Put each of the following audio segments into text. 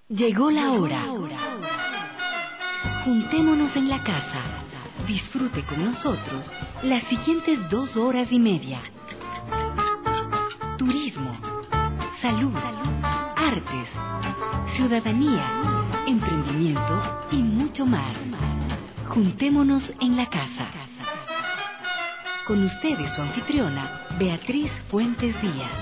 Llegó la hora. Juntémonos en la casa. Disfrute con nosotros las siguientes 2 horas y media. Turismo, salud, artes, ciudadanía, emprendimiento y mucho más. Juntémonos en la casa. Con ustedes su anfitriona, Beatriz Fuentes Díaz.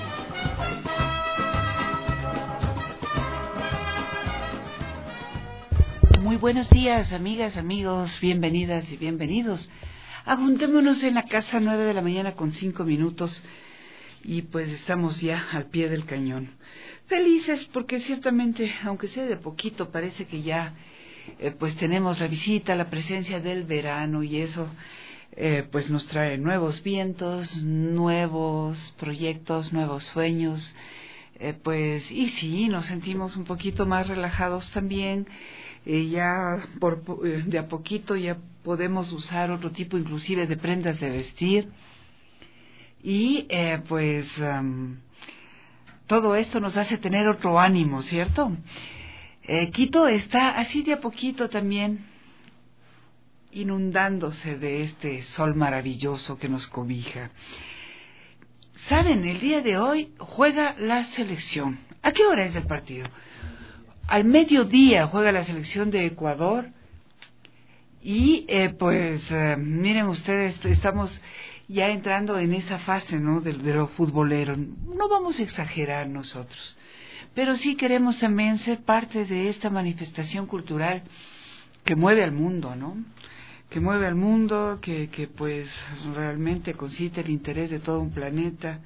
Muy buenos días, amigas, amigos, bienvenidas y bienvenidos. Juntémonos en la casa, 9 de la mañana con 5 minutos, y pues estamos ya al pie del cañón. Felices porque ciertamente, aunque sea de poquito, parece que ya pues tenemos la visita, la presencia del verano, y eso pues nos trae nuevos vientos, nuevos proyectos, nuevos sueños, pues y sí, nos sentimos un poquito más relajados también. Ya de a poquito ya podemos usar otro tipo inclusive de prendas de vestir, y todo esto nos hace tener otro ánimo, ¿cierto? Quito está así de a poquito también inundándose de este sol maravilloso que nos cobija. Saben, el día de hoy juega la selección. ¿A qué hora es el partido? Al mediodía juega la selección de Ecuador, y miren ustedes, estamos ya entrando en esa fase, ¿no?, de lo futbolero. No vamos a exagerar nosotros, pero sí queremos también ser parte de esta manifestación cultural que mueve al mundo, ¿no?, que mueve al mundo, que pues realmente concita el interés de todo un planeta.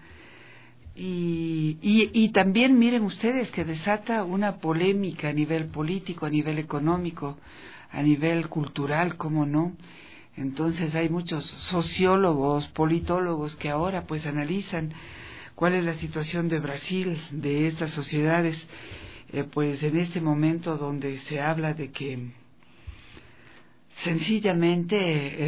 Y también miren ustedes que desata una polémica a nivel político, a nivel económico, a nivel cultural, ¿cómo no? Entonces hay muchos sociólogos, politólogos que ahora pues analizan cuál es la situación de Brasil, de estas sociedades, pues en este momento donde se habla de que sencillamente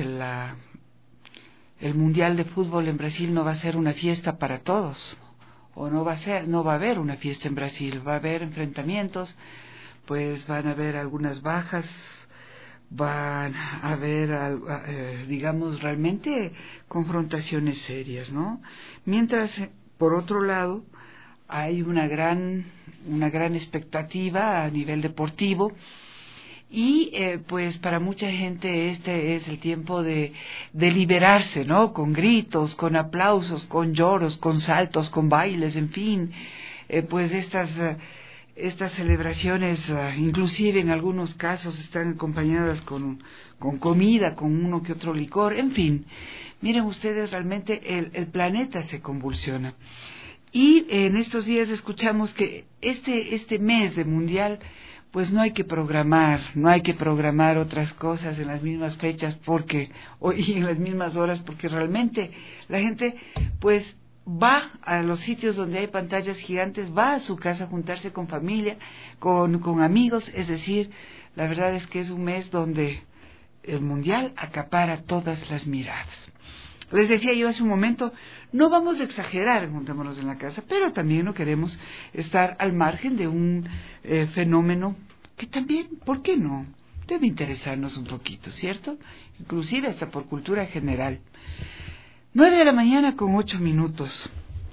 el Mundial de Fútbol en Brasil no va a ser una fiesta para todos. O no va a haber una fiesta en Brasil, va a haber enfrentamientos, pues van a haber algunas bajas, van a haber, digamos, realmente confrontaciones serias, ¿no? Mientras, por otro lado, hay una gran expectativa a nivel deportivo. Y pues para mucha gente este es el tiempo de liberarse, ¿no? Con gritos, con aplausos, con lloros, con saltos, con bailes, en fin. Pues estas celebraciones, inclusive en algunos casos, están acompañadas con comida, con uno que otro licor, en fin. Miren ustedes, realmente el planeta se convulsiona. Y en estos días escuchamos que este mes de mundial, pues no hay que programar otras cosas en las mismas fechas y en las mismas horas, porque realmente la gente pues va a los sitios donde hay pantallas gigantes, va a su casa a juntarse con familia, con amigos. Es decir, la verdad es que es un mes donde el mundial acapara todas las miradas. Les decía yo hace un momento, no vamos a exagerar en Juntémonos en la casa, pero también no queremos estar al margen de un fenómeno que también, ¿por qué no?, debe interesarnos un poquito, ¿cierto? Inclusive hasta por cultura general. 9 de la mañana con 8 minutos.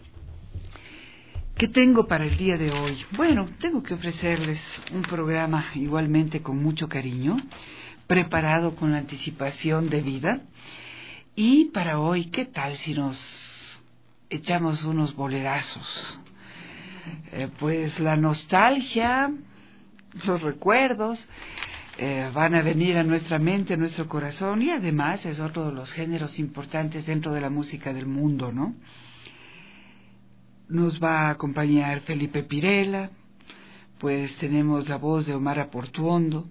¿Qué tengo para el día de hoy? Bueno, tengo que ofrecerles un programa igualmente con mucho cariño, preparado con la anticipación debida. Y para hoy, ¿qué tal si nos echamos unos bolerazos? Pues la nostalgia, los recuerdos van a venir a nuestra mente, a nuestro corazón, y además es otro de los géneros importantes dentro de la música del mundo, ¿no? Nos va a acompañar Felipe Pirela, pues tenemos la voz de Omar Portuondo,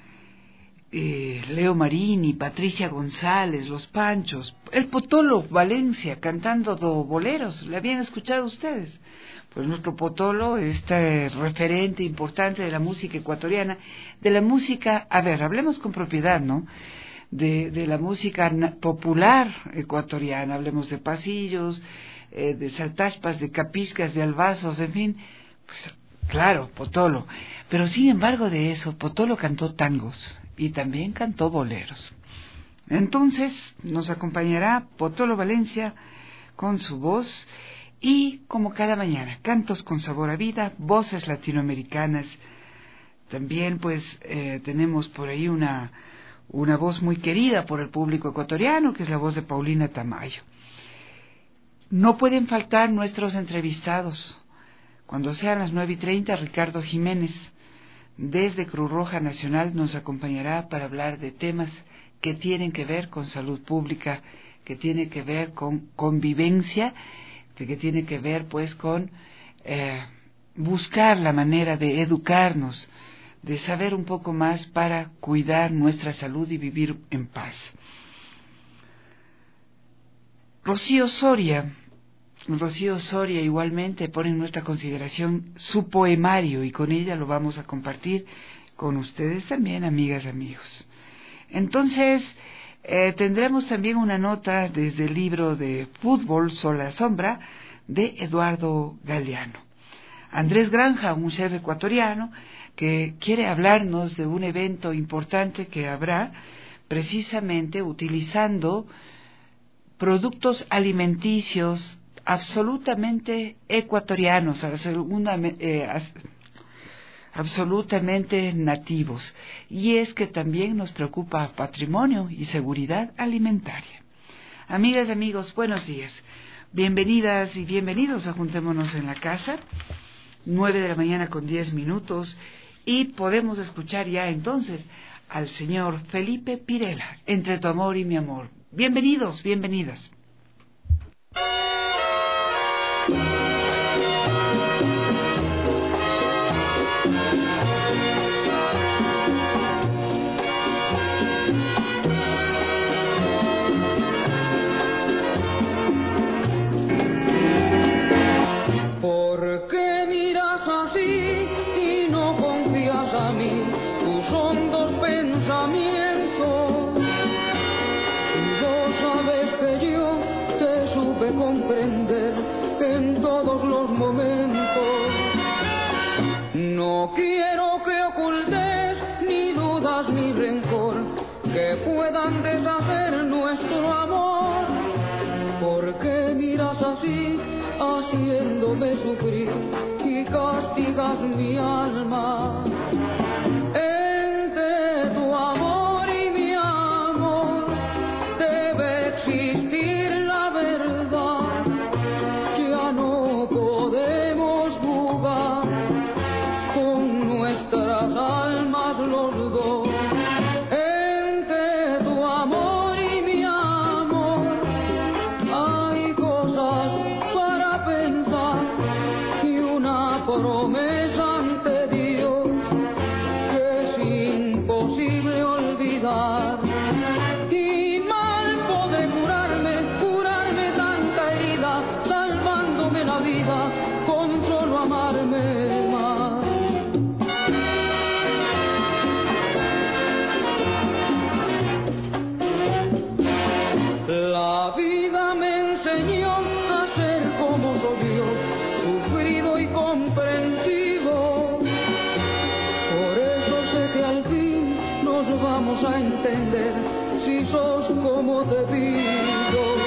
Leo Marini, Patricia González, Los Panchos, el Potolo Valencia cantando boleros. ¿Le habían escuchado ustedes? Pues nuestro Potolo, este referente importante de la música ecuatoriana, de la música, hablemos con propiedad, ¿no?, de la música popular ecuatoriana. Hablemos de pasillos, de saltaspas, de capiscas, de albazos, en fin, pues claro, Potolo. Pero sin embargo de eso, Potolo cantó tangos y también cantó boleros. Entonces nos acompañará Potolo Valencia con su voz y, como cada mañana, cantos con sabor a vida, voces latinoamericanas. También pues tenemos por ahí una voz muy querida por el público ecuatoriano, que es la voz de Paulina Tamayo. No pueden faltar nuestros entrevistados. Cuando sean las 9:30, Ricardo Jiménez, desde Cruz Roja Nacional, nos acompañará para hablar de temas que tienen que ver con salud pública, que tienen que ver con convivencia, que tiene que ver pues con buscar la manera de educarnos, de saber un poco más para cuidar nuestra salud y vivir en paz. Rocío Soria igualmente pone en nuestra consideración su poemario y con ella lo vamos a compartir con ustedes también, amigas, amigos. Entonces, tendremos también una nota desde el libro de Fútbol, Sol a Sombra, de Eduardo Galeano. Andrés Granja, un chef ecuatoriano, que quiere hablarnos de un evento importante que habrá precisamente utilizando productos alimenticios absolutamente ecuatorianos, absolutamente nativos. Y es que también nos preocupa patrimonio y seguridad alimentaria. Amigas y amigos, buenos días. Bienvenidas y bienvenidos a Juntémonos en la Casa, 9:10 a.m, y podemos escuchar ya entonces al señor Felipe Pirela, Entre tu amor y mi amor. Bienvenidos, bienvenidas. ¿Por qué miras así y no confías a mí tus hondos pensamientos? Vos sabes que yo te supe comprender en todos los momentos. No quiero que ocultes ni dudas ni rencor que puedan deshacer nuestro amor. ¿Por qué miras así, haciéndome sufrir y castigas mi alma? Entre tu amor y mi amor debe existir la verdad. Ya no podemos jugar con nuestras almas los dos. Entre tu amor y mi amor hay cosas para pensar y una promesa ante Dios que es imposible olvidar. Y mal podré curarme tanta herida, salvándome la vida con solo amarme más. La vida me enseñó a ser como soy yo, sufrido y comprensivo. Por eso sé que al fin nos vamos a entender, si sos como te pido.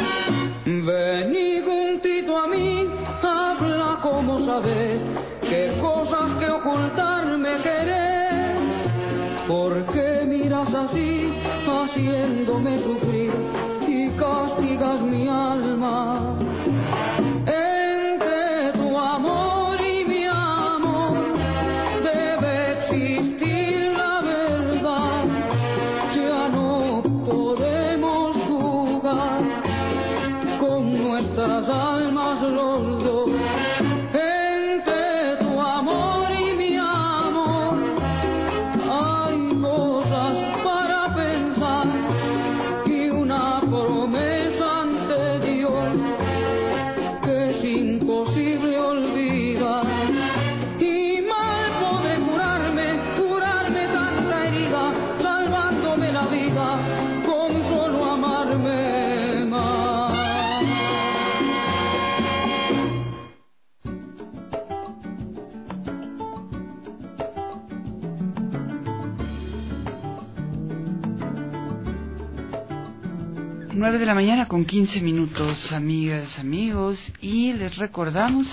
Vení juntito a mí, habla como sabes, qué cosas que ocultarme querés. ¿Por qué miras así, haciéndome sufrir y castigas mi alma? Entre tu amor y mi amor debe existir la verdad. Ya no podemos jugar con nuestras almas los dos. Entre tu amor y mi amor hay cosas para pensar y una promesa ante Dios 9 de la mañana con 15 minutos, amigas, amigos, y les recordamos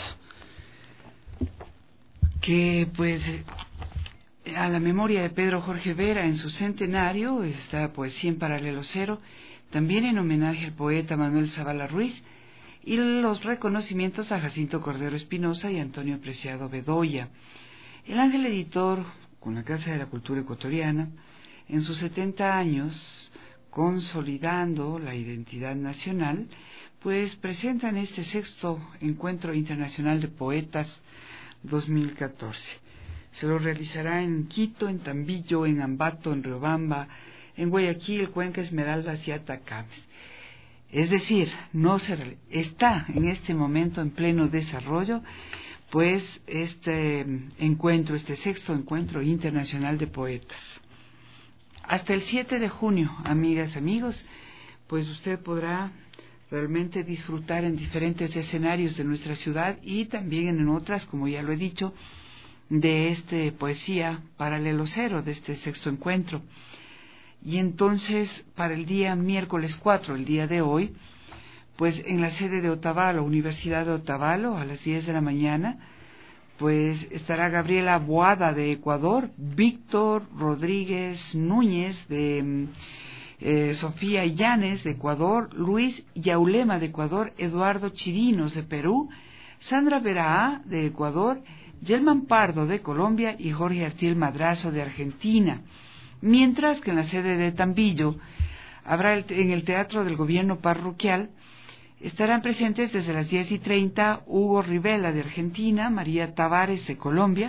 que pues a la memoria de Pedro Jorge Vera en su centenario está Poesía en Paralelo Cero, también en homenaje al poeta Manuel Zavala Ruiz, y los reconocimientos a Jacinto Cordero Espinosa y Antonio Preciado Bedoya. El Ángel Editor, con la Casa de la Cultura Ecuatoriana, en sus 70 años, consolidando la identidad nacional, pues presentan este 6º Encuentro Internacional de Poetas 2014. Se lo realizará en Quito, en Tambillo, en Ambato, en Riobamba, en Guayaquil, Cuenca, Esmeraldas y Atacames. Es decir, está en este momento en pleno desarrollo, pues este 6º Encuentro Internacional de Poetas. Hasta el 7 de junio, amigas, amigos, pues usted podrá realmente disfrutar en diferentes escenarios de nuestra ciudad y también en otras, como ya lo he dicho, de Poesía Paralelo Cero, de este 6º encuentro. Y entonces, para el día miércoles 4, el día de hoy, pues en la sede de Otavalo, Universidad de Otavalo, a las 10 de la mañana, pues estará Gabriela Boada de Ecuador, Víctor Rodríguez Núñez de Sofía Illanes de Ecuador, Luis Yaulema de Ecuador, Eduardo Chirinos de Perú, Sandra Veraá de Ecuador, Yelman Pardo de Colombia y Jorge Artiel Madrazo de Argentina. Mientras que en la sede de Tambillo habrá en el Teatro del Gobierno Parroquial estarán presentes desde las 10:30 Hugo Rivela de Argentina, María Tavares de Colombia,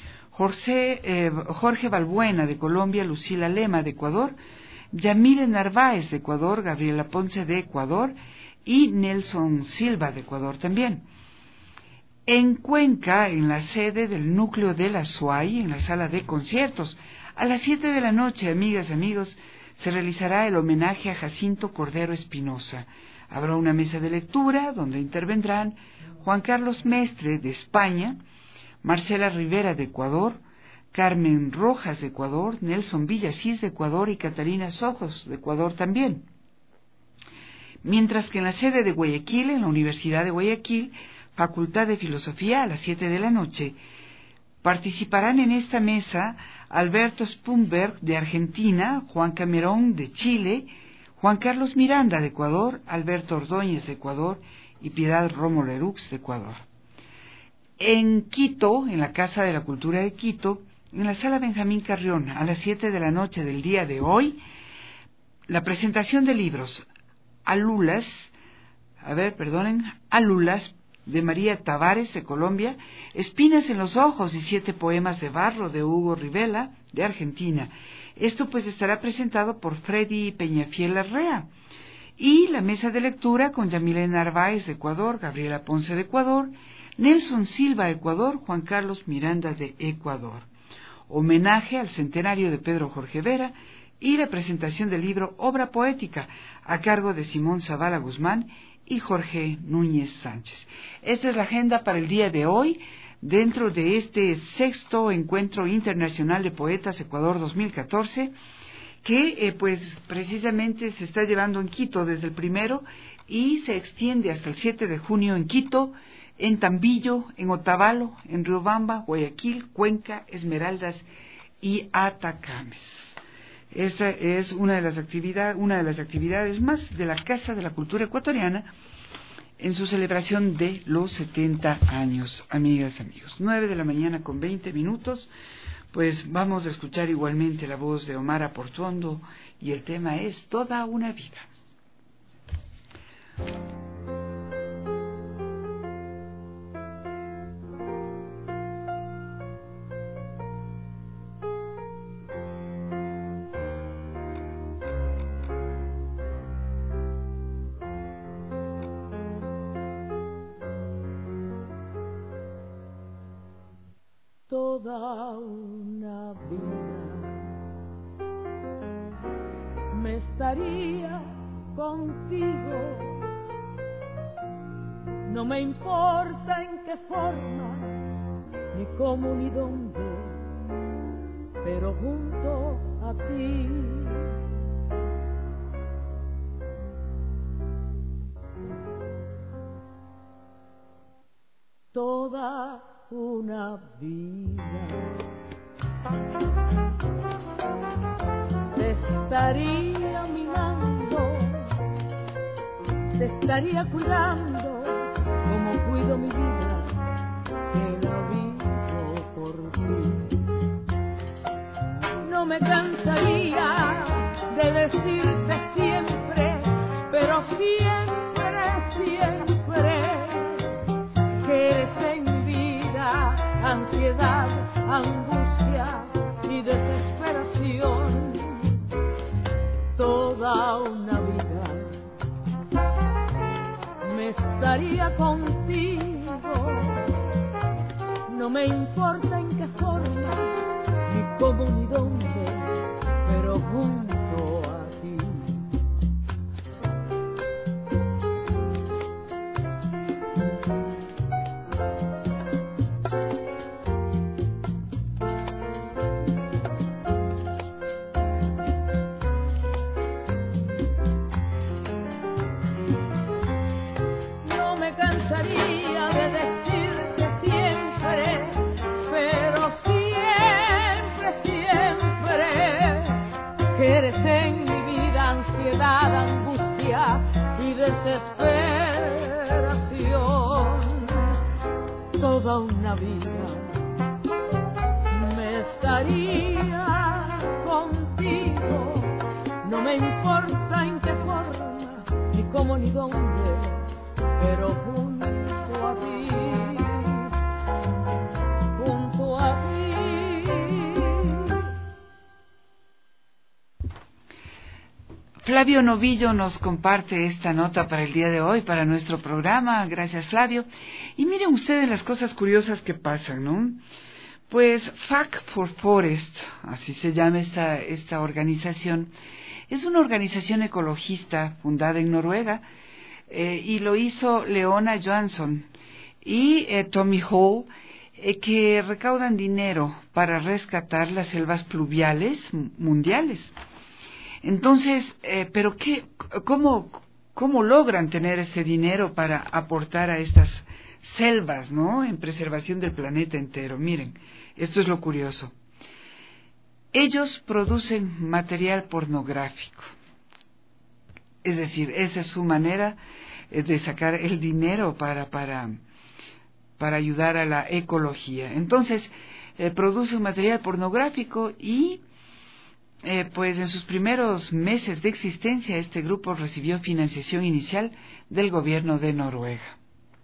Jorge Balbuena de Colombia, Lucila Lema de Ecuador, Yamile Narváez de Ecuador, Gabriela Ponce de Ecuador y Nelson Silva de Ecuador también. En Cuenca, en la sede del núcleo de la SUAY, en la sala de conciertos, a las 7 de la noche, amigas, amigos, se realizará el homenaje a Jacinto Cordero Espinosa. Habrá una mesa de lectura donde intervendrán Juan Carlos Mestre de España, Marcela Rivera de Ecuador, Carmen Rojas de Ecuador, Nelson Villasís de Ecuador y Catarina Sojos de Ecuador también. Mientras que en la sede de Guayaquil, en la Universidad de Guayaquil, Facultad de Filosofía, a las 7 de la noche, participarán en esta mesa Alberto Spunberg de Argentina, Juan Camerón de Chile, Juan Carlos Miranda de Ecuador, Alberto Ordóñez de Ecuador y Piedad Romo Lerux de Ecuador. En Quito, en la Casa de la Cultura de Quito, en la Sala Benjamín Carrión, a las 7 de la noche del día de hoy, la presentación de libros Alulas de María Tavares de Colombia, Espinas en los ojos y 7 poemas de barro de Hugo Rivela de Argentina. Esto pues estará presentado por Freddy Peñafiel Arrea. Y la mesa de lectura con Yamile Narváez de Ecuador, Gabriela Ponce de Ecuador, Nelson Silva de Ecuador, Juan Carlos Miranda de Ecuador. Homenaje al centenario de Pedro Jorge Vera y la presentación del libro Obra Poética a cargo de Simón Zavala Guzmán y Jorge Núñez Sánchez. Esta es la agenda para el día de hoy, dentro de este 6º Encuentro Internacional de Poetas Ecuador 2014, que pues precisamente se está llevando en Quito desde el 1 y se extiende hasta el 7 de junio en Quito, en Tambillo, en Otavalo, en Riobamba, Guayaquil, Cuenca, Esmeraldas y Atacames. Esa es una de las actividades más de la Casa de la Cultura Ecuatoriana en su celebración de los 70 años, amigas, amigos. 9 de la mañana con 20 minutos, pues vamos a escuchar igualmente la voz de Omar Aportuondo y el tema es Toda una vida. Toda una vida me estaría contigo, no me importa en qué forma, ni cómo ni dónde, pero junto a ti. toda una vida. Te estaría mirando, te estaría cuidando como cuido mi vida, que la vivo por ti. No me cansaría de decirte siempre, pero siempre, siempre, que eres en vida ansiedad, angustia y desesperación. Toda una vida me estaría contigo, no me importa en qué forma, ni cómo ni dónde, pero junto a ti. No me cansaría de decirte siempre, pero siempre, siempre, que eres en mi vida ansiedad, angustia y desesperación. Toda una vida me estaría contigo, no me importa en qué forma, ni cómo ni dónde, pero junto a ti, junto a ti. Flavio Novillo nos comparte esta nota para el día de hoy, para nuestro programa. Gracias, Flavio. Y miren ustedes las cosas curiosas que pasan, ¿no? Pues FAC for Forest, así se llama esta organización, es una organización ecologista fundada en Noruega, y lo hizo Leona Johansson y Tommy Hall, que recaudan dinero para rescatar las selvas pluviales mundiales. Entonces, ¿pero cómo logran tener ese dinero para aportar a estas selvas, ¿no?, en preservación del planeta entero? Miren, esto es lo curioso. Ellos producen material pornográfico. Es decir, esa es su manera de sacar el dinero para ayudar a la ecología. Entonces, produce un material pornográfico y pues en sus primeros meses de existencia este grupo recibió financiación inicial del gobierno de Noruega.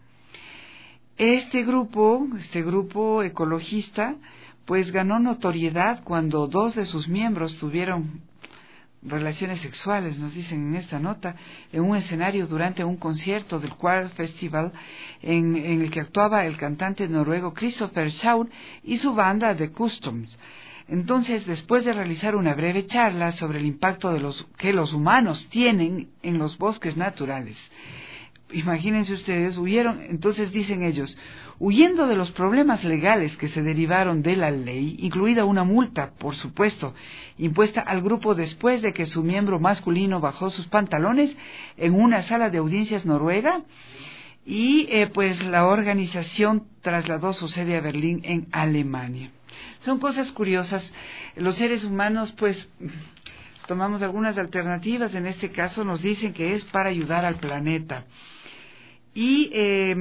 Este grupo ecologista pues ganó notoriedad cuando 2 de sus miembros tuvieron relaciones sexuales, nos dicen en esta nota, en un escenario durante un concierto del Choir Festival en el que actuaba el cantante noruego Christopher Schau y su banda The Customs. Entonces, después de realizar una breve charla sobre el impacto que los humanos tienen en los bosques naturales, imagínense ustedes, entonces dicen ellos, huyendo de los problemas legales que se derivaron de la ley, incluida una multa, por supuesto, impuesta al grupo después de que su miembro masculino bajó sus pantalones en una sala de audiencias noruega, y pues la organización trasladó su sede a Berlín, en Alemania. Son cosas curiosas. Los seres humanos pues tomamos algunas alternativas, en este caso nos dicen que es para ayudar al planeta. Y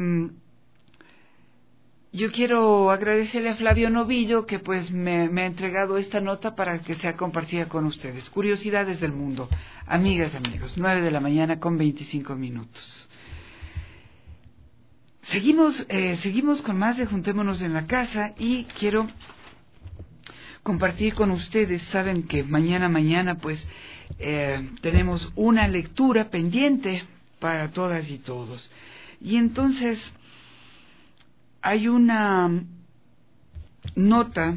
yo quiero agradecerle a Flavio Novillo que pues me ha entregado esta nota para que sea compartida con ustedes. Curiosidades del mundo, amigas y amigos, 9:25 a.m. Seguimos con más de Juntémonos en la Casa y quiero compartir con ustedes. Saben que mañana pues tenemos una lectura pendiente para todas y todos. Y entonces hay una nota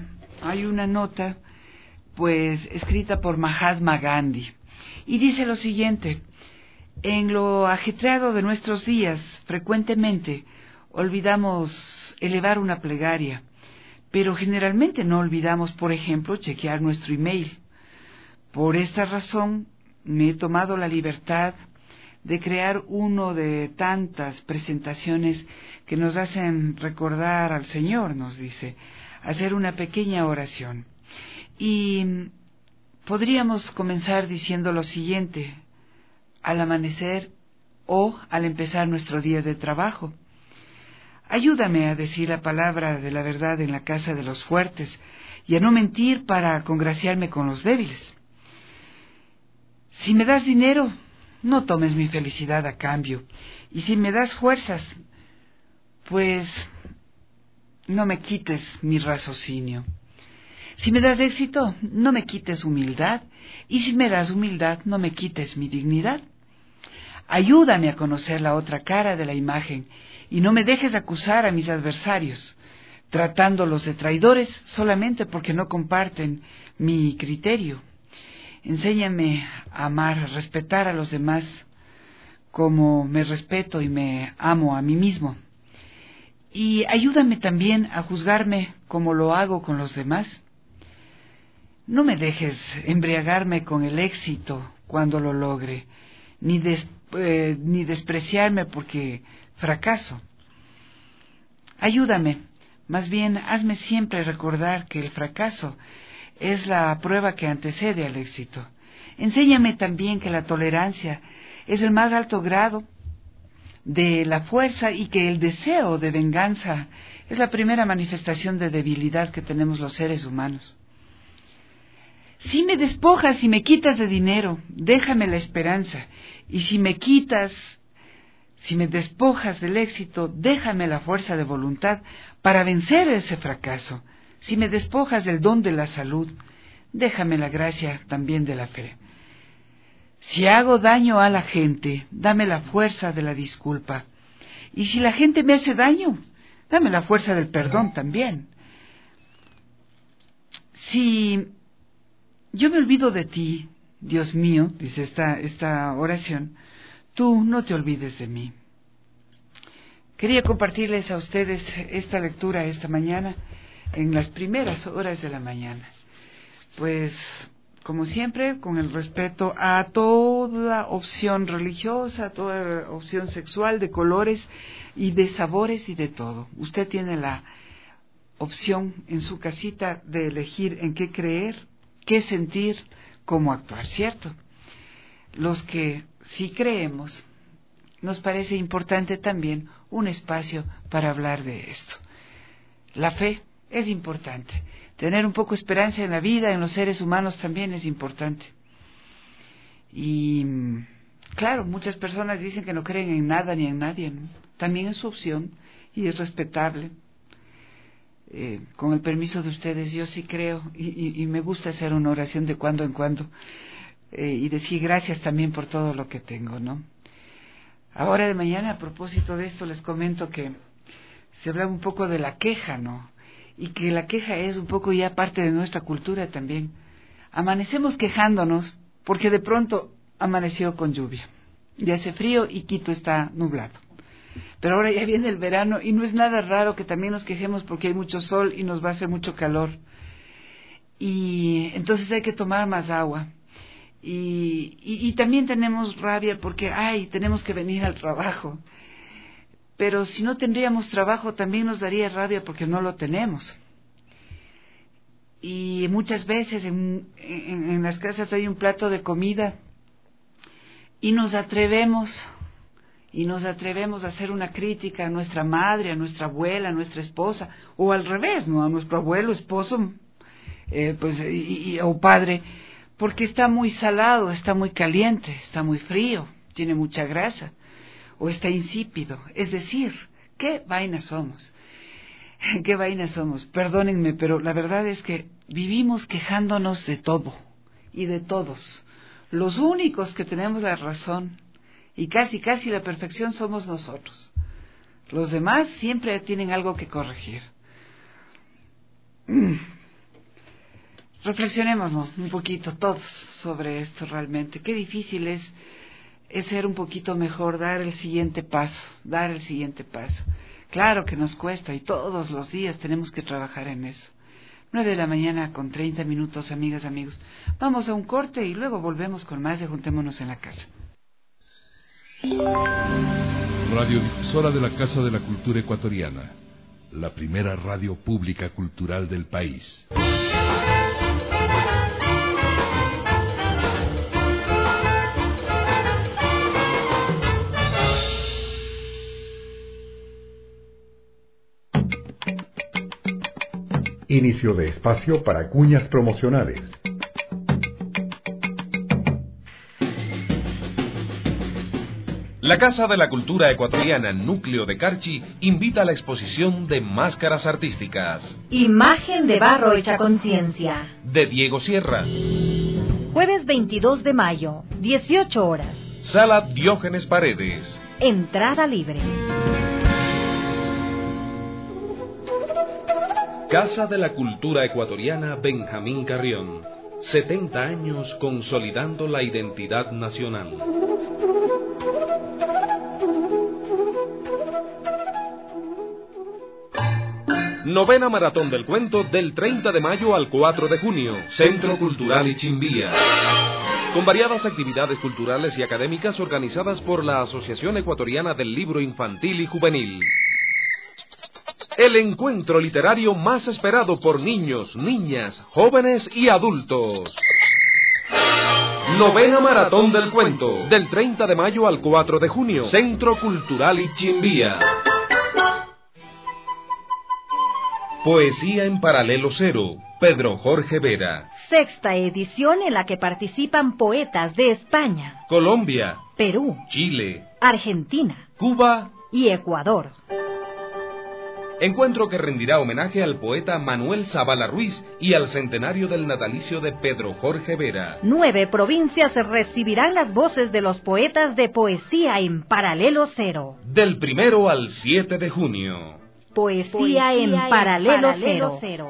pues escrita por Mahatma Gandhi y dice lo siguiente: en lo ajetreado de nuestros días frecuentemente olvidamos elevar una plegaria, pero generalmente no olvidamos, por ejemplo, chequear nuestro email. Por esta razón me he tomado la libertad de crear uno de tantas presentaciones que nos hacen recordar al Señor, nos dice, hacer una pequeña oración. Y podríamos comenzar diciendo lo siguiente, al amanecer o al empezar nuestro día de trabajo. Ayúdame a decir la palabra de la verdad en la casa de los fuertes y a no mentir para congraciarme con los débiles. Si me das dinero, no tomes mi felicidad a cambio. Y si me das fuerzas, pues no me quites mi raciocinio. Si me das éxito, no me quites humildad. Y si me das humildad, no me quites mi dignidad. Ayúdame a conocer la otra cara de la imagen y no me dejes acusar a mis adversarios, tratándolos de traidores solamente porque no comparten mi criterio. Enséñame a amar, a respetar a los demás como me respeto y me amo a mí mismo. Y ayúdame también a juzgarme como lo hago con los demás. No me dejes embriagarme con el éxito cuando lo logre, ni despreciarme porque fracaso. Ayúdame, más bien hazme siempre recordar que el fracaso es la prueba que antecede al éxito. Enséñame también que la tolerancia es el más alto grado de la fuerza y que el deseo de venganza es la primera manifestación de debilidad que tenemos los seres humanos. Si me despojas y me quitas de dinero, déjame la esperanza. Y si me despojas del éxito, déjame la fuerza de voluntad para vencer ese fracaso. Si me despojas del don de la salud, déjame la gracia también de la fe. Si hago daño a la gente, dame la fuerza de la disculpa. Y si la gente me hace daño, dame la fuerza del perdón también. Si yo me olvido de ti, Dios mío, dice esta oración, tú no te olvides de mí. Quería compartirles a ustedes esta lectura esta mañana, en las primeras horas de la mañana. Pues, como siempre, con el respeto a toda opción religiosa, a toda opción sexual, de colores y de sabores y de todo. Usted tiene la opción en su casita de elegir en qué creer, qué sentir, cómo actuar, ¿cierto? Los que sí creemos, nos parece importante también un espacio para hablar de esto. La fe es importante. Tener un poco de esperanza en la vida, en los seres humanos también es importante. Y claro, muchas personas dicen que no creen en nada ni en nadie, ¿no? También es su opción y es respetable. Con el permiso de ustedes, yo sí creo y me gusta hacer una oración de cuando en cuando y decir gracias también por todo lo que tengo, ¿no? Ahora de mañana, a propósito de esto, les comento que se hablaba un poco de la queja, ¿no? Y que la queja es un poco ya parte de nuestra cultura también. Amanecemos quejándonos porque de pronto amaneció con lluvia. Ya hace frío y Quito está nublado. Pero ahora ya viene el verano y no es nada raro que también nos quejemos porque hay mucho sol y nos va a hacer mucho calor. Y entonces hay que tomar más agua. Y también tenemos rabia porque, tenemos que venir al trabajo. Pero si no tendríamos trabajo también nos daría rabia porque no lo tenemos. Y muchas veces en las casas hay un plato de comida y nos atrevemos a hacer una crítica a nuestra madre, a nuestra abuela, a nuestra esposa, o al revés, ¿no? A nuestro abuelo, esposo, o padre, porque está muy salado, está muy caliente, está muy frío, tiene mucha grasa, o está insípido. Es decir, ¿qué vainas somos? ¿Qué vainas somos? Perdónenme, pero la verdad es que vivimos quejándonos de todo y de todos. Los únicos que tenemos la razón y casi la perfección somos nosotros. Los demás siempre tienen algo que corregir. Reflexionemos, ¿no?, un poquito todos sobre esto realmente. Qué difícil es ser un poquito mejor, dar el siguiente paso. Claro que nos cuesta y todos los días tenemos que trabajar en eso. 9:30 con 30 minutos, amigas, amigos. Vamos a un corte y luego volvemos con más de Juntémonos en la Casa. Radiodifusora de la Casa de la Cultura Ecuatoriana, la primera radio pública cultural del país. Inicio de espacio para cuñas promocionales. La Casa de la Cultura Ecuatoriana Núcleo de Carchi invita a la exposición de máscaras artísticas. Imagen de barro hecha conciencia. De Diego Sierra. Jueves 22 de mayo, 18 horas. Sala Diógenes Paredes. Entrada libre. Casa de la Cultura Ecuatoriana Benjamín Carrión. 70 años consolidando la identidad nacional. Novena Maratón del Cuento del 30 de mayo al 4 de junio. Centro Cultural Ichimbía. Con variadas actividades culturales y académicas organizadas por la Asociación Ecuatoriana del Libro Infantil y Juvenil. El encuentro literario más esperado por niños, niñas, jóvenes y adultos. Novena Maratón del Cuento, del 30 de mayo al 4 de junio, Centro Cultural Ichimbía. Poesía en Paralelo Cero, Pedro Jorge Vera. Sexta edición en la que participan poetas de España, Colombia, Perú, Chile, Argentina, Cuba y Ecuador. Encuentro que rendirá homenaje al poeta Manuel Zavala Ruiz y al centenario del natalicio de Pedro Jorge Vera. 9 provincias recibirán las voces de los poetas de Poesía en Paralelo Cero. Del 1 al 7 de junio. Poesía en Paralelo Cero.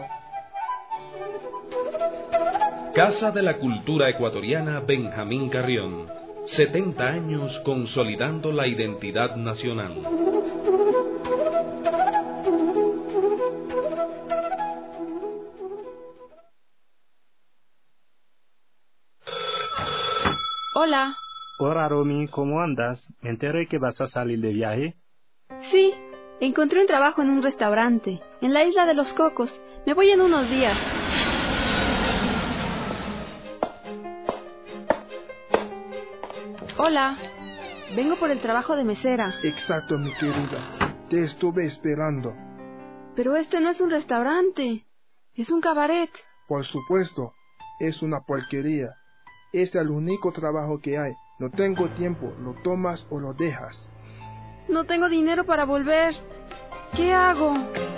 Casa de la Cultura Ecuatoriana Benjamín Carrión. 70 años consolidando la identidad nacional. Hola. Hola, Romy, ¿cómo andas? Me enteré que vas a salir de viaje. Sí, encontré un trabajo en un restaurante, en la Isla de los Cocos. Me voy en unos días. Hola, vengo por el trabajo de mesera. Exacto, mi querida. Te estuve esperando. Pero este no es un restaurante, es un cabaret. Por supuesto, es una porquería. Es el único trabajo que hay. No tengo tiempo, lo tomas o lo dejas. No tengo dinero para volver. ¿Qué hago?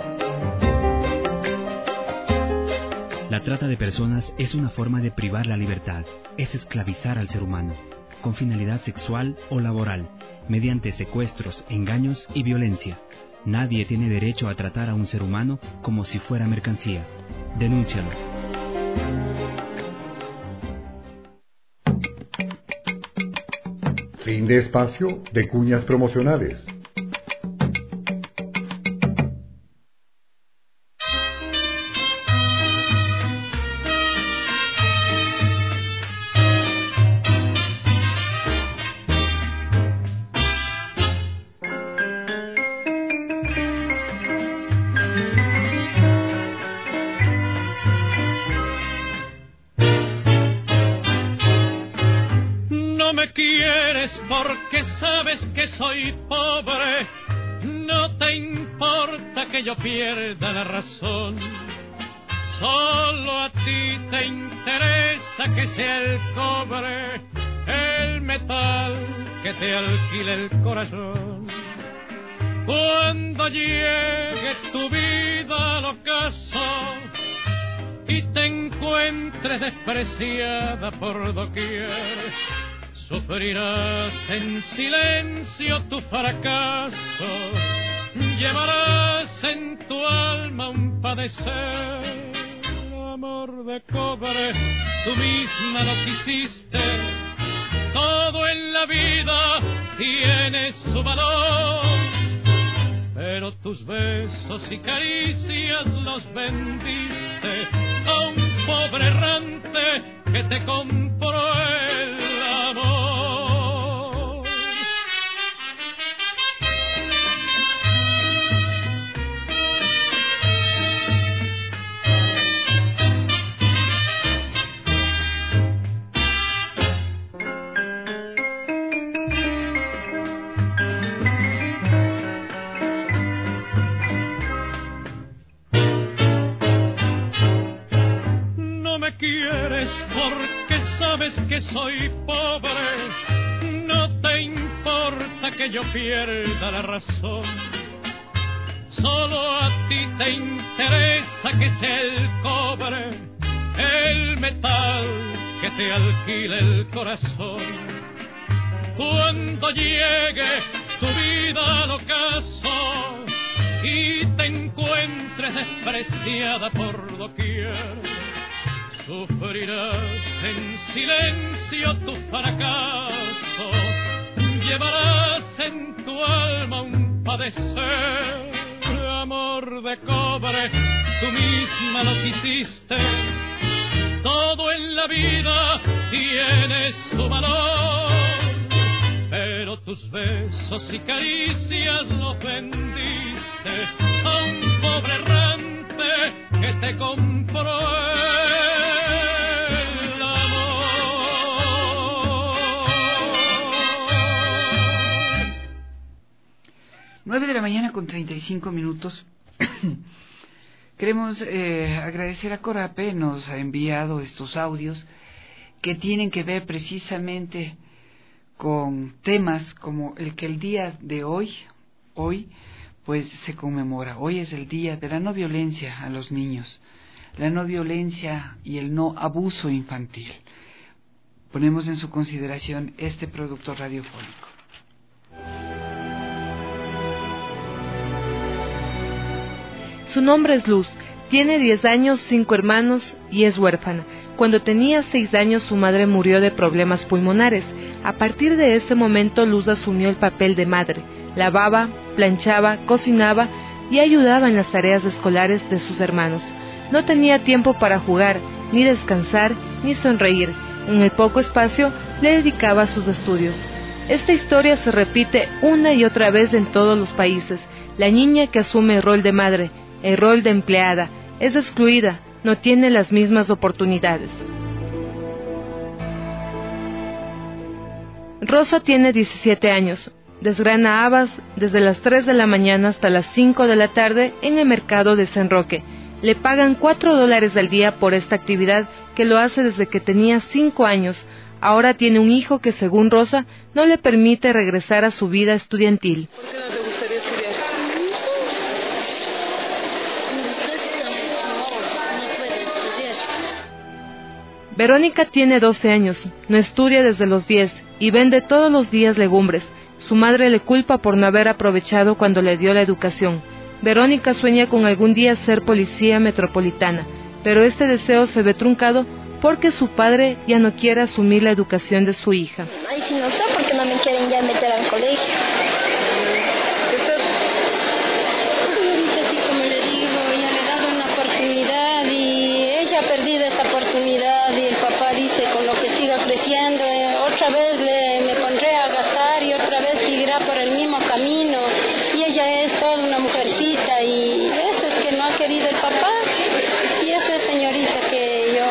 La trata de personas es una forma de privar la libertad, es esclavizar al ser humano, con finalidad sexual o laboral, mediante secuestros, engaños y violencia. Nadie tiene derecho a tratar a un ser humano como si fuera mercancía. Denúncialo. Fin de espacio de cuñas promocionales. Porque sabes que soy pobre, no te importa que yo pierda la razón. Solo a ti te interesa que sea el cobre, el metal que te alquile el corazón. Cuando llegue tu vida al ocaso y te encuentres despreciada por doquier, sufrirás en silencio tu fracaso, llevarás en tu alma un padecer. Amor de cobre, tú misma lo quisiste, todo en la vida tiene su valor, pero tus besos y caricias los vendiste a un pobre errante que te compró el amor. me quieres porque sabes que soy pobre. No te importa que yo pierda la razón. Solo a ti te interesa que sea el cobre, el metal que te alquile el corazón. Cuando llegue tu vida al ocaso y te encuentres despreciada por doquier, sufrirás en silencio tu fracaso, llevarás en tu alma un padecer. Amor de cobre, tú misma lo quisiste, todo en la vida tiene su valor, pero tus besos y caricias los vendiste a un pobre errante que te compró el amor. 9:35 a.m. Queremos agradecer a Corape, nos ha enviado estos audios que tienen que ver precisamente con temas como el que el día de hoy pues se conmemora. Hoy es el día de la no violencia a los niños, la no violencia y el no abuso infantil. Ponemos en su consideración este producto radiofónico. Su nombre es Luz, tiene 10 años, 5 hermanos y es huérfana. Cuando tenía 6 años su madre murió de problemas pulmonares. A partir de ese momento Luz asumió el papel de madre. Lavaba, planchaba, cocinaba y ayudaba en las tareas escolares de sus hermanos. No tenía tiempo para jugar, ni descansar, ni sonreír. En el poco espacio le dedicaba a sus estudios. Esta historia se repite una y otra vez en todos los países. La niña que asume el rol de madre, el rol de empleada, es excluida, no tiene las mismas oportunidades. Rosa tiene 17 años. Desgrana habas desde las 3 de la mañana hasta las 5 de la tarde en el mercado de San Roque. Le pagan $4 al día por esta actividad que lo hace desde que tenía 5 años. Ahora tiene un hijo que, según Rosa, no le permite regresar a su vida estudiantil. ¿Por qué no te gustaría estudiar? Verónica tiene 12 años, no estudia desde los 10 y vende todos los días legumbres. Su madre le culpa por no haber aprovechado cuando le dio la educación. Verónica sueña con algún día ser policía metropolitana, pero este deseo se ve truncado porque su padre ya no quiere asumir la educación de su hija. Ay, si no sé por qué no me quieren ya meter al colegio. Ahorita sí, como le digo, ya le he dado una oportunidad y ella ha perdido esa oportunidad y el papá dice con lo que siga creciendo, otra vez me pondré a gastar y otra vez seguirá por el mismo camino. Y ella es toda una mujercita y eso es que no ha querido el papá. Y eso es, señorita, que yo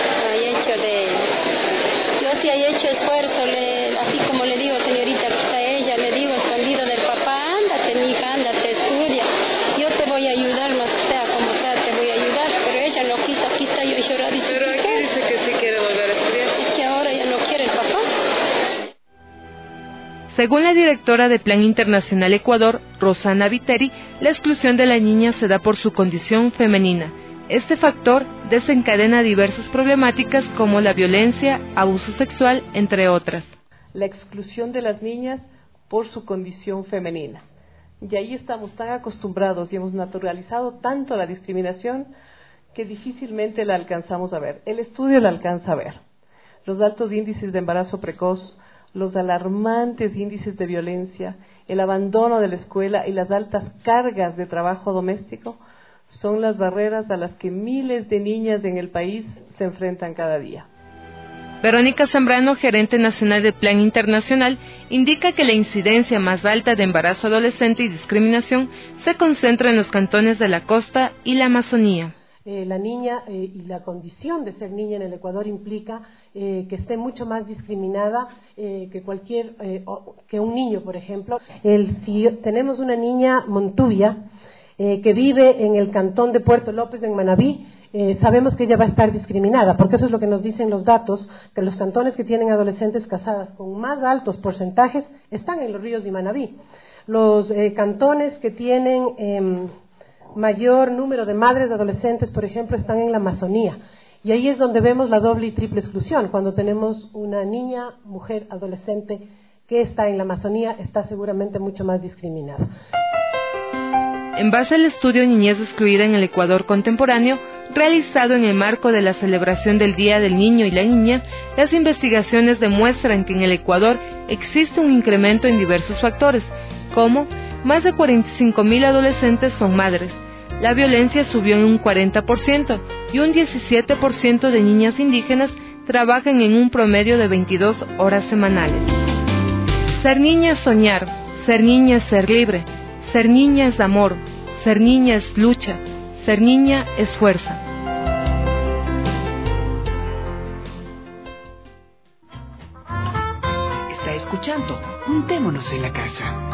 sí he hecho esfuerzo, así como le digo, señorita, que está ella, le digo escondido del papá, ándate, mija, ándate, estudia, yo te voy a ayudar, lo que sea, como sea, te voy a ayudar, pero ella no quiso, aquí está yo llorando. Pero aquí dice que sí quiere volver a estudiar. Es que ahora ya no quiere el papá. Según la directora de Plan Internacional Ecuador, Rosana Viteri, la exclusión de la niña se da por su condición femenina. Este factor desencadena diversas problemáticas como la violencia, abuso sexual, entre otras. La exclusión de las niñas por su condición femenina. Y ahí estamos tan acostumbrados y hemos naturalizado tanto la discriminación que difícilmente la alcanzamos a ver. El estudio la alcanza a ver. Los altos índices de embarazo precoz, los alarmantes índices de violencia, el abandono de la escuela y las altas cargas de trabajo doméstico son las barreras a las que miles de niñas en el país se enfrentan cada día. Verónica Zambrano, gerente nacional del Plan Internacional, indica que la incidencia más alta de embarazo adolescente y discriminación se concentra en los cantones de la costa y la Amazonía. La niña y la condición de ser niña en el Ecuador implica que esté mucho más discriminada que un niño, por ejemplo. Si tenemos una niña montubia que vive en el cantón de Puerto López, en Manabí, sabemos que ella va a estar discriminada, porque eso es lo que nos dicen los datos, que los cantones que tienen adolescentes casadas con más altos porcentajes están en los ríos de Manabí. Los cantones que tienen mayor número de madres de adolescentes, por ejemplo, están en la Amazonía. Y ahí es donde vemos la doble y triple exclusión. Cuando tenemos una niña, mujer, adolescente que está en la Amazonía, está seguramente mucho más discriminada. En base al estudio Niñez Excluida en el Ecuador Contemporáneo, realizado en el marco de la celebración del Día del Niño y la Niña, las investigaciones demuestran que en el Ecuador existe un incremento en diversos factores, como más de 45.000 adolescentes son madres, la violencia subió en un 40% y un 17% de niñas indígenas trabajan en un promedio de 22 horas semanales. Ser niña es soñar, ser niña es ser libre, ser niña es amor, ser niña es lucha, ser niña es fuerza. Está escuchando Juntémonos en la Casa.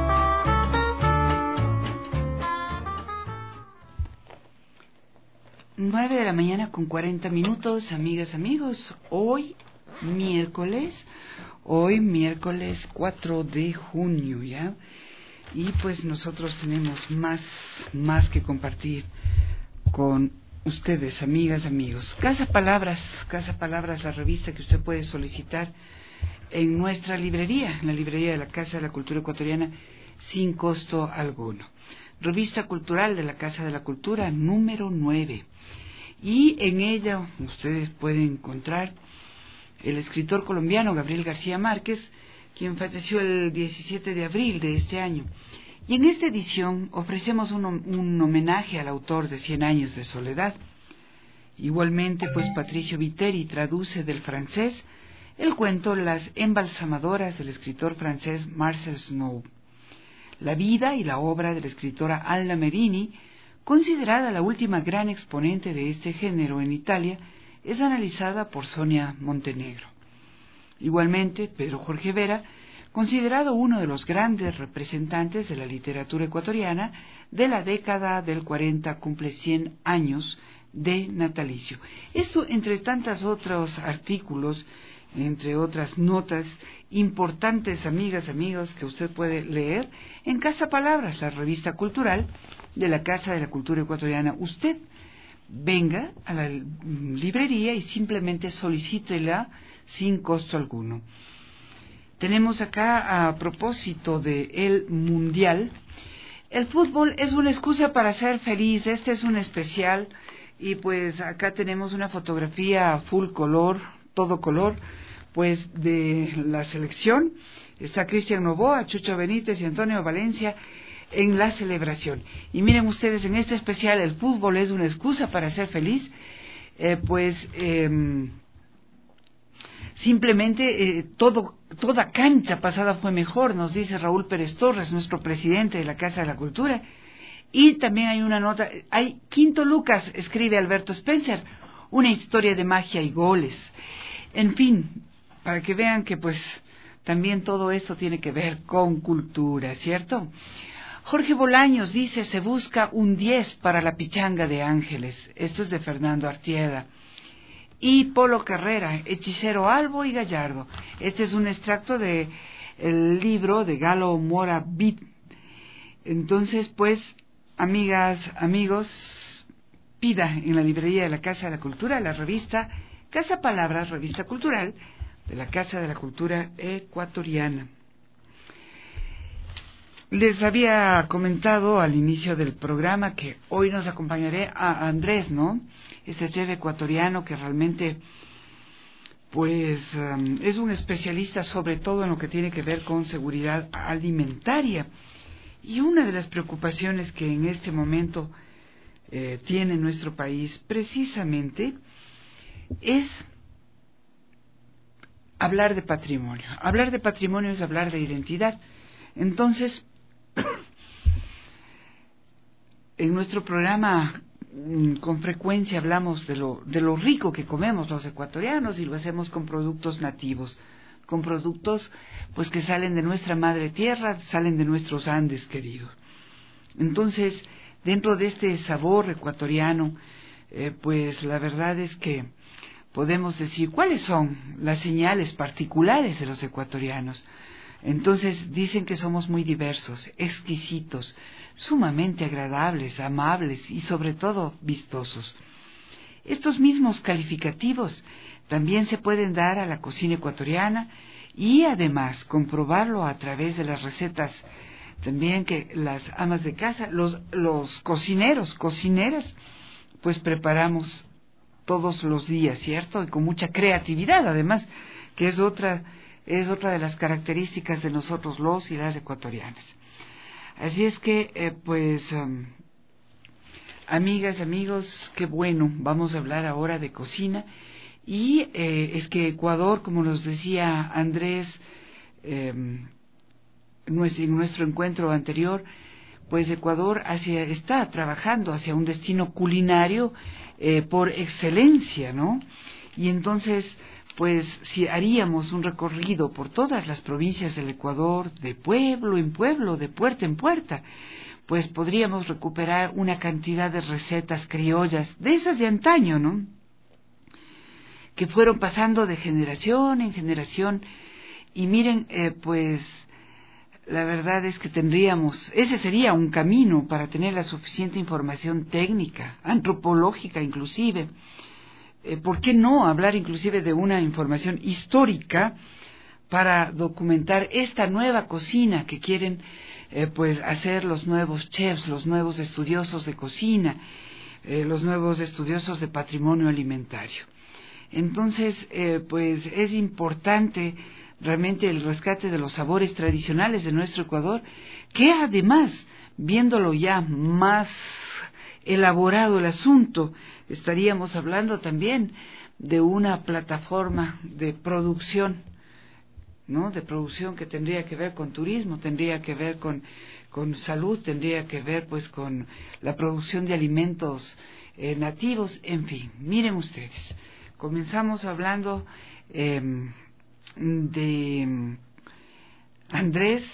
9 de la mañana con 40 minutos, amigas, amigos. Hoy miércoles 4 de junio, ¿ya? Y pues nosotros tenemos más que compartir con ustedes, amigas, amigos. Casa Palabras, la revista que usted puede solicitar en nuestra librería, en la librería de la Casa de la Cultura Ecuatoriana, sin costo alguno. Revista cultural de la Casa de la Cultura, número 9. Y en ella ustedes pueden encontrar el escritor colombiano Gabriel García Márquez, quien falleció el 17 de abril de este año. Y en esta edición ofrecemos un homenaje al autor de 100 años de soledad. Igualmente, pues Patricio Viteri traduce del francés el cuento Las embalsamadoras del escritor francés Marcel Snow. La vida y la obra de la escritora Alda Merini, considerada la última gran exponente de este género en Italia, es analizada por Sonia Montenegro. Igualmente, Pedro Jorge Vera, considerado uno de los grandes representantes de la literatura ecuatoriana de la década del 40, cumple 100 años de natalicio. Esto, entre tantos otros artículos, entre otras notas importantes, amigas, amigos, que usted puede leer en Casa Palabras, la revista cultural de la Casa de la Cultura Ecuatoriana. Usted venga a la librería y simplemente solicítela sin costo alguno. Tenemos acá, a propósito del Mundial, el fútbol es una excusa para ser feliz. Este es un especial y pues acá tenemos una fotografía full color, todo color, pues de la selección. Está Cristian Novoa, Chucho Benítez y Antonio Valencia en la celebración. Y miren ustedes, en este especial, el fútbol es una excusa para ser feliz. Simplemente toda cancha pasada fue mejor, nos dice Raúl Pérez Torres, nuestro presidente de la Casa de la Cultura. Y también hay una nota, Quinto Lucas, escribe Alberto Spencer, una historia de magia y goles. En fin, para que vean que pues también todo esto tiene que ver con cultura, ¿cierto? Jorge Bolaños dice, se busca un 10 para la pichanga de Ángeles. Esto es de Fernando Artieda. Y Polo Carrera, Hechicero Albo y Gallardo. Este es un extracto del libro de Galo Mora Bid. Entonces, pues, amigas, amigos, pida en la librería de la Casa de la Cultura la revista Casa Palabras, revista cultural de la Casa de la Cultura Ecuatoriana. Les había comentado al inicio del programa que hoy nos acompañaré a Andrés, ¿no? Este chef ecuatoriano que realmente, pues, es un especialista sobre todo en lo que tiene que ver con seguridad alimentaria. Y una de las preocupaciones que en este momento tiene nuestro país precisamente es hablar de patrimonio. Hablar de patrimonio es hablar de identidad. Entonces, en nuestro programa con frecuencia hablamos de lo rico que comemos los ecuatorianos y lo hacemos con productos nativos, con productos pues que salen de nuestra madre tierra, salen de nuestros Andes queridos. Entonces, dentro de este sabor ecuatoriano, pues la verdad es que podemos decir cuáles son las señales particulares de los ecuatorianos. Entonces dicen que somos muy diversos, exquisitos, sumamente agradables, amables y sobre todo vistosos. Estos mismos calificativos también se pueden dar a la cocina ecuatoriana y además comprobarlo a través de las recetas también que las amas de casa, los cocineros, cocineras, pues preparamos todos los días, ¿cierto? Y con mucha creatividad, además, que es otra de las características de nosotros los y las ecuatorianas. Así es que, amigas, amigos, qué bueno, vamos a hablar ahora de cocina. Y es que Ecuador, como nos decía Andrés en nuestro encuentro anterior, pues Ecuador está trabajando hacia un destino culinario por excelencia, ¿no? Y entonces, pues si haríamos un recorrido por todas las provincias del Ecuador, de pueblo en pueblo, de puerta en puerta, pues podríamos recuperar una cantidad de recetas criollas, de esas de antaño, ¿no?, que fueron pasando de generación en generación. Y miren, pues la verdad es que ese sería un camino para tener la suficiente información técnica, antropológica inclusive. ¿Por qué no hablar inclusive de una información histórica para documentar esta nueva cocina que quieren pues hacer los nuevos chefs, los nuevos estudiosos de cocina, los nuevos estudiosos de patrimonio alimentario? Entonces, pues es importante realmente el rescate de los sabores tradicionales de nuestro Ecuador, que además, viéndolo ya más elaborado el asunto, estaríamos hablando también de una plataforma de producción, ¿no?, de producción que tendría que ver con turismo, tendría que ver con salud, tendría que ver pues con la producción de alimentos nativos, en fin, miren ustedes. Comenzamos hablando de Andrés,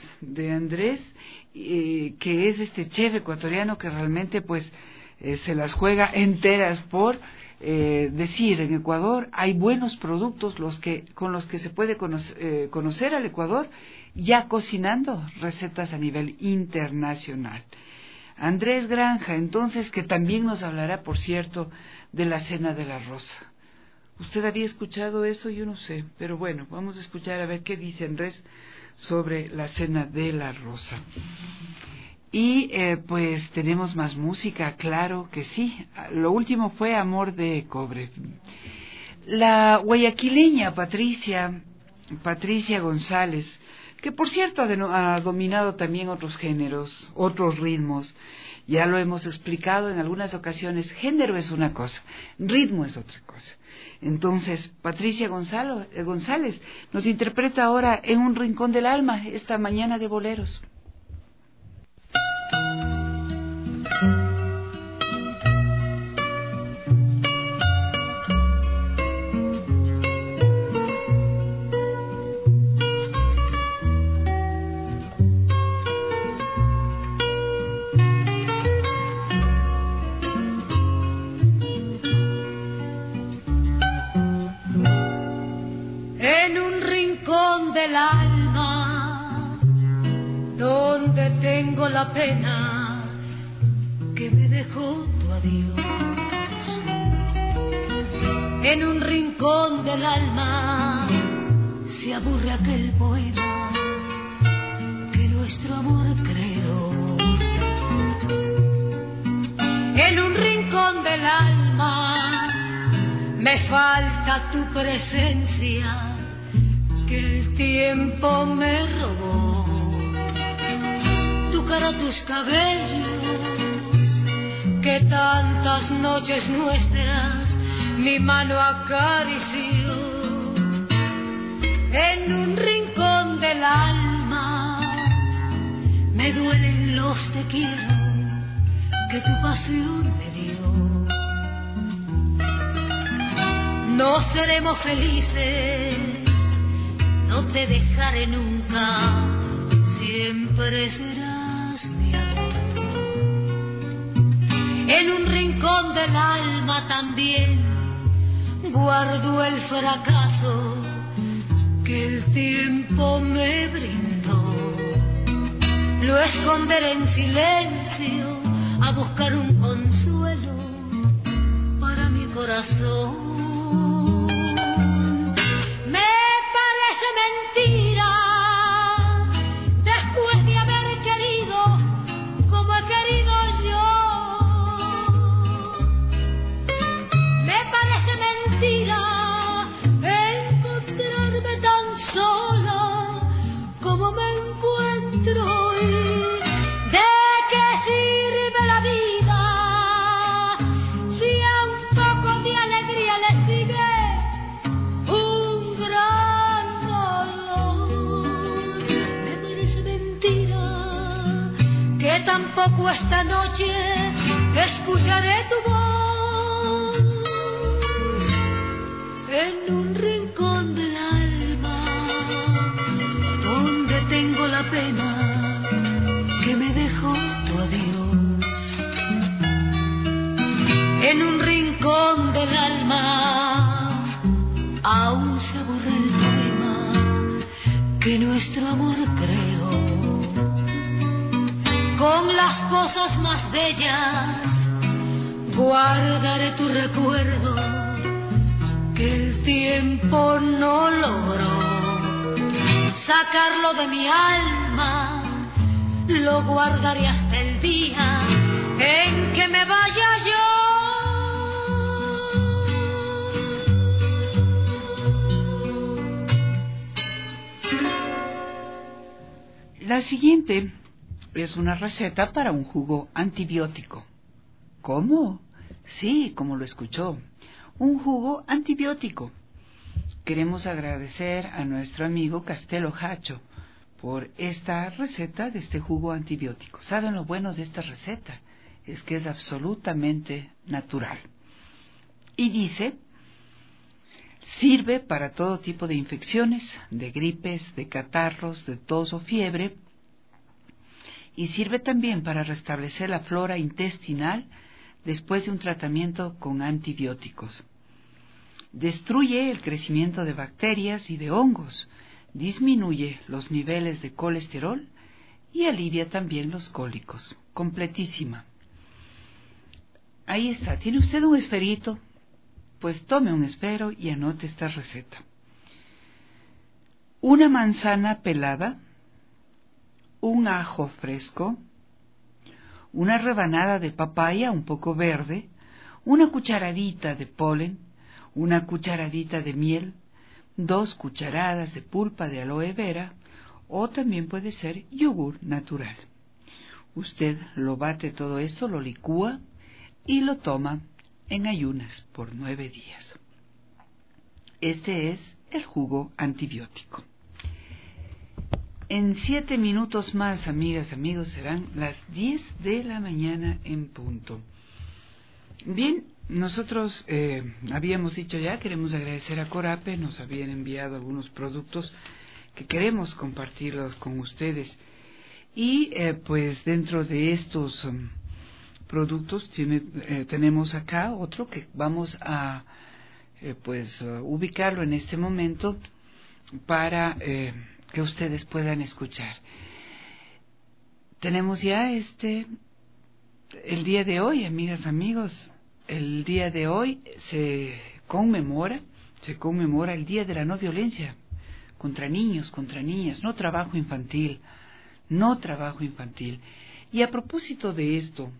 que es este chef ecuatoriano que realmente pues se las juega enteras por decir, en Ecuador hay buenos productos con los que se puede conocer al Ecuador ya cocinando recetas a nivel internacional. Andrés Granja, entonces, que también nos hablará, por cierto, de la Cena de la Rosa. ¿Usted había escuchado eso? Yo no sé, pero bueno, vamos a escuchar a ver qué dice Andrés sobre la Cena de la Rosa. Y pues tenemos más música, claro que sí. Lo último fue Amor de Cobre. La guayaquileña Patricia González, que por cierto ha dominado también otros géneros, otros ritmos. Ya lo hemos explicado en algunas ocasiones, género es una cosa, ritmo es otra cosa. Entonces, Patricia González nos interpreta ahora En un rincón del alma, esta mañana de boleros. Del alma, donde tengo la pena que me dejó tu adiós. En un rincón del alma se aburre aquel poema que nuestro amor creó. En un rincón del alma me falta tu presencia que el tiempo me robó. Tu cara, tus cabellos, que tantas noches nuestras mi mano acarició. En un rincón del alma me duelen los te quiero que tu pasión me dio. No seremos felices, no te dejaré nunca, siempre serás mi amor. En un rincón del alma también guardo el fracaso que el tiempo me brindó. Lo esconderé en silencio a buscar un consuelo para mi corazón. Me parece mentira, después de haber querido como he querido yo. Me parece mentira encontrarme tan sola como me encuentro hoy. ¿De qué sirve la vida si a un poco de alegría le sigue un gran dolor? Me parece mentira que tampoco esta noche escucharé tu voz en un rincón del alma donde tengo la pena que me dejó tu adiós. En un rincón del alma aún se borra el poema que nuestro amor creó. Con las cosas más bellas guardaré tu recuerdo que el tiempo no logró sacarlo de mi alma. Lo guardaré hasta el día en que me vaya yo. La siguiente es una receta para un jugo antibiótico. ¿Cómo? Sí, como lo escuchó. Un jugo antibiótico. Queremos agradecer a nuestro amigo Castelo Hacho por esta receta de este jugo antibiótico. ¿Saben lo bueno de esta receta? Es que es absolutamente natural. Y dice, sirve para todo tipo de infecciones, de gripes, de catarros, de tos o fiebre. Y sirve también para restablecer la flora intestinal después de un tratamiento con antibióticos. Destruye el crecimiento de bacterias y de hongos, disminuye los niveles de colesterol y alivia también los cólicos. Completísima. Ahí está. ¿Tiene usted un esferito? Pues tome un esfero y anote esta receta. Una manzana pelada, un ajo fresco, una rebanada de papaya un poco verde, una cucharadita de polen, una cucharadita de miel, 2 cucharadas de pulpa de aloe vera o también puede ser yogur natural. Usted lo bate todo esto, lo licúa y lo toma en ayunas por 9 días. Este es el jugo antibiótico. En 7 minutos más, amigas, amigos, serán las 10 de la mañana en punto. Bien, nosotros habíamos dicho ya, queremos agradecer a Corape, nos habían enviado algunos productos que queremos compartirlos con ustedes. Y pues dentro de estos productos tenemos acá otro que vamos a ubicarlo en este momento para que ustedes puedan escuchar. Tenemos ya el día de hoy, amigas, amigos, el día de hoy se conmemora el Día de la No Violencia contra niños, contra niñas, no trabajo infantil. Y a propósito de esto,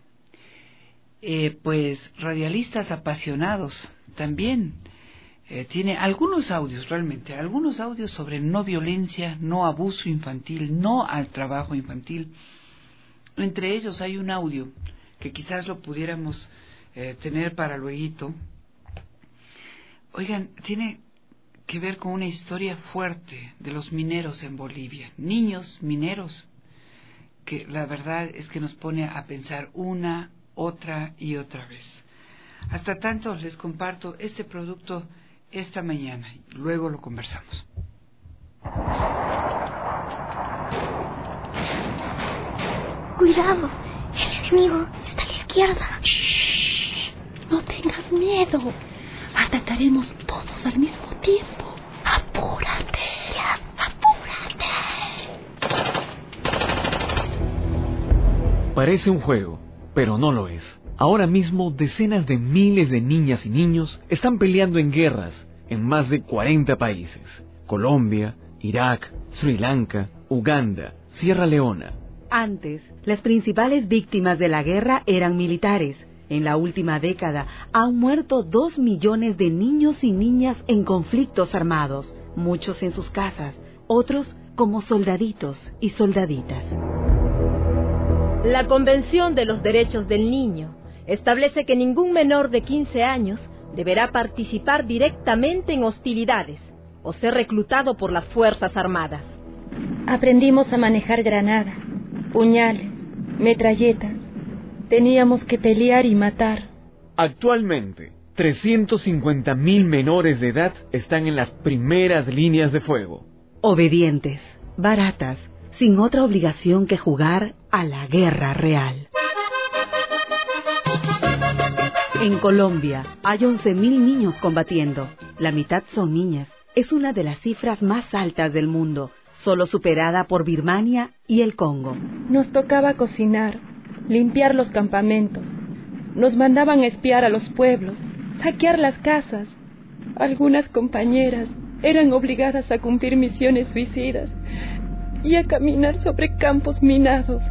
pues Radialistas Apasionados también tiene algunos audios sobre no violencia, no abuso infantil, no al trabajo infantil. Entre ellos hay un audio que quizás lo pudiéramos tener para lueguito. Oigan, tiene que ver con una historia fuerte de los mineros en Bolivia, niños mineros, que la verdad es que nos pone a pensar una, otra y otra vez. Hasta tanto les comparto este producto esta mañana, y luego lo conversamos. Cuidado, el enemigo está listo. izquierda. Shh, no tengas miedo. Atacaremos todos al mismo tiempo. Apúrate. Ya, apúrate. Parece un juego, pero no lo es. Ahora mismo decenas de miles de niñas y niños están peleando en guerras en más de 40 países. Colombia, Irak, Sri Lanka, Uganda, Sierra Leona. Antes, las principales víctimas de la guerra eran militares. En la última década han muerto 2 millones de niños y niñas en conflictos armados, muchos en sus casas, otros como soldaditos y soldaditas. La Convención de los Derechos del Niño establece que ningún menor de 15 años deberá participar directamente en hostilidades o ser reclutado por las Fuerzas Armadas. Aprendimos a manejar granadas, puñales, metralletas. Teníamos que pelear y matar. Actualmente, 350.000 menores de edad están en las primeras líneas de fuego. Obedientes, baratas, sin otra obligación que jugar a la guerra real. En Colombia hay 11.000 niños combatiendo. La mitad son niñas. Es una de las cifras más altas del mundo, solo superada por Birmania y el Congo. Nos tocaba cocinar, limpiar los campamentos. Nos mandaban a espiar a los pueblos, saquear las casas. Algunas compañeras eran obligadas a cumplir misiones suicidas y a caminar sobre campos minados.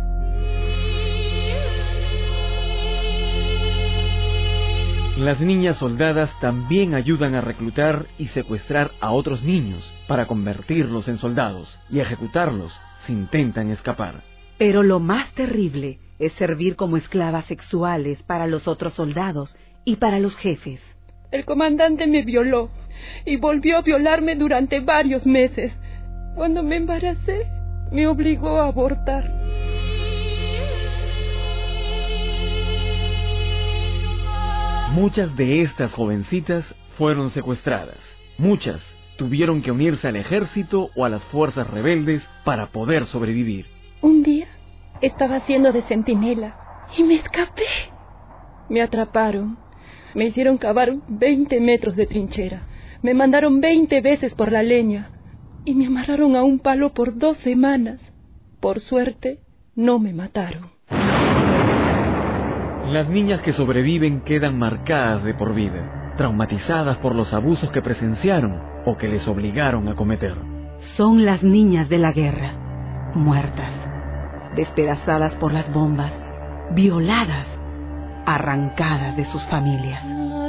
Las niñas soldadas también ayudan a reclutar y secuestrar a otros niños para convertirlos en soldados y ejecutarlos si intentan escapar. Pero lo más terrible es servir como esclavas sexuales para los otros soldados y para los jefes. El comandante me violó y volvió a violarme durante varios meses. Cuando me embaracé, me obligó a abortar. Muchas de estas jovencitas fueron secuestradas. Muchas tuvieron que unirse al ejército o a las fuerzas rebeldes para poder sobrevivir. Un día estaba haciendo de centinela y me escapé. Me atraparon. Me hicieron cavar 20 metros de trinchera. Me mandaron 20 veces por la leña y me amarraron a un palo por 2 semanas. Por suerte, no me mataron. Las niñas que sobreviven quedan marcadas de por vida, traumatizadas por los abusos que presenciaron o que les obligaron a cometer. Son las niñas de la guerra, muertas, despedazadas por las bombas, violadas, arrancadas de sus familias.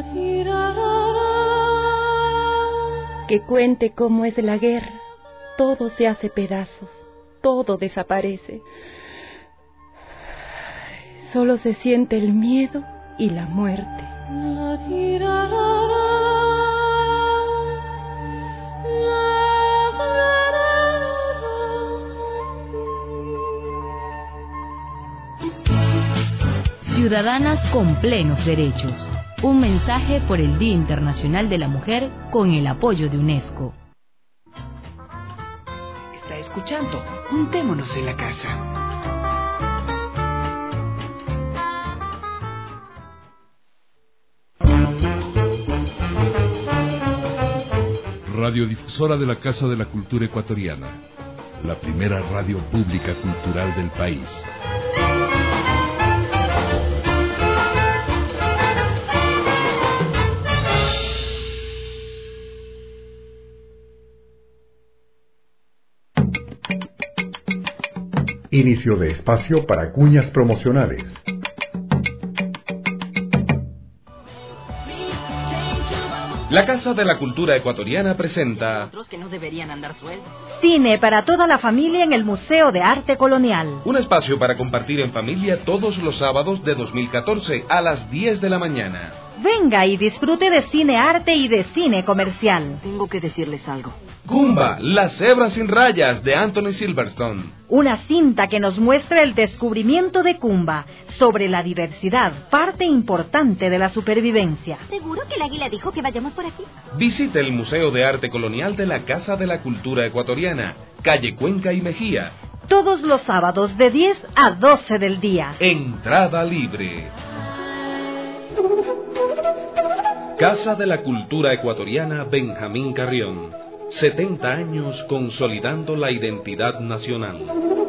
Que cuente cómo es la guerra. Todo se hace pedazos, todo desaparece. Solo se siente el miedo y la muerte. Ciudadanas con plenos derechos. Un mensaje por el Día Internacional de la Mujer con el apoyo de UNESCO. Está escuchando. Juntémonos en la casa. Radiodifusora de la Casa de la Cultura Ecuatoriana, la primera radio pública cultural del país. Inicio de espacio para cuñas promocionales. La Casa de la Cultura Ecuatoriana presenta Otros que no deberían andar sueltos. Cine para toda la familia en el Museo de Arte Colonial. un espacio para compartir en familia todos los sábados de 2014 a las 10 de la mañana. Venga y disfrute de cine arte y de cine comercial. Tengo que decirles algo. Kumba, las cebras sin rayas de Anthony Silverstone. Una cinta que nos muestra el descubrimiento de Kumba sobre la diversidad, parte importante de la supervivencia. ¿Seguro que el águila dijo que vayamos por aquí? Visite el Museo de Arte Colonial de la Casa de la Cultura Ecuatoriana, calle Cuenca y Mejía. Todos los sábados de 10 a 12 del día. Entrada libre. Casa de la Cultura Ecuatoriana Benjamín Carrión. 70 años consolidando la identidad nacional.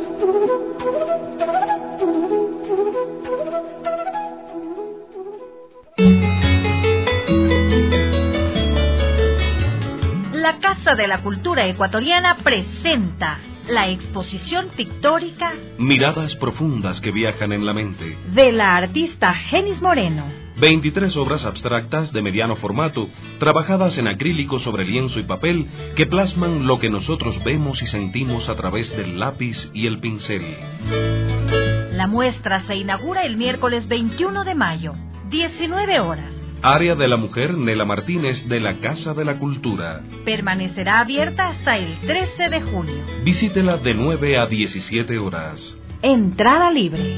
La Casa de la Cultura Ecuatoriana presenta la exposición pictórica Miradas profundas que viajan en la mente, de la artista Genis Moreno. 23 obras abstractas de mediano formato, trabajadas en acrílico sobre lienzo y papel, que plasman lo que nosotros vemos y sentimos a través del lápiz y el pincel. La muestra se inaugura el miércoles 21 de mayo, 19 horas. Área de la Mujer Nela Martínez de la Casa de la Cultura. Permanecerá abierta hasta el 13 de junio. Visítela de 9 a 17 horas. Entrada libre.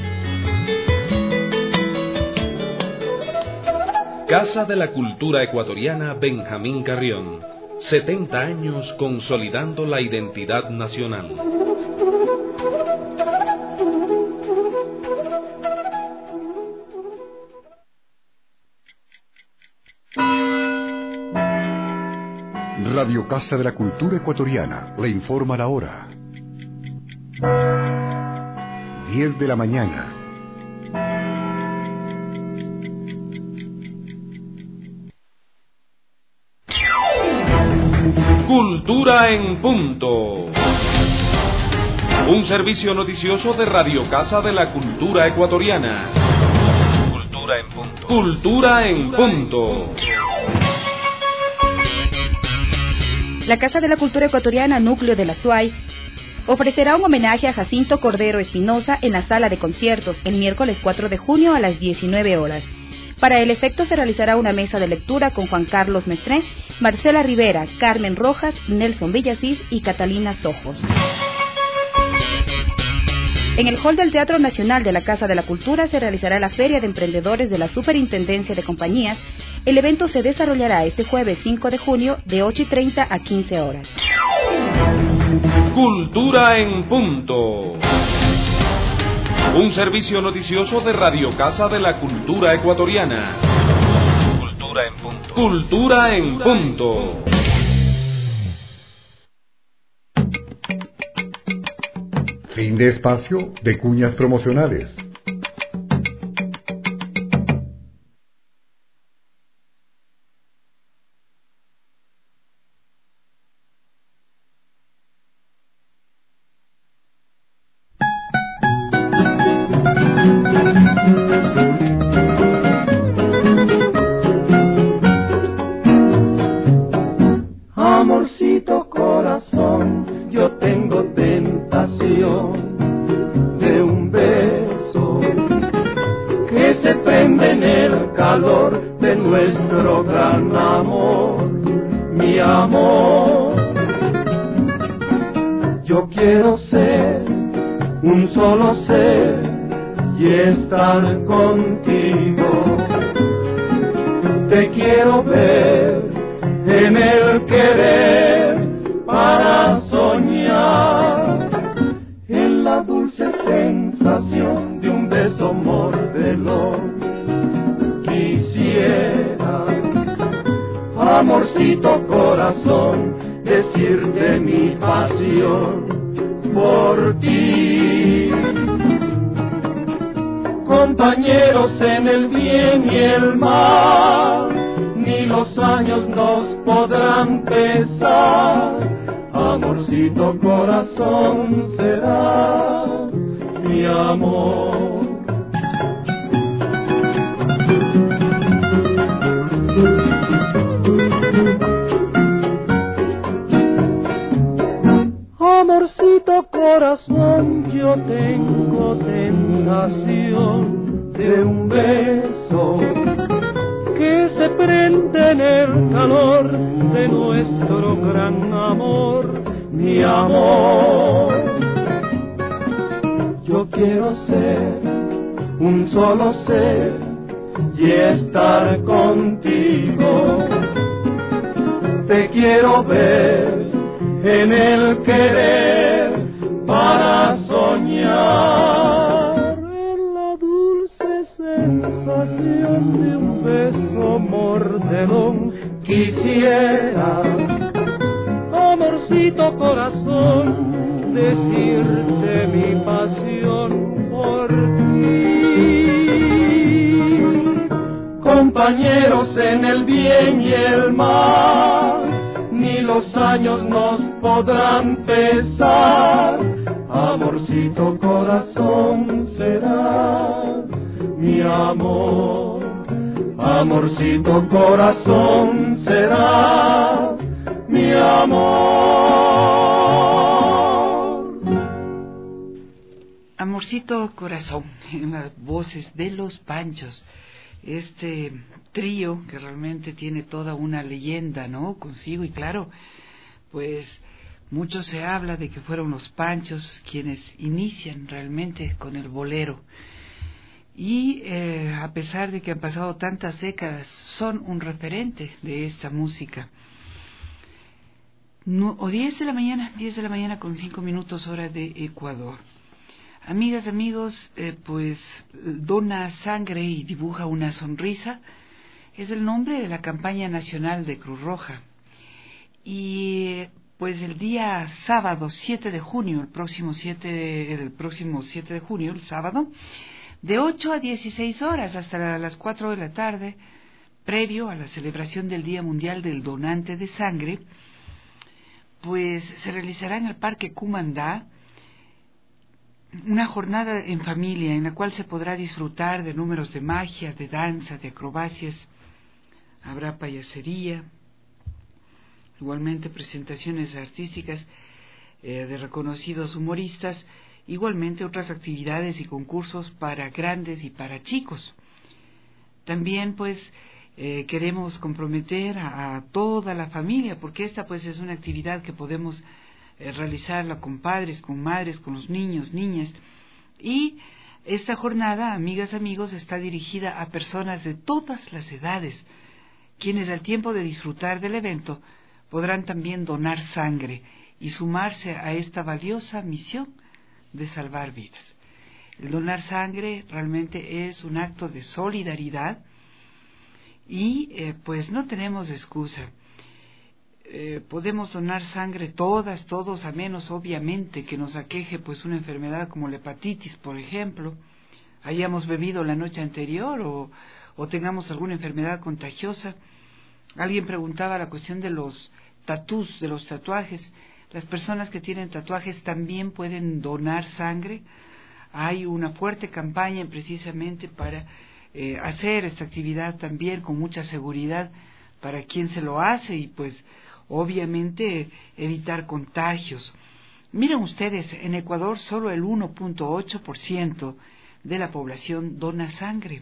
Casa de la Cultura Ecuatoriana Benjamín Carrión. 70 años consolidando la identidad nacional. Radio Casa de la Cultura Ecuatoriana le informa la hora. 10 de la mañana. Cultura en punto. Un servicio noticioso de Radio Casa de la Cultura Ecuatoriana. Cultura en punto. Cultura en punto. La Casa de la Cultura Ecuatoriana, núcleo de la SUAY, ofrecerá un homenaje a Jacinto Cordero Espinosa en la sala de conciertos el miércoles 4 de junio a las 19 horas. Para el efecto se realizará una mesa de lectura con Juan Carlos Mestré, Marcela Rivera, Carmen Rojas, Nelson Villasís y Catalina Sojos. En el hall del Teatro Nacional de la Casa de la Cultura se realizará la Feria de Emprendedores de la Superintendencia de Compañías. El evento se desarrollará este jueves 5 de junio de 8:30 a 15 horas. Cultura en punto. Un servicio noticioso de Radio Casa de la Cultura Ecuatoriana. Cultura en punto. Cultura en punto. Fin de espacio de cuñas promocionales. Amorcito corazón, yo tengo tentación de un beso que se prende en el calor de nuestro gran amor, mi amor. Yo quiero ser un solo ser y estar contigo. Te quiero ver en el querer para soñar, en la dulce sensación de un beso mordedor. Quisiera, amorcito corazón, decirte mi pasión por ti. Compañeros en el bien y el mal, ni los años nos podrán pesar. Amorcito corazón, serás mi amor. Amorcito corazón, yo tengo tentación de un beso que se prende en el calor de nuestro gran amor, mi amor. Yo quiero ser un solo ser y estar contigo. Te quiero ver en el querer para soñar. soñar en la dulce sensación de un beso mordedón. Quisiera, amorcito corazón, decirte mi pasión por ti. Compañeros en el bien y el mal, ni los años nos podrán pesar. Amorcito corazón, serás mi amor. Amorcito corazón, serás mi amor. Amorcito corazón, en las voces de Los Panchos. Este trío que realmente tiene toda una leyenda, ¿no?, consigo, y claro, pues mucho se habla de que fueron los Panchos quienes inician realmente con el bolero, y a pesar de que han pasado tantas décadas, son un referente de esta música. 10 de la mañana con 5 minutos hora de Ecuador. Amigas, amigos, pues Dona Sangre y Dibuja una Sonrisa es el nombre de la campaña nacional de Cruz Roja. Y pues el día sábado 7 de junio, el próximo 7 de junio, el sábado, de 8 a 16 horas hasta las 4 de la tarde, previo a la celebración del Día Mundial del Donante de Sangre, pues se realizará en el Parque Cumandá una jornada en familia en la cual se podrá disfrutar de números de magia, de danza, de acrobacias. Habrá payasería, igualmente presentaciones artísticas de reconocidos humoristas, igualmente otras actividades y concursos para grandes y para chicos. También pues queremos comprometer a toda la familia, porque esta pues es una actividad que podemos realizarla con padres, con madres, con los niños, niñas. Y esta jornada, amigas, amigos, está dirigida a personas de todas las edades, quienes al tiempo de disfrutar del evento podrán también donar sangre y sumarse a esta valiosa misión de salvar vidas. El donar sangre realmente es un acto de solidaridad y pues no tenemos excusa. Podemos donar sangre todos, a menos obviamente que nos aqueje pues una enfermedad como la hepatitis, por ejemplo, hayamos bebido la noche anterior o tengamos alguna enfermedad contagiosa. Alguien preguntaba la cuestión de los tatús, de los tatuajes. Las personas que tienen tatuajes también pueden donar sangre. Hay una fuerte campaña precisamente para hacer esta actividad también con mucha seguridad para quien se lo hace y pues obviamente evitar contagios. Miren ustedes, en Ecuador solo el 1.8% de la población dona sangre.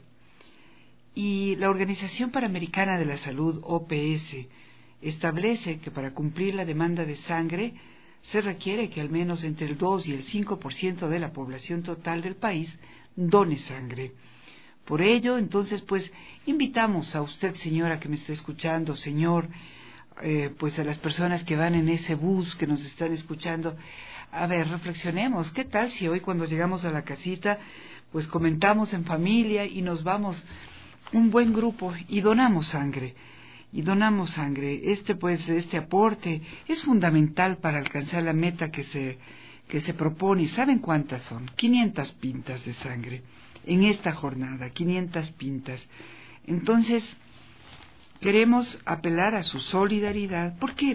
Y la Organización Panamericana de la Salud, OPS, establece que para cumplir la demanda de sangre se requiere que al menos entre el 2 y el 5% de la población total del país done sangre. Por ello, entonces, pues, invitamos a usted, señora, que me está escuchando, señor, pues a las personas que van en ese bus, que nos están escuchando, a ver, reflexionemos, ¿qué tal si hoy cuando llegamos a la casita, pues comentamos en familia y nos vamos un buen grupo y donamos sangre? Este aporte es fundamental para alcanzar la meta que se propone. ¿Saben cuántas son? 500 pintas de sangre en esta jornada, 500 pintas. Entonces, queremos apelar a su solidaridad, porque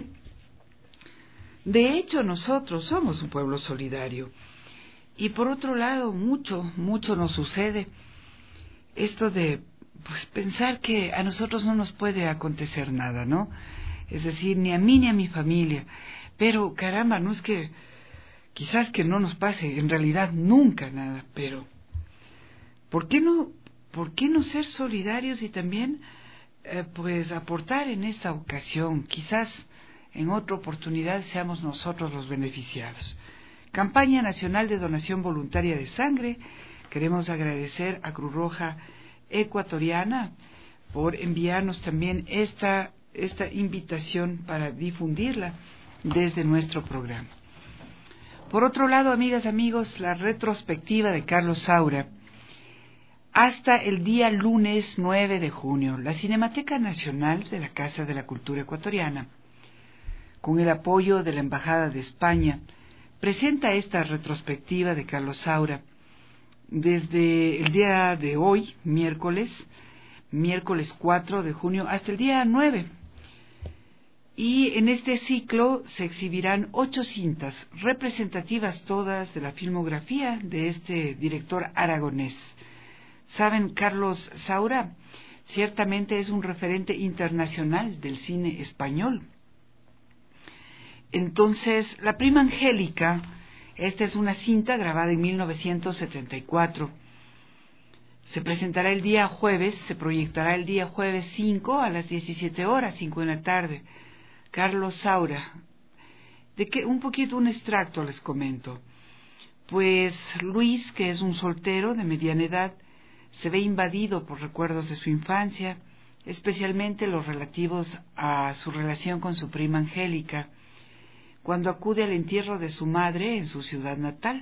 de hecho nosotros somos un pueblo solidario. Y por otro lado, mucho nos sucede esto de pues pensar que a nosotros no nos puede acontecer nada, ¿no? Es decir, ni a mí ni a mi familia. Pero caramba, no es que quizás que no nos pase en realidad nunca nada, pero ¿por qué no ser solidarios y también pues aportar en esta ocasión? Quizás en otra oportunidad seamos nosotros los beneficiados. Campaña Nacional de Donación Voluntaria de Sangre. Queremos agradecer a Cruz Roja Ecuatoriana por enviarnos también esta invitación para difundirla desde nuestro programa. Por otro lado, amigas, amigos, la retrospectiva de Carlos Saura hasta el día lunes 9 de junio. La Cinemateca Nacional de la Casa de la Cultura Ecuatoriana, con el apoyo de la Embajada de España, presenta esta retrospectiva de Carlos Saura desde el día de hoy, miércoles 4 de junio, hasta el día 9. Y en este ciclo se exhibirán 8 cintas, representativas todas de la filmografía de este director aragonés. Saben, Carlos Saura ciertamente es un referente internacional del cine español. Entonces, La Prima Angélica, esta es una cinta grabada en 1974. Se presentará el día jueves, se proyectará el día jueves 5 a las 17 horas, 5 de la tarde. Carlos Saura. Un extracto les comento. Pues Luis, que es un soltero de mediana edad, se ve invadido por recuerdos de su infancia, especialmente los relativos a su relación con su prima Angélica, cuando acude al entierro de su madre en su ciudad natal.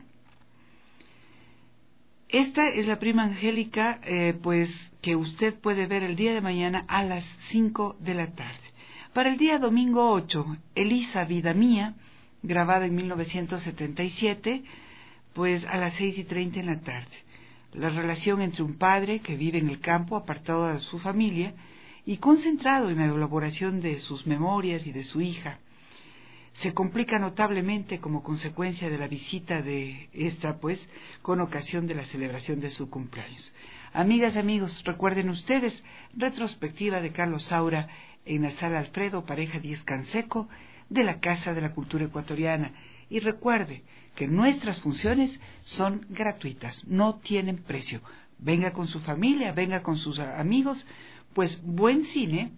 Esta es La Prima Angélica, que usted puede ver el día de mañana a las 5 de la tarde. Para el día domingo 8, Elisa, vida mía, grabada en 1977, a las 6:30 en la tarde. La relación entre un padre que vive en el campo, apartado de su familia, y concentrado en la elaboración de sus memorias y de su hija, se complica notablemente como consecuencia de la visita de esta, con ocasión de la celebración de su cumpleaños. Amigas, amigos, recuerden ustedes, retrospectiva de Carlos Saura en la Sala Alfredo Pareja Díez Canseco de la Casa de la Cultura Ecuatoriana. Y recuerde que nuestras funciones son gratuitas, no tienen precio. Venga con su familia, venga con sus amigos, buen cine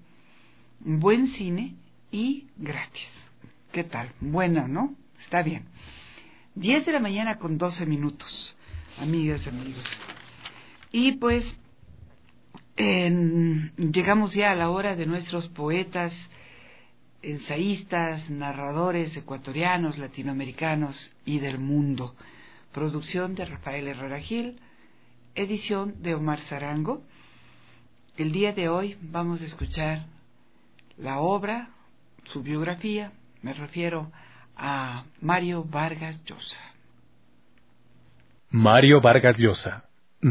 y gratis. ¿Qué tal? Bueno, ¿no? Está bien. 10 de la mañana con 12 minutos, amigas, amigos. Y llegamos ya a la hora de nuestros poetas, ensayistas, narradores ecuatorianos, latinoamericanos y del mundo. Producción de Rafael Herrera Gil, edición de Omar Zarango. El día de hoy vamos a escuchar la obra, su biografía, me refiero a Mario Vargas Llosa. Mario Vargas Llosa,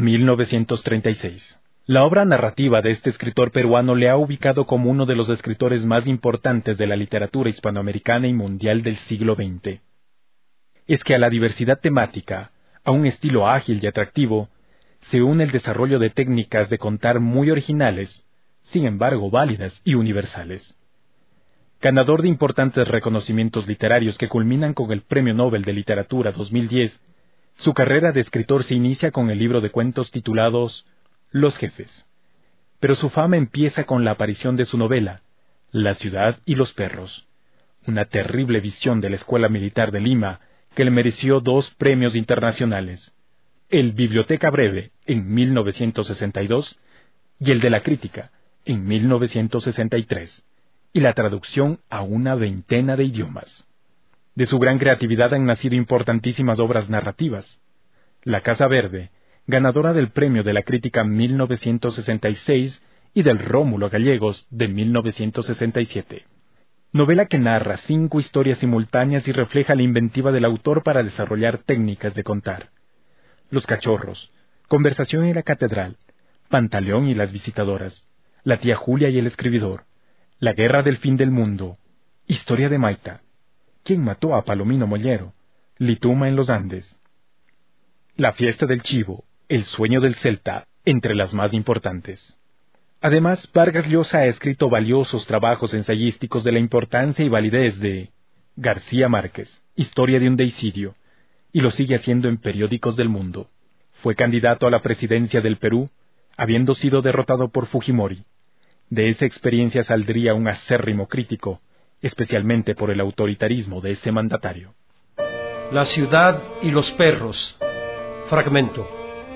1936. La obra narrativa de este escritor peruano le ha ubicado como uno de los escritores más importantes de la literatura hispanoamericana y mundial del siglo XX. Es que a la diversidad temática, a un estilo ágil y atractivo, se une el desarrollo de técnicas de contar muy originales, sin embargo válidas y universales. Ganador de importantes reconocimientos literarios que culminan con el Premio Nobel de Literatura 2010, su carrera de escritor se inicia con el libro de cuentos titulados Los Jefes. Pero su fama empieza con la aparición de su novela, La ciudad y los perros, una terrible visión de la Escuela Militar de Lima que le mereció 2 premios internacionales, el Biblioteca Breve en 1962 y el de la Crítica en 1963, y la traducción a una veintena de idiomas. De su gran creatividad han nacido importantísimas obras narrativas. La Casa Verde, ganadora del Premio de la Crítica 1966 y del Rómulo Gallegos de 1967. Novela que narra 5 historias simultáneas y refleja la inventiva del autor para desarrollar técnicas de contar. Los cachorros, Conversación en la catedral, Pantaleón y las visitadoras, La tía Julia y el escribidor, La guerra del fin del mundo, Historia de Maita, ¿Quién mató a Palomino Mollero?, Lituma en los Andes, La fiesta del chivo, El sueño del celta, entre las más importantes. Además, Vargas Llosa ha escrito valiosos trabajos ensayísticos de la importancia y validez de García Márquez, Historia de un deicidio, y lo sigue haciendo en periódicos del mundo. Fue candidato a la presidencia del Perú, habiendo sido derrotado por Fujimori. De esa experiencia saldría un acérrimo crítico, especialmente por el autoritarismo de ese mandatario. La ciudad y los perros. Fragmento.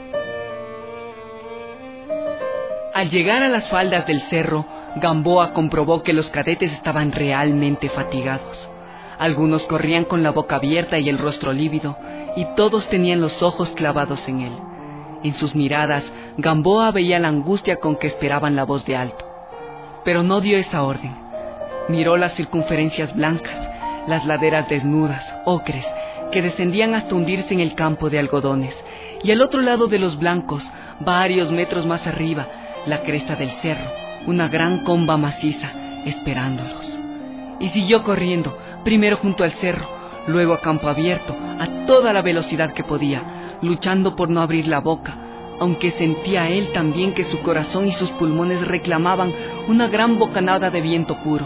Al llegar a las faldas del cerro, Gamboa comprobó que los cadetes estaban realmente fatigados. Algunos corrían con la boca abierta y el rostro lívido, y todos tenían los ojos clavados en él. En sus miradas, Gamboa veía la angustia con que esperaban la voz de Alto. Pero no dio esa orden. Miró las circunferencias blancas, las laderas desnudas, ocres, que descendían hasta hundirse en el campo de algodones, y al otro lado de los blancos, varios metros más arriba, la cresta del cerro, una gran comba maciza, esperándolos. Y siguió corriendo, primero junto al cerro, luego a campo abierto, a toda la velocidad que podía, luchando por no abrir la boca, aunque sentía él también que su corazón y sus pulmones reclamaban una gran bocanada de viento puro.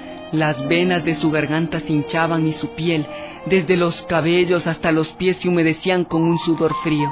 Las venas de su garganta se hinchaban y su piel, desde los cabellos hasta los pies, se humedecían con un sudor frío.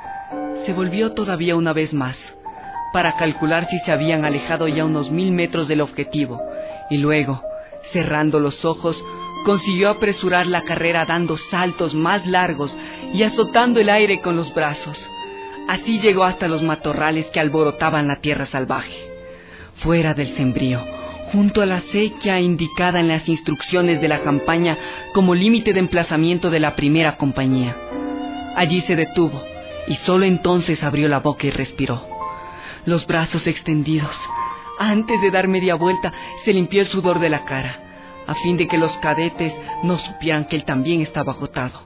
Se volvió todavía una vez más, para calcular si se habían alejado ya unos 1000 metros del objetivo, y luego, cerrando los ojos, consiguió apresurar la carrera dando saltos más largos y azotando el aire con los brazos. Así llegó hasta los matorrales que alborotaban la tierra salvaje. Fuera del sembrío, junto a la acequia indicada en las instrucciones de la campaña como límite de emplazamiento de la primera compañía. Allí se detuvo, y solo entonces abrió la boca y respiró. Los brazos extendidos. Antes de dar media vuelta, se limpió el sudor de la cara, a fin de que los cadetes no supieran que él también estaba agotado.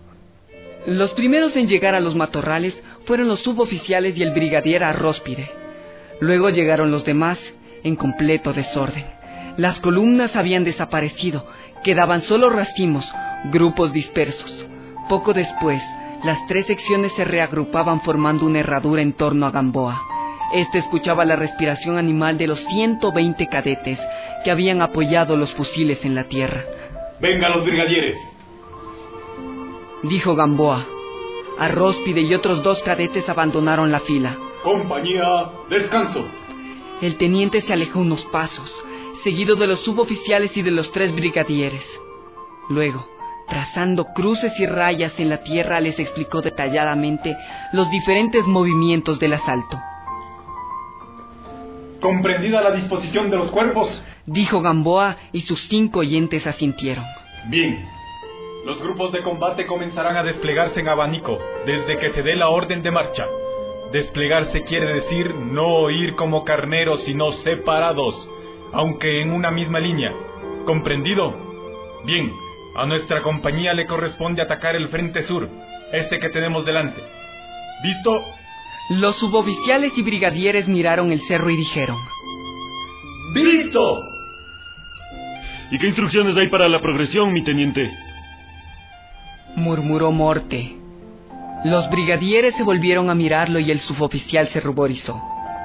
Los primeros en llegar a los matorrales fueron los suboficiales y el brigadier Arróspide. Luego llegaron los demás, en completo desorden. Las columnas habían desaparecido, quedaban solo racimos, grupos dispersos. Poco después, las 3 secciones se reagrupaban formando una herradura en torno a Gamboa. Este escuchaba la respiración animal de los 120 cadetes que habían apoyado los fusiles en la tierra. ¡Vengan los brigadieres!, dijo Gamboa. Arróspide y otros 2 cadetes abandonaron la fila. ¡Compañía, descanso! El teniente se alejó unos pasos, seguido de los suboficiales y de los 3 brigadieres. Luego, trazando cruces y rayas en la tierra, les explicó detalladamente los diferentes movimientos del asalto. ¿Comprendida la disposición de los cuerpos?, dijo Gamboa, y sus 5 oyentes asintieron. Bien. Los grupos de combate comenzarán a desplegarse en abanico desde que se dé la orden de marcha. Desplegarse quiere decir no ir como carneros, sino separados, aunque en una misma línea. ¿Comprendido? Bien, a nuestra compañía le corresponde atacar el frente sur, ese que tenemos delante. ¿Visto? Los suboficiales y brigadieres miraron el cerro y dijeron: ¡Visto! ¿Y qué instrucciones hay para la progresión, mi teniente?, murmuró Morte. Los brigadieres se volvieron a mirarlo y el suboficial se ruborizó.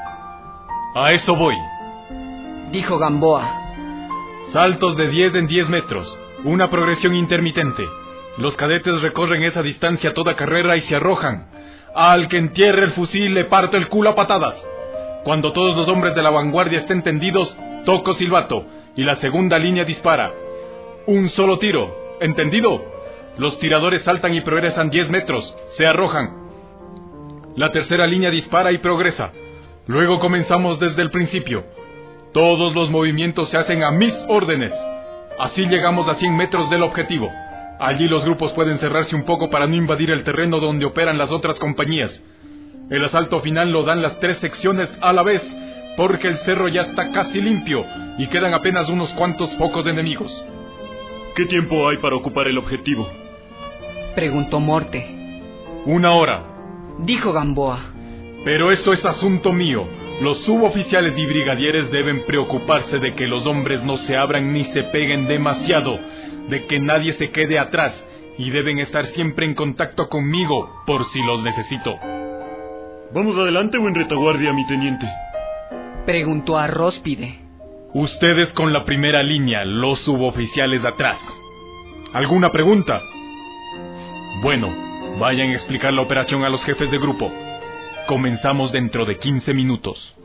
A eso voy, dijo Gamboa. Saltos de 10 en 10 metros, una progresión intermitente. Los cadetes recorren esa distancia a toda carrera y se arrojan. Al que entierre el fusil le parto el culo a patadas. Cuando todos los hombres de la vanguardia estén tendidos, toco silbato y la segunda línea dispara. Un solo tiro, ¿entendido? Los tiradores saltan y progresan 10 metros, se arrojan. La tercera línea dispara y progresa. Luego comenzamos desde el principio. Todos los movimientos se hacen a mis órdenes. Así llegamos a 100 metros del objetivo. Allí los grupos pueden cerrarse un poco para no invadir el terreno donde operan las otras compañías. El asalto final lo dan las 3 secciones a la vez, porque el cerro ya está casi limpio y quedan apenas unos cuantos focos de enemigos. ¿Qué tiempo hay para ocupar el objetivo?, preguntó Morte. 1 hora, dijo Gamboa. Pero eso es asunto mío. Los suboficiales y brigadieres deben preocuparse de que los hombres no se abran ni se peguen demasiado, de que nadie se quede atrás, y deben estar siempre en contacto conmigo por si los necesito. ¿Vamos adelante o en retaguardia, mi teniente?, preguntó Arróspide. Ustedes con la primera línea, los suboficiales atrás. ¿Alguna pregunta? Bueno, vayan a explicar la operación a los jefes de grupo. Comenzamos dentro de 15 minutos.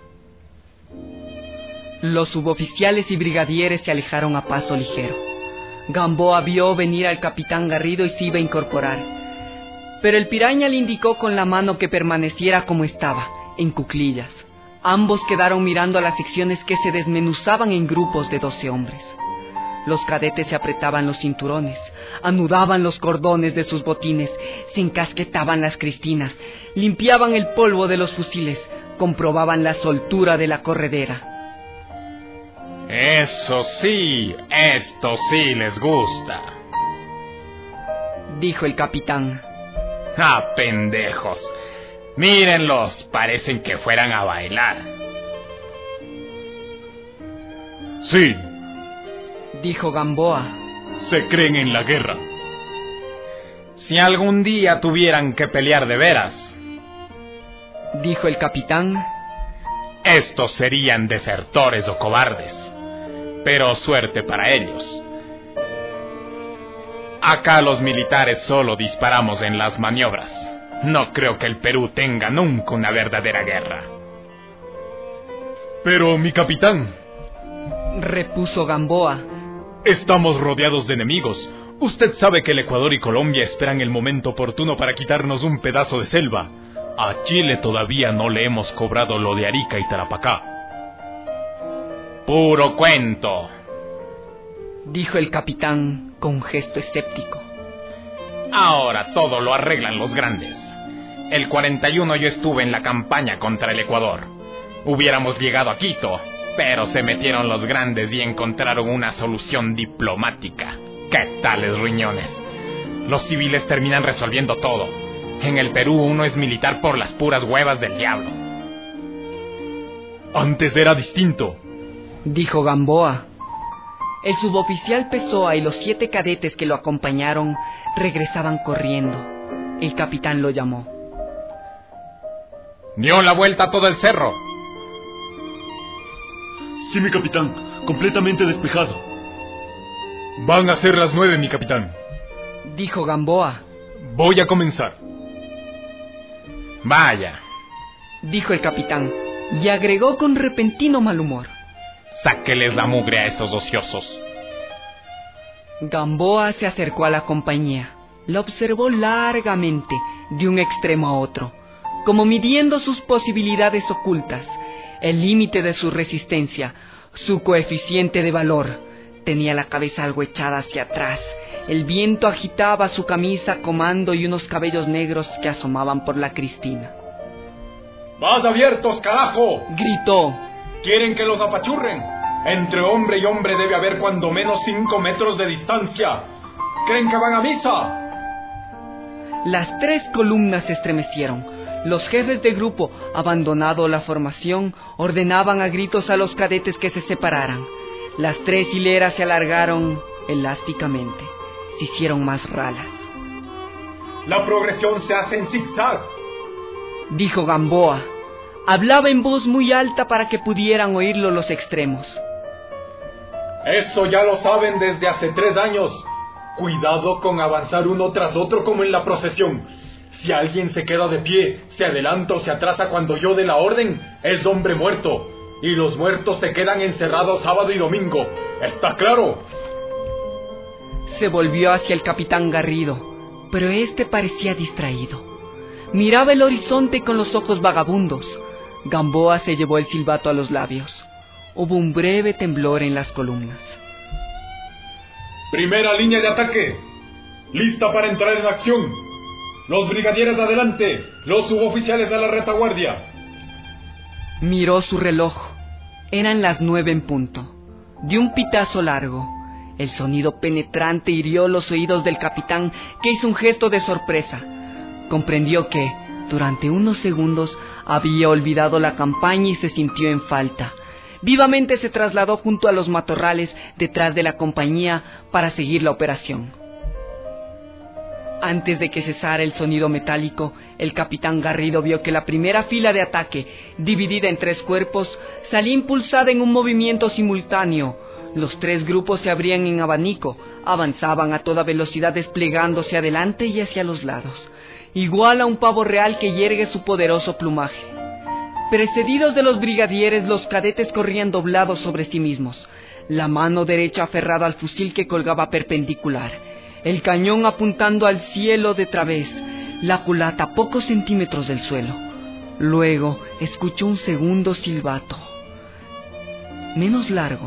Los suboficiales y brigadieres se alejaron a paso ligero. Gamboa vio venir al capitán Garrido y se iba a incorporar. Pero el piraña le indicó con la mano que permaneciera como estaba, en cuclillas. Ambos quedaron mirando a las secciones que se desmenuzaban en grupos de 12 hombres. Los cadetes se apretaban los cinturones, anudaban los cordones de sus botines, se encasquetaban las cristinas, limpiaban el polvo de los fusiles, comprobaban la soltura de la corredera. Eso sí, esto sí les gusta, dijo el capitán. ¡Ah, pendejos! Mírenlos, parecen que fueran a bailar. Sí, dijo Gamboa. Se creen en la guerra. Si algún día tuvieran que pelear de veras, dijo el capitán, estos serían desertores o cobardes. Pero suerte para ellos. Acá los militares solo disparamos en las maniobras. No creo que el Perú tenga nunca una verdadera guerra. Pero, mi capitán, repuso Gamboa, estamos rodeados de enemigos. Usted sabe que el Ecuador y Colombia esperan el momento oportuno para quitarnos un pedazo de selva. A Chile todavía no le hemos cobrado lo de Arica y Tarapacá. Puro cuento, dijo el capitán con un gesto escéptico. Ahora todo lo arreglan los grandes. El 41 yo estuve en la campaña contra el Ecuador. Hubiéramos llegado a Quito, pero se metieron los grandes y encontraron una solución diplomática. ¿Qué tales riñones? Los civiles terminan resolviendo todo. En el Perú uno es militar por las puras huevas del diablo. Antes era distinto, dijo Gamboa. El suboficial Pessoa y los 7 cadetes que lo acompañaron regresaban corriendo. El capitán lo llamó. Dio la vuelta a todo el cerro. Sí, mi capitán, completamente despejado. Van a ser las 9, mi capitán, dijo Gamboa. Voy a comenzar. Vaya, dijo el capitán, y agregó con repentino mal humor. Sáqueles la mugre a esos ociosos. Gamboa se acercó a la compañía, la observó largamente, de un extremo a otro, como midiendo sus posibilidades ocultas, el límite de su resistencia, su coeficiente de valor. Tenía la cabeza algo echada hacia atrás. El viento agitaba su camisa comando y unos cabellos negros que asomaban por la cristina. ¡Más abiertos, carajo!, gritó. ¿Quieren que los apachurren? Entre hombre y hombre debe haber cuando menos 5 metros de distancia. ¿Creen que van a misa? Las 3 columnas se estremecieron. Los jefes de grupo, abandonado la formación, ordenaban a gritos a los cadetes que se separaran. Las 3 hileras se alargaron elásticamente. Se hicieron más ralas. La progresión se hace en zigzag, dijo Gamboa. Hablaba en voz muy alta para que pudieran oírlo los extremos. Eso ya lo saben desde hace 3 años. Cuidado con avanzar uno tras otro como en la procesión. Si alguien se queda de pie, se adelanta o se atrasa cuando yo dé la orden, es hombre muerto. Y los muertos se quedan encerrados sábado y domingo. ¿Está claro? Se volvió hacia el capitán Garrido, pero este parecía distraído. Miraba el horizonte con los ojos vagabundos. Gamboa se llevó el silbato a los labios. Hubo un breve temblor en las columnas. Primera línea de ataque. Lista para entrar en acción. Los brigadieres adelante, los suboficiales a la retaguardia. Miró su reloj. Eran las 9 en punto. Dio un pitazo largo. El sonido penetrante hirió los oídos del capitán, que hizo un gesto de sorpresa. Comprendió que, durante unos segundos, había olvidado la campaña y se sintió en falta. Vivamente se trasladó junto a los matorrales detrás de la compañía para seguir la operación. Antes de que cesara el sonido metálico, el capitán Garrido vio que la primera fila de ataque, dividida en 3 cuerpos, salía impulsada en un movimiento simultáneo. Los 3 grupos se abrían en abanico, avanzaban a toda velocidad desplegándose adelante y hacia los lados, igual a un pavo real que yergue su poderoso plumaje. Precedidos de los brigadieres, los cadetes corrían doblados sobre sí mismos, la mano derecha aferrada al fusil que colgaba perpendicular, el cañón apuntando al cielo de través, la culata a pocos centímetros del suelo. Luego escuchó un segundo silbato, menos largo,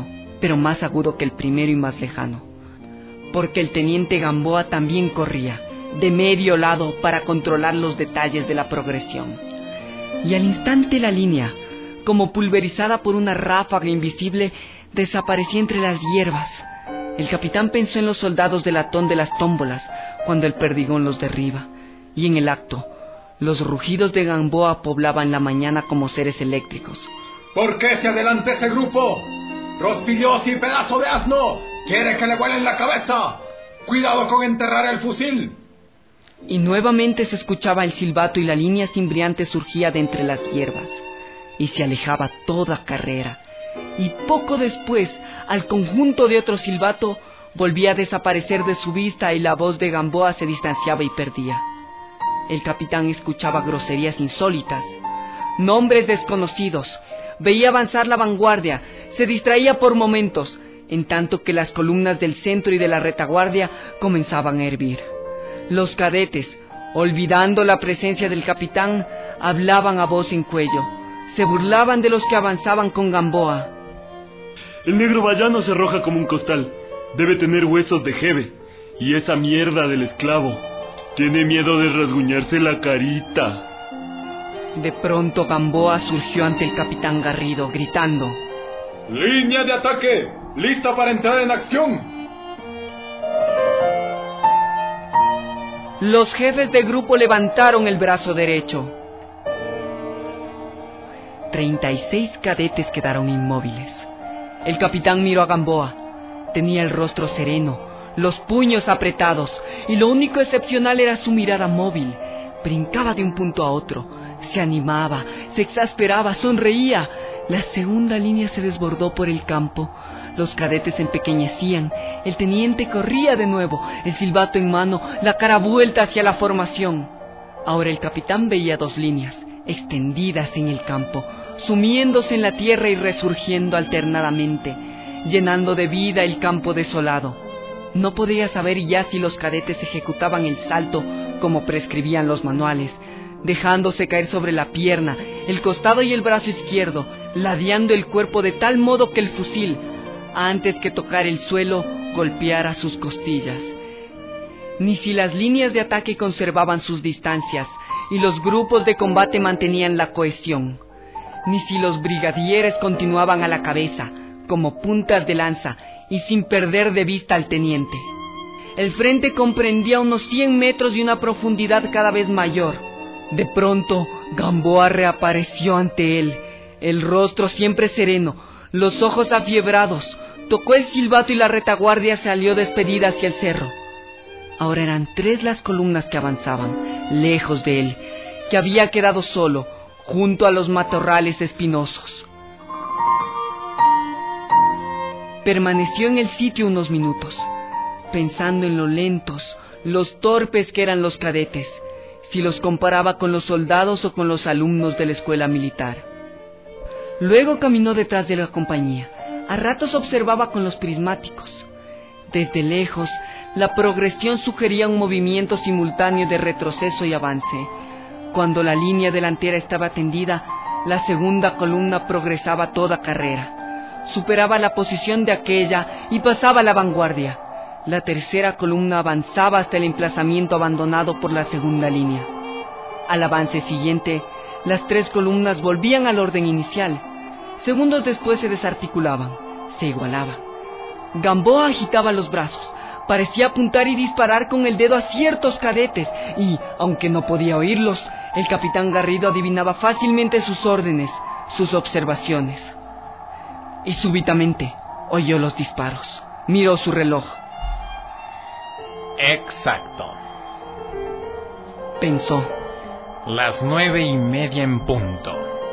pero más agudo que el primero y más lejano, porque el teniente Gamboa también corría de medio lado para controlar los detalles de la progresión. Y al instante la línea, como pulverizada por una ráfaga invisible, desaparecía entre las hierbas. El capitán pensó en los soldados de latón de las tómbolas cuando el perdigón los derriba, y en el acto, los rugidos de Gamboa poblaban la mañana como seres eléctricos. ¿Por qué se adelanta ese grupo? ¡Rospillosi, pedazo de asno! ¡Quiere que le vuelen la cabeza! ¡Cuidado con enterrar el fusil! Y nuevamente se escuchaba el silbato y la línea cimbriante surgía de entre las hierbas, y se alejaba toda carrera. Y poco después, al conjunto de otro silbato, volvía a desaparecer de su vista y la voz de Gamboa se distanciaba y perdía. El capitán escuchaba groserías insólitas, nombres desconocidos, veía avanzar la vanguardia, se distraía por momentos, en tanto que las columnas del centro y de la retaguardia comenzaban a hervir. Los cadetes, olvidando la presencia del capitán, hablaban a voz en cuello, se burlaban de los que avanzaban con Gamboa. El negro vallano se arroja como un costal, debe tener huesos de jeve, y esa mierda del esclavo tiene miedo de rasguñarse la carita. De pronto Gamboa surgió ante el capitán Garrido, gritando: ¡Línea de ataque! ¡Lista para entrar en acción! Los jefes de grupo levantaron el brazo derecho. 36 cadetes quedaron inmóviles. El capitán miró a Gamboa. Tenía el rostro sereno, los puños apretados, y lo único excepcional era su mirada móvil. Brincaba de un punto a otro, se animaba, se exasperaba, sonreía. La segunda línea se desbordó por el campo. Los cadetes se empequeñecían, el teniente corría de nuevo, el silbato en mano, la cara vuelta hacia la formación. Ahora el capitán veía 2 líneas, extendidas en el campo, sumiéndose en la tierra y resurgiendo alternadamente, llenando de vida el campo desolado. No podía saber ya si los cadetes ejecutaban el salto como prescribían los manuales, dejándose caer sobre la pierna, el costado y el brazo izquierdo, ladeando el cuerpo de tal modo que el fusil, antes que tocar el suelo, golpeara sus costillas. Ni si las líneas de ataque conservaban sus distancias y los grupos de combate mantenían la cohesión, ni si los brigadieres continuaban a la cabeza, como puntas de lanza, y sin perder de vista al teniente. El frente comprendía unos 100 metros y una profundidad cada vez mayor. De pronto, Gamboa reapareció ante él, el rostro siempre sereno, los ojos afiebrados. Tocó el silbato y la retaguardia salió despedida hacia el cerro. Ahora eran 3 las columnas que avanzaban, lejos de él, que había quedado solo, junto a los matorrales espinosos. Permaneció en el sitio unos minutos, pensando en lo lentos, los torpes que eran los cadetes, si los comparaba con los soldados o con los alumnos de la escuela militar. Luego caminó detrás de la compañía. A ratos observaba con los prismáticos. Desde lejos, la progresión sugería un movimiento simultáneo de retroceso y avance. Cuando la línea delantera estaba tendida, la segunda columna progresaba a toda carrera. Superaba la posición de aquella y pasaba a la vanguardia. La tercera columna avanzaba hasta el emplazamiento abandonado por la segunda línea. Al avance siguiente, las 3 columnas volvían al orden inicial. Segundos después se desarticulaban, se igualaban. Gamboa agitaba los brazos, parecía apuntar y disparar con el dedo a ciertos cadetes, y, aunque no podía oírlos, el capitán Garrido adivinaba fácilmente sus órdenes, sus observaciones. Y súbitamente oyó los disparos, miró su reloj. Exacto, pensó. Las 9:30 en punto.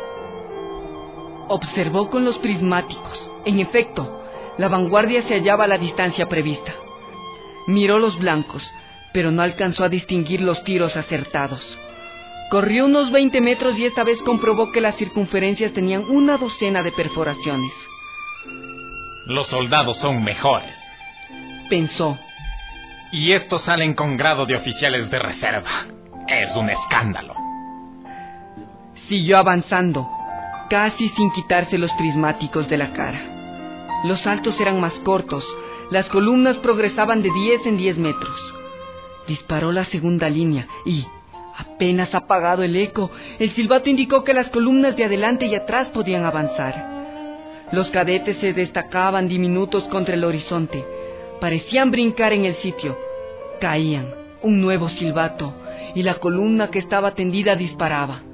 Observó con los prismáticos. En efecto, la vanguardia se hallaba a la distancia prevista. Miró los blancos, pero no alcanzó a distinguir los tiros acertados. Corrió unos 20 metros y esta vez comprobó que las circunferencias tenían una docena de perforaciones. Los soldados son mejores, pensó. Y estos salen con grado de oficiales de reserva. Es un escándalo. Siguió avanzando, casi sin quitarse los prismáticos de la cara. Los saltos eran más cortos. Las columnas progresaban de 10 en 10 metros. Disparó la segunda línea y, apenas apagado el eco, el silbato indicó que las columnas de adelante y atrás podían avanzar. Los cadetes se destacaban diminutos contra el horizonte. Parecían brincar en el sitio. Caían. Un nuevo silbato, y la columna que estaba tendida disparaba.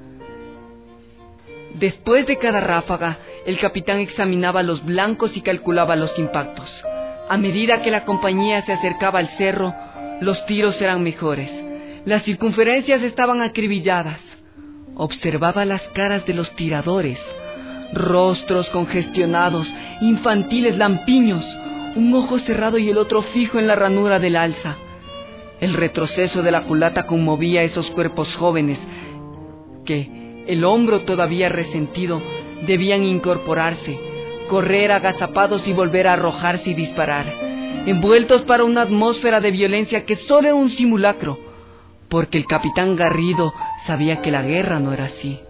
Después de cada ráfaga, el capitán examinaba los blancos y calculaba los impactos. A medida que la compañía se acercaba al cerro, los tiros eran mejores. Las circunferencias estaban acribilladas. Observaba las caras de los tiradores. Rostros congestionados, infantiles, lampiños, un ojo cerrado y el otro fijo en la ranura del alza. El retroceso de la culata conmovía a esos cuerpos jóvenes que, el hombro todavía resentido, debían incorporarse, correr agazapados y volver a arrojarse y disparar, envueltos para una atmósfera de violencia que solo era un simulacro, porque el capitán Garrido sabía que la guerra no era así.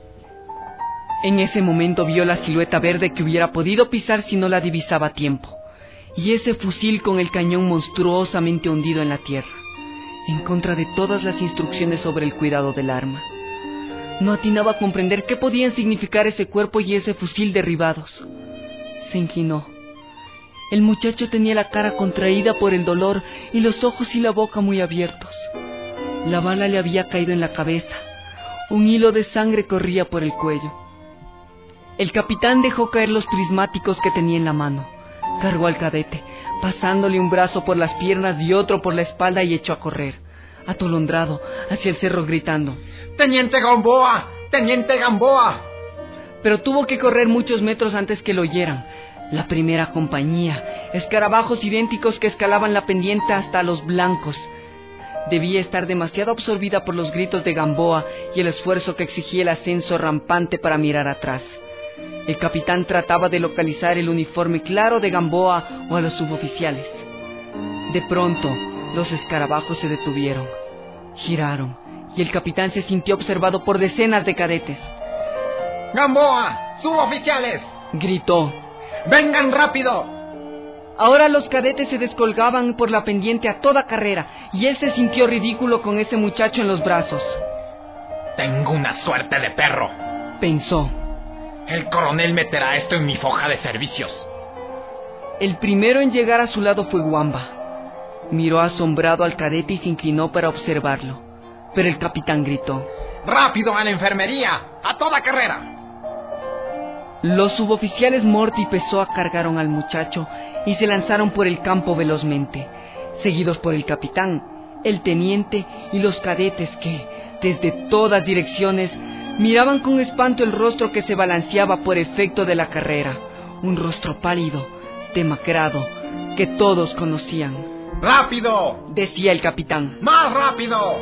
En ese momento vio la silueta verde que hubiera podido pisar si no la divisaba a tiempo, y ese fusil con el cañón monstruosamente hundido en la tierra, en contra de todas las instrucciones sobre el cuidado del arma. No atinaba a comprender qué podían significar ese cuerpo y ese fusil derribados. Se inclinó. El muchacho tenía la cara contraída por el dolor y los ojos y la boca muy abiertos. La bala le había caído en la cabeza. Un hilo de sangre corría por el cuello. El capitán dejó caer los prismáticos que tenía en la mano. Cargó al cadete, pasándole un brazo por las piernas y otro por la espalda y echó a correr, atolondrado, hacia el cerro gritando: ¡Teniente Gamboa! ¡Teniente Gamboa! Pero tuvo que correr muchos metros antes que lo oyeran. La primera compañía, escarabajos idénticos que escalaban la pendiente hasta los blancos. Debía estar demasiado absorbida por los gritos de Gamboa y el esfuerzo que exigía el ascenso rampante para mirar atrás. El capitán trataba de localizar el uniforme claro de Gamboa o a los suboficiales. De pronto, los escarabajos se detuvieron, giraron, y el capitán se sintió observado por decenas de cadetes. ¡Gamboa! ¡Suboficiales!, gritó. ¡Vengan rápido! Ahora los cadetes se descolgaban por la pendiente a toda carrera, y él se sintió ridículo con ese muchacho en los brazos. Tengo una suerte de perro, pensó. El coronel meterá esto en mi foja de servicios. El primero en llegar a su lado fue Guamba. Miró asombrado al cadete y se inclinó para observarlo. Pero el capitán gritó: ¡Rápido a la enfermería! ¡A toda carrera! Los suboficiales Morty y Pessoa cargaron al muchacho y se lanzaron por el campo velozmente, seguidos por el capitán, el teniente y los cadetes que, desde todas direcciones, miraban con espanto el rostro que se balanceaba por efecto de la carrera, un rostro pálido, demacrado, que todos conocían. ¡Rápido!, decía el capitán. ¡Más rápido!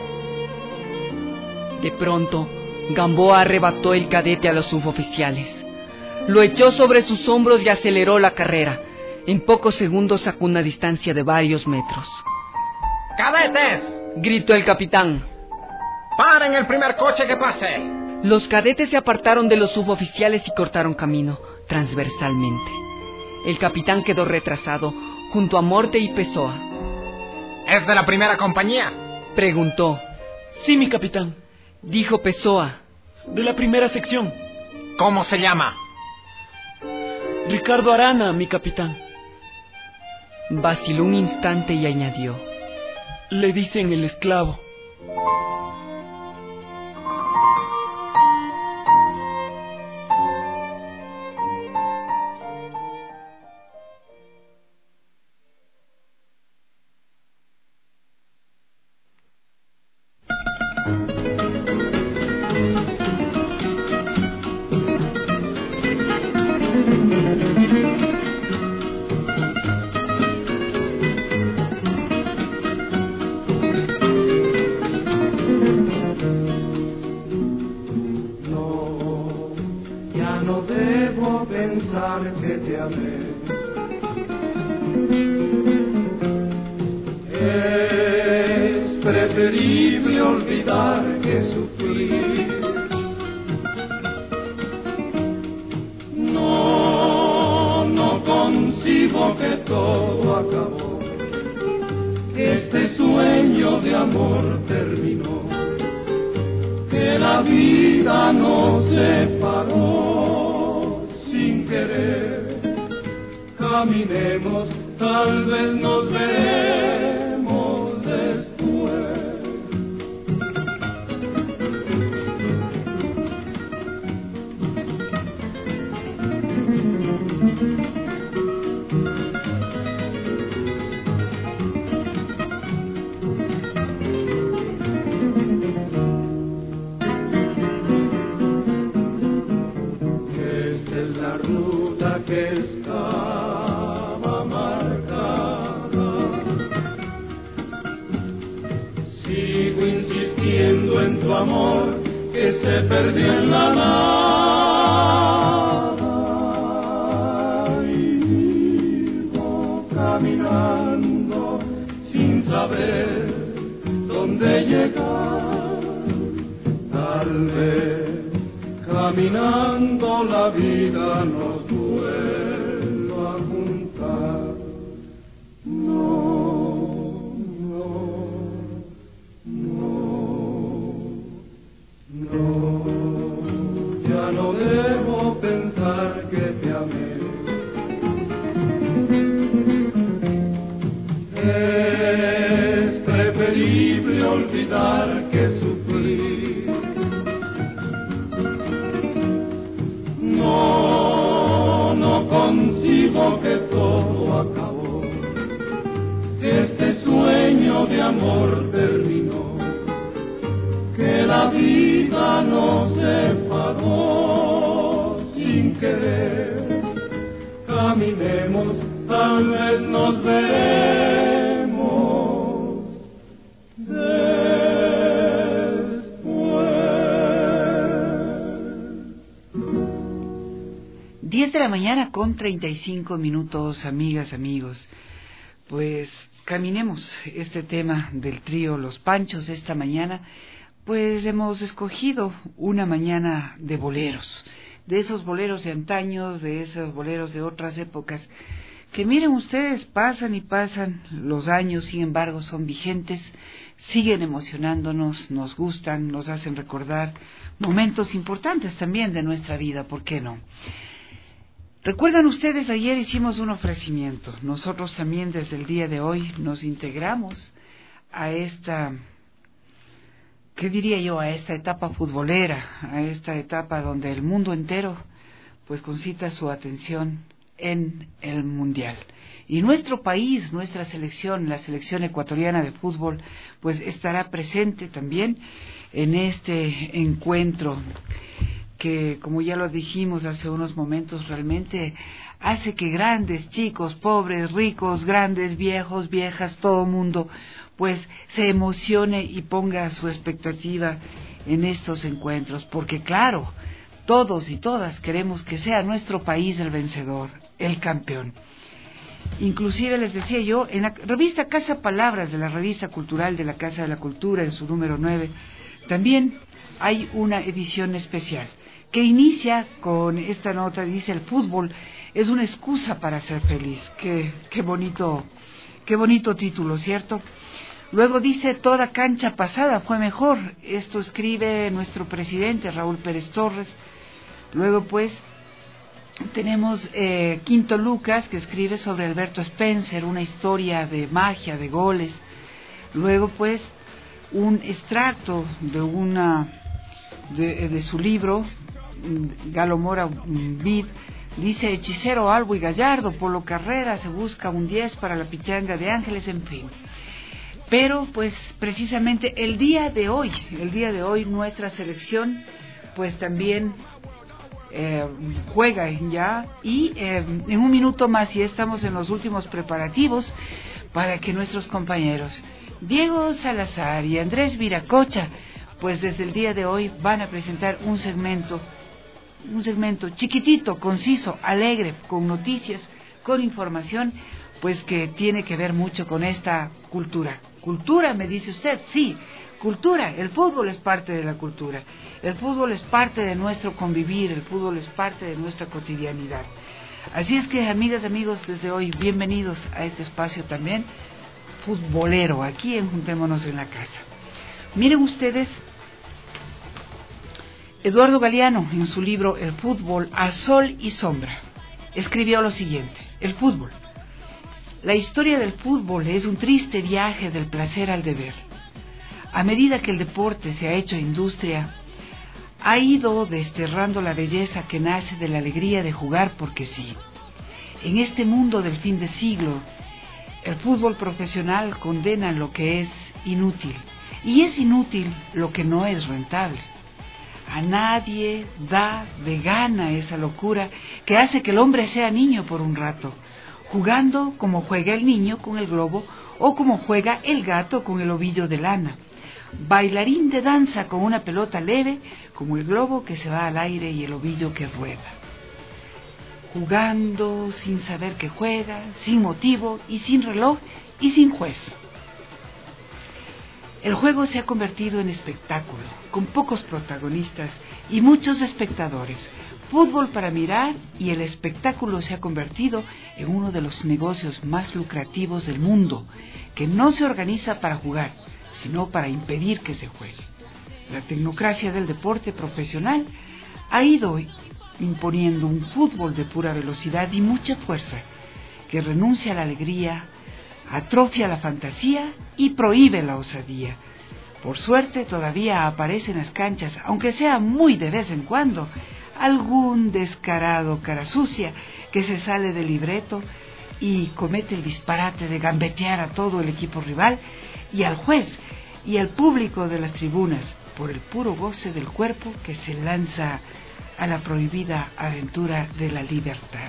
De pronto, Gamboa arrebató el cadete a los suboficiales. Lo echó sobre sus hombros y aceleró la carrera. En pocos segundos sacó una distancia de varios metros. ¡Cadetes!, gritó el capitán. ¡Paren el primer coche que pase! Los cadetes se apartaron de los suboficiales y cortaron camino, transversalmente. El capitán quedó retrasado, junto a Morte y Pessoa. ¿Es de la primera compañía?, preguntó. Sí, mi capitán, dijo Pessoa. De la primera sección. ¿Cómo se llama? Ricardo Arana, mi capitán. Vaciló un instante y añadió: le dicen el esclavo. Que te amé. Es preferible olvidar que sufrir. No concibo consigo que todo acabó, que este sueño de amor terminó, que la vida nos separó sin querer. Caminemos, tal vez nos veremos después. Esta es la ruta que estaba marcada. Sigo insistiendo en tu amor que se perdió en la nada. Y vivo caminando sin saber dónde llegar. Tal vez caminando la vida nos vuelva a juntar. No, ya no debo pensar que te amé. Es preferible olvidar que sufrir. No consigo que todo acabó, que este sueño de amor terminó, que la vida nos separó sin querer. Caminemos, tal vez nos veremos después. 10 de la mañana con 35 minutos, amigas, amigos. Pues caminemos este tema del trío Los Panchos esta mañana. Pues hemos escogido una mañana de boleros, de esos boleros de antaños, de esos boleros de otras épocas, que miren ustedes, pasan y pasan los años, sin embargo son vigentes, siguen emocionándonos, nos gustan, nos hacen recordar momentos importantes también de nuestra vida, ¿por qué no? Recuerdan ustedes, ayer hicimos un ofrecimiento. Nosotros también desde el día de hoy nos integramos a esta, ¿qué diría yo?, a esta etapa futbolera, a esta etapa donde el mundo entero pues concita su atención en el Mundial. Y nuestro país, nuestra selección, la selección ecuatoriana de fútbol, pues estará presente también en este encuentro que, como ya lo dijimos hace unos momentos, realmente hace que grandes, chicos, pobres, ricos, grandes, viejos, viejas, todo mundo, pues se emocione y ponga su expectativa en estos encuentros, porque claro, todos y todas queremos que sea nuestro país el vencedor, el campeón. Inclusive les decía yo, en la revista Casa Palabras de la revista cultural de la Casa de la Cultura, en su número 9, también hay una edición especial que inicia con esta nota, dice: el fútbol es una excusa para ser feliz. Qué bonito título, ¿cierto? Luego dice: toda cancha pasada fue mejor. Esto escribe nuestro presidente Raúl Pérez Torres. Luego pues tenemos Quinto Lucas, que escribe sobre Alberto Spencer, una historia de magia, de goles. Luego pues un extracto de su libro, Galo Mora Vid, dice: hechicero, albo y gallardo, Polo Carrera, se busca un 10 para la pichanga de Ángeles, en fin. Pero pues precisamente el día de hoy nuestra selección pues también juega ya, y en un minuto más ya estamos en los últimos preparativos para que nuestros compañeros Diego Salazar y Andrés Viracocha pues desde el día de hoy van a presentar un segmento chiquitito, conciso, alegre, con noticias, con información, pues que tiene que ver mucho con esta cultura. ¿Cultura, me dice usted? Sí, cultura. El fútbol es parte de la cultura. El fútbol es parte de nuestro convivir, el fútbol es parte de nuestra cotidianidad. Así es que, amigas, amigos, desde hoy, bienvenidos a este espacio también futbolero, aquí en Juntémonos en la Casa. Miren ustedes, Eduardo Galeano, en su libro El fútbol a sol y sombra, escribió lo siguiente: el fútbol. La historia del fútbol es un triste viaje del placer al deber. A medida que el deporte se ha hecho industria, ha ido desterrando la belleza que nace de la alegría de jugar porque sí. En este mundo del fin de siglo, el fútbol profesional condena lo que es inútil, y es inútil lo que no es rentable. A nadie da de gana esa locura que hace que el hombre sea niño por un rato, jugando como juega el niño con el globo o como juega el gato con el ovillo de lana. Bailarín de danza con una pelota leve como el globo que se va al aire y el ovillo que rueda. Jugando sin saber que juega, sin motivo y sin reloj y sin juez. El juego se ha convertido en espectáculo, con pocos protagonistas y muchos espectadores. Fútbol para mirar, y el espectáculo se ha convertido en uno de los negocios más lucrativos del mundo, que no se organiza para jugar, sino para impedir que se juegue. La tecnocracia del deporte profesional ha ido imponiendo un fútbol de pura velocidad y mucha fuerza, que renuncia a la alegría, atrofia la fantasía y prohíbe la osadía. Por suerte todavía aparece en las canchas, aunque sea muy de vez en cuando, algún descarado cara sucia que se sale del libreto y comete el disparate de gambetear a todo el equipo rival y al juez y al público de las tribunas por el puro goce del cuerpo que se lanza a la prohibida aventura de la libertad.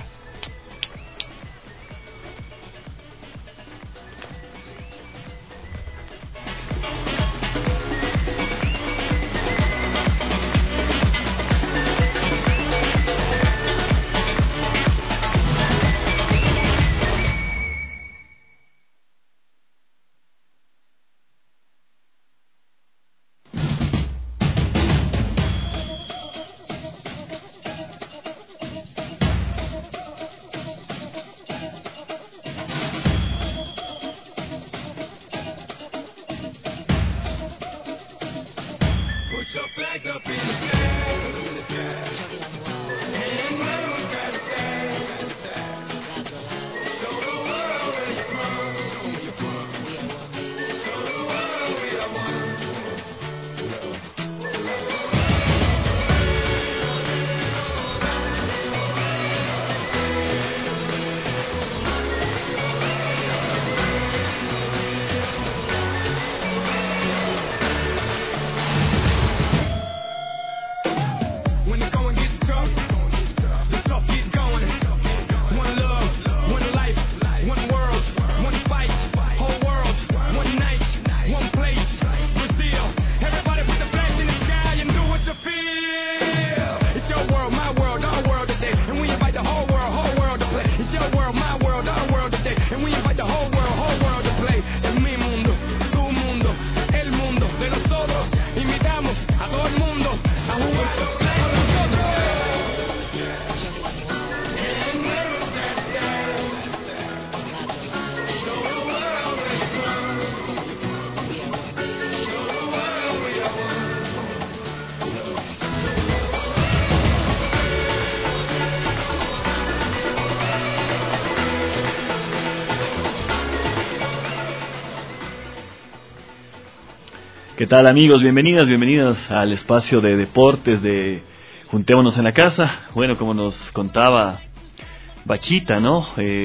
¿Qué tal, amigos? Bienvenidos al espacio de deportes de Juntémonos en la Casa. Bueno, como nos contaba Bachita, ¿no?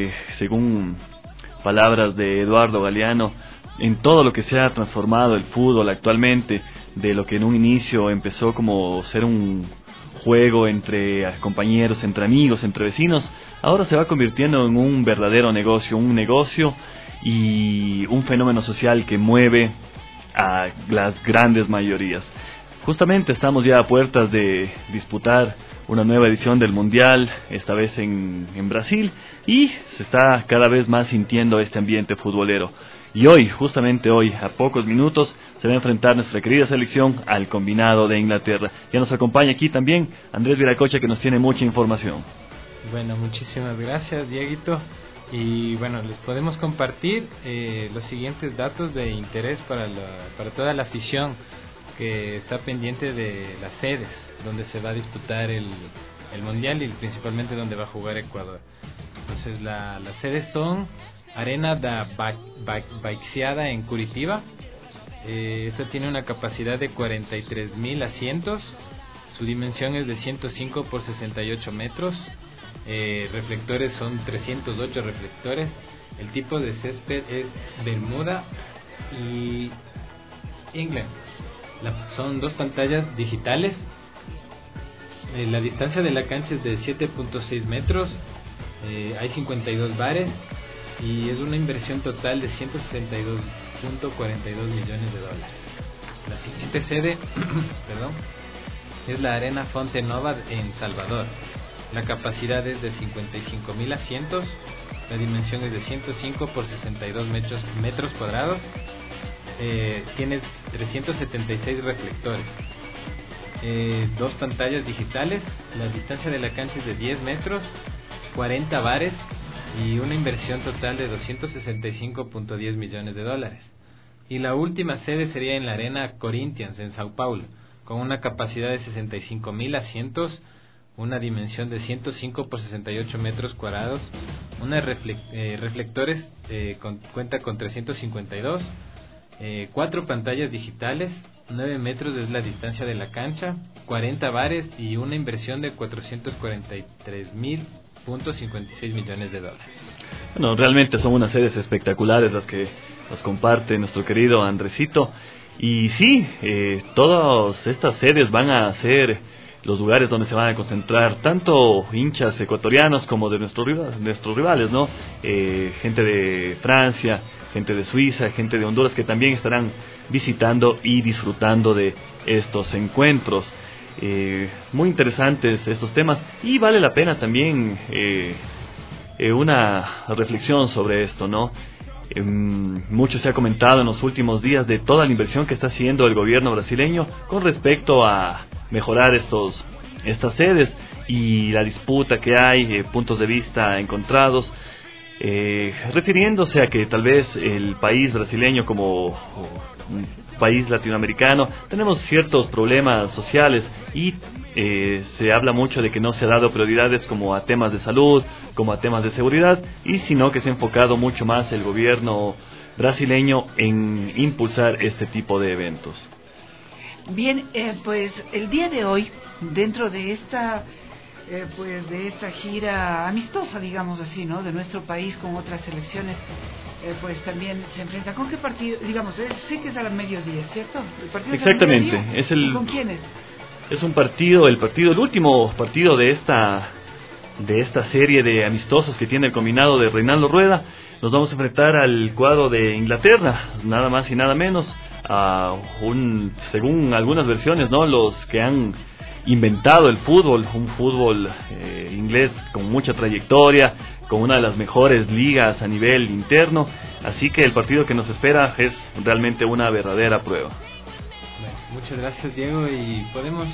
Según palabras de Eduardo Galeano, en todo lo que se ha transformado el fútbol actualmente, de lo que en un inicio empezó como ser un juego entre compañeros, entre amigos, entre vecinos, ahora se va convirtiendo en un verdadero negocio, y un fenómeno social que mueve a las grandes mayorías. Justamente estamos ya a puertas de disputar una nueva edición del Mundial, esta vez en Brasil, y se está cada vez más sintiendo este ambiente futbolero. Y hoy, justamente hoy, a pocos minutos, se va a enfrentar nuestra querida selección al combinado de Inglaterra. Ya nos acompaña aquí también Andrés Viracocha, que nos tiene mucha información. Bueno, muchísimas gracias, Dieguito. Y bueno, les podemos compartir los siguientes datos de interés para toda la afición que está pendiente de las sedes donde se va a disputar el Mundial y principalmente donde va a jugar Ecuador. Entonces las sedes son Arena da Baixada en Curitiba. Esta tiene una capacidad de 43.000 asientos. Su dimensión es de 105 por 68 metros. Reflectores son 308 reflectores. El tipo de césped es Bermuda y England. Son 2 pantallas digitales. La distancia de la cancha es de 7.6 metros. Hay 52 bares y es una inversión total de 162.42 millones de dólares. La siguiente sede es la Arena Fonte Nova en Salvador. La capacidad es de 55.000 asientos. La dimensión es de 105 por 62 metros cuadrados. Tiene 376 reflectores. 2 pantallas digitales. La distancia de la cancha es de 10 metros. 40 bares y una inversión total de 265.10 millones de dólares. Y la última sede sería en la Arena Corinthians en Sao Paulo, con una capacidad de 65.000 asientos, una dimensión de 105 por 68 metros cuadrados, reflectores, cuenta con 352, 4 pantallas digitales, 9 metros es la distancia de la cancha, 40 bares y una inversión de 443.56 millones de dólares. Bueno, realmente son unas sedes espectaculares las que nos comparte nuestro querido Andresito. Y sí, todas estas sedes van a ser los lugares donde se van a concentrar tanto hinchas ecuatorianos como de nuestros rivales, ¿no? Gente de Francia, gente de Suiza, gente de Honduras que también estarán visitando y disfrutando de estos encuentros. Muy interesantes estos temas y vale la pena también una reflexión sobre esto, ¿no? Mucho se ha comentado en los últimos días de toda la inversión que está haciendo el gobierno brasileño con respecto a mejorar estas sedes y la disputa que hay, puntos de vista encontrados, refiriéndose a que tal vez el país brasileño como un país latinoamericano tenemos ciertos problemas sociales y se habla mucho de que no se ha dado prioridades como a temas de salud, como a temas de seguridad, y sino que se ha enfocado mucho más el gobierno brasileño en impulsar este tipo de eventos. Bien, pues el día de hoy, dentro de esta gira amistosa, digamos así, ¿no?, de nuestro país con otras selecciones, pues también se enfrenta. ¿Con qué partido? Digamos, sé que es a las mediodía, ¿cierto? ¿El partido exactamente. Es al mediodía? ¿Con quiénes? Es el último partido de esta serie de amistosos que tiene el combinado de Reinaldo Rueda. Nos vamos a enfrentar al cuadro de Inglaterra, nada más y nada menos, según algunas versiones, ¿no?, los que han inventado el fútbol, un fútbol inglés con mucha trayectoria, con una de las mejores ligas a nivel interno, así que el partido que nos espera es realmente una verdadera prueba. Bueno, muchas gracias, Diego, y podemos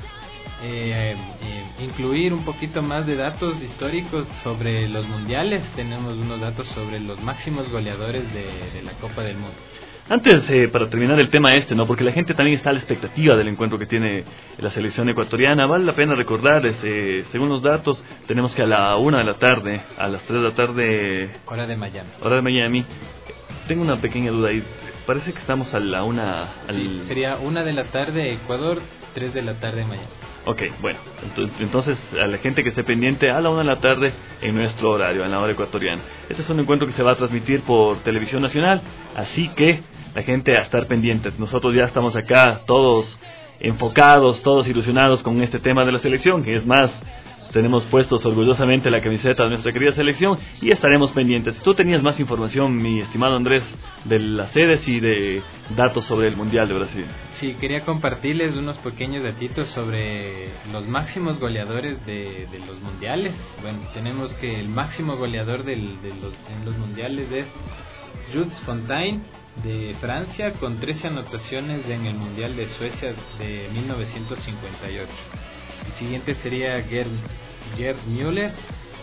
incluir un poquito más de datos históricos sobre los mundiales. Tenemos unos datos sobre los máximos goleadores de la Copa del Mundo. Antes, para terminar el tema ¿no?, porque la gente también está a la expectativa del encuentro que tiene la selección ecuatoriana, vale la pena recordarles, según los datos, tenemos que a la 1 de la tarde, a las 3 de la tarde... Hora de Miami. Tengo una pequeña duda ahí, parece que estamos a la 1... Sí, sería 1 de la tarde Ecuador, 3 de la tarde Miami. Ok, bueno, entonces a la gente que esté pendiente a la 1 de la tarde en nuestro horario, en la hora ecuatoriana. Este es un encuentro que se va a transmitir por Televisión Nacional, así que la gente a estar pendiente. Nosotros ya estamos acá todos enfocados, todos ilusionados con este tema de la selección, que es más, tenemos puestos orgullosamente la camiseta de nuestra querida selección y estaremos pendientes. Tú tenías más información, mi estimado Andrés, de las sedes y de datos sobre el Mundial de Brasil. Sí, quería compartirles unos pequeños datitos sobre los máximos goleadores de los mundiales. Bueno, tenemos que el máximo goleador en los mundiales es Jules Fontaine de Francia, con 13 anotaciones en el Mundial de Suecia de 1958. El siguiente sería Gerd Müller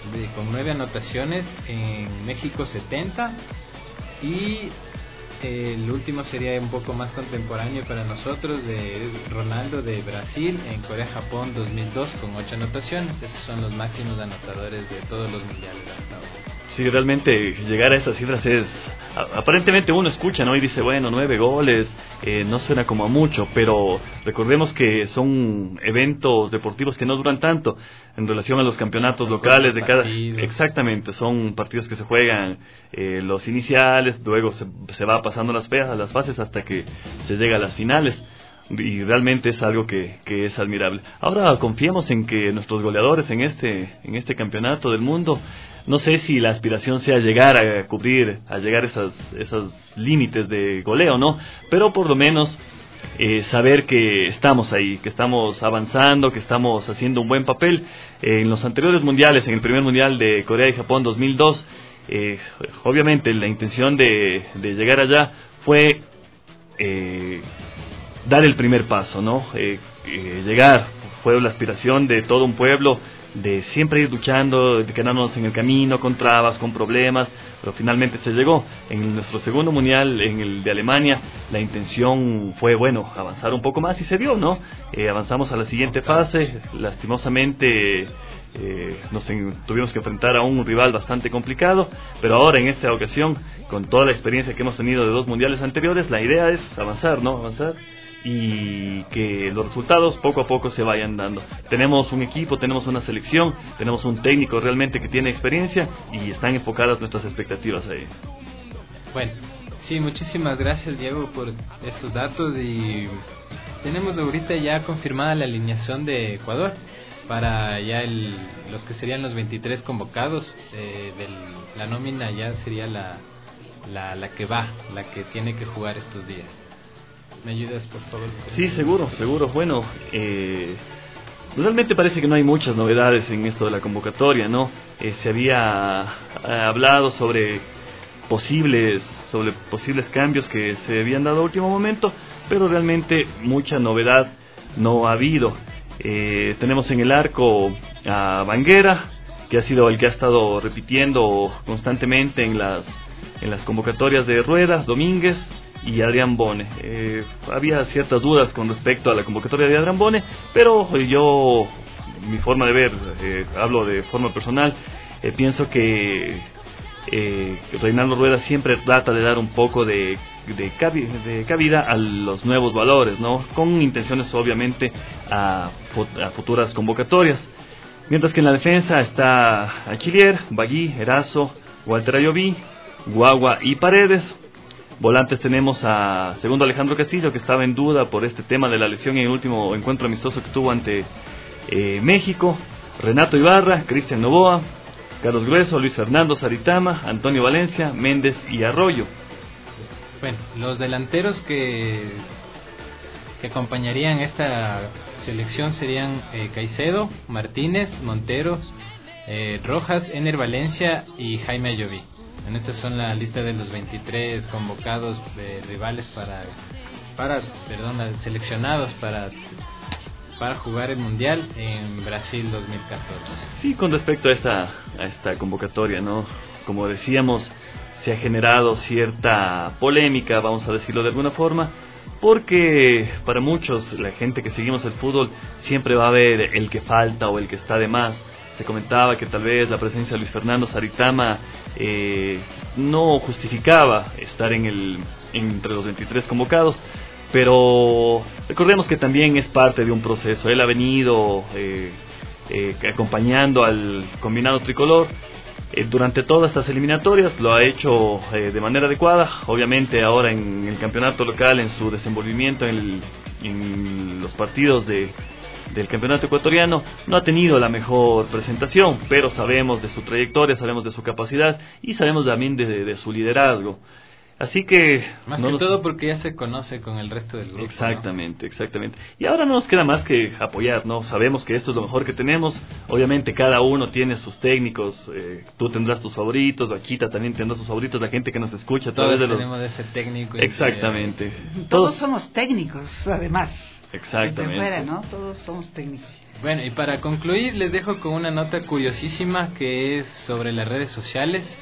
con 9 anotaciones, en México 70, y el último sería un poco más contemporáneo para nosotros, de Ronaldo de Brasil en Corea-Japón 2002 con 8 anotaciones. Esos son los máximos anotadores de todos los mundiales hasta ahora. Sí, realmente llegar a esas cifras es... Aparentemente uno escucha, ¿no? Y dice, bueno, 9 goles, no suena como a mucho, pero recordemos que son eventos deportivos que no duran tanto en relación a los campeonatos locales de cada... Exactamente, son partidos que se juegan los iniciales, luego se va pasando las fases hasta que se llega a las finales. Y realmente es algo que es admirable. Ahora confiemos en que nuestros goleadores en este campeonato del mundo, no sé si la aspiración sea llegar a llegar esos límites de goleo, ¿no? Pero por lo menos saber que estamos ahí, que estamos avanzando, que estamos haciendo un buen papel. En los anteriores mundiales, en el primer mundial de Corea y Japón 2002, obviamente la intención de llegar allá fue dar el primer paso, ¿no? Llegar fue la aspiración de todo un pueblo, de siempre ir luchando, de quedarnos en el camino, con trabas, con problemas, pero finalmente se llegó. En nuestro segundo mundial, en el de Alemania, la intención fue, bueno, avanzar un poco más y se dio, ¿no? Avanzamos a la siguiente fase, lastimosamente tuvimos que enfrentar a un rival bastante complicado, pero ahora en esta ocasión, con toda la experiencia que hemos tenido de 2 mundiales anteriores, la idea es avanzar, ¿no? Avanzar y que los resultados poco a poco se vayan dando. Tenemos un equipo, tenemos una selección, tenemos un técnico realmente que tiene experiencia y están enfocadas nuestras expectativas ahí. Bueno, sí, muchísimas gracias, Diego, por esos datos, y tenemos ahorita ya confirmada la alineación de Ecuador para ya los que serían los 23 convocados. La nómina ya sería la que tiene que jugar estos días. ¿Me ayudas, por favor? Sí, seguro. Bueno, realmente parece que no hay muchas novedades en esto de la convocatoria, ¿no? Se había hablado sobre posibles cambios que se habían dado a último momento, pero realmente mucha novedad no ha habido. Tenemos en el arco a Banguera, que ha sido el que ha estado repitiendo constantemente en las convocatorias de Ruedas, Domínguez y Adrián Bone. Había ciertas dudas con respecto a la convocatoria de Adrián Bone, pero mi forma de ver, hablo de forma personal, pienso que Reinaldo Rueda siempre trata de dar un poco de cabida a los nuevos valores, ¿no? Con intenciones obviamente a futuras convocatorias. Mientras que en la defensa está Achillier, Bagui, Erazo, Walter Ayoví, Guagua y Paredes. Volantes tenemos a segundo Alejandro Castillo, que estaba en duda por este tema de la lesión en el último encuentro amistoso que tuvo ante México. Renato Ibarra, Cristian Novoa, Carlos Grueso, Luis Fernando Saritama, Antonio Valencia, Méndez y Arroyo. Bueno, los delanteros que acompañarían esta selección serían Caicedo, Martínez, Monteros, Rojas, Ener Valencia y Jaime Ayoví. En esta son la lista de los 23 convocados de rivales seleccionados para jugar el Mundial en Brasil 2014. Sí, con respecto a esta convocatoria, ¿no? Como decíamos, se ha generado cierta polémica, vamos a decirlo de alguna forma, porque para muchos, la gente que seguimos el fútbol, siempre va a ver el que falta o el que está de más. Se comentaba que tal vez la presencia de Luis Fernando Saritama no justificaba estar entre los 23 convocados, pero recordemos que también es parte de un proceso. Él ha venido acompañando al combinado tricolor durante todas estas eliminatorias, lo ha hecho de manera adecuada. Obviamente ahora en el campeonato local, en su desenvolvimiento en los partidos del campeonato ecuatoriano, no ha tenido la mejor presentación, pero sabemos de su trayectoria, sabemos de su capacidad y sabemos también de su liderazgo. Así que... todo porque ya se conoce con el resto del grupo. Exactamente, ¿no? Exactamente. Y ahora no nos queda más que apoyar, ¿no? Sabemos que esto es lo mejor que tenemos. Obviamente cada uno tiene sus técnicos. Tú tendrás tus favoritos, Vaquita también tendrá sus favoritos, la gente que nos escucha a través de los... tenemos ese técnico. Exactamente. Todos somos técnicos, además. Exactamente. Fuera, ¿no? Todos somos técnicos. Bueno, y para concluir les dejo con una nota curiosísima que es sobre las redes sociales.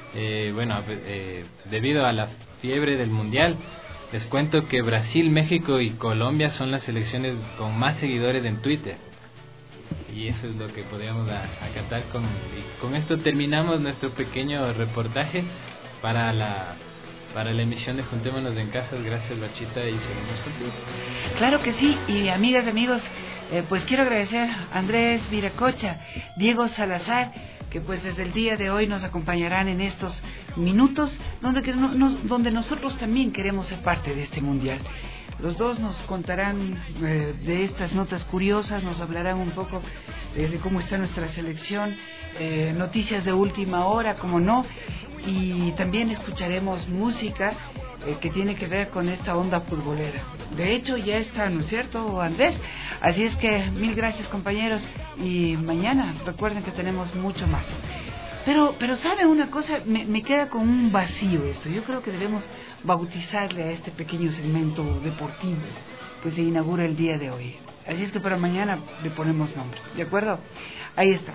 Debido a la fiebre del Mundial, les cuento que Brasil, México y Colombia son las selecciones con más seguidores en Twitter. Y eso es lo que podríamos acatar con esto terminamos nuestro pequeño reportaje para la emisión de Juntémonos en Casas. Gracias, Bachita, y seguimos contigo. Claro que sí, y amigas y amigos, pues quiero agradecer a Andrés Viracocha, Diego Salazar, que pues desde el día de hoy nos acompañarán en estos minutos donde nosotros también queremos ser parte de este mundial. Los dos nos contarán de estas notas curiosas, nos hablarán un poco de cómo está nuestra selección, noticias de última hora, como no, y también escucharemos música que tiene que ver con esta onda futbolera. De hecho ya está, ¿no es cierto, Andrés? Así es que mil gracias, compañeros, y mañana recuerden que tenemos mucho más. Pero ¿sabe una cosa? Me queda con un vacío esto. Yo creo que debemos bautizarle a este pequeño segmento deportivo que se inaugura el día de hoy. Así es que para mañana le ponemos nombre, ¿de acuerdo? Ahí está.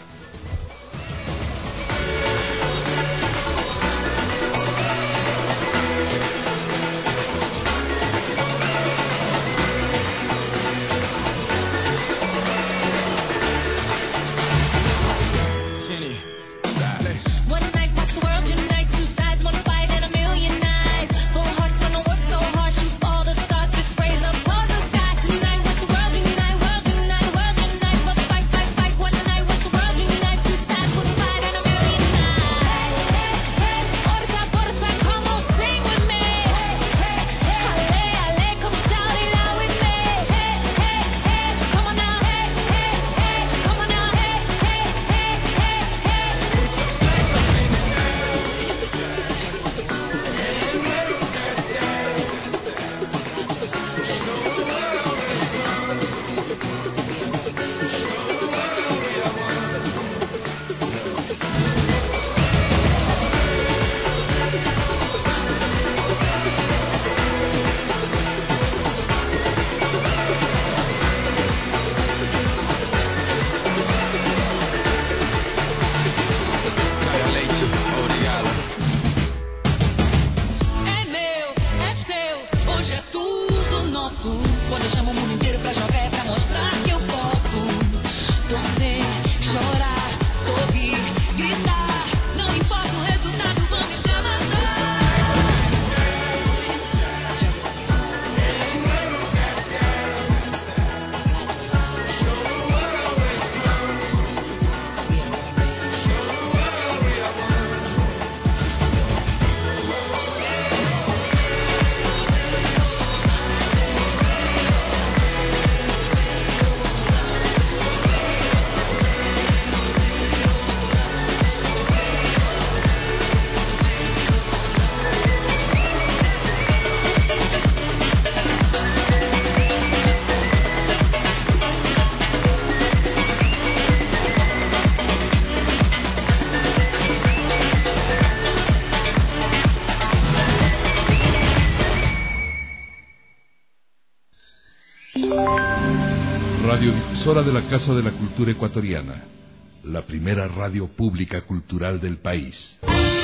Radiodifusora de la Casa de la Cultura Ecuatoriana, la primera radio pública cultural del país.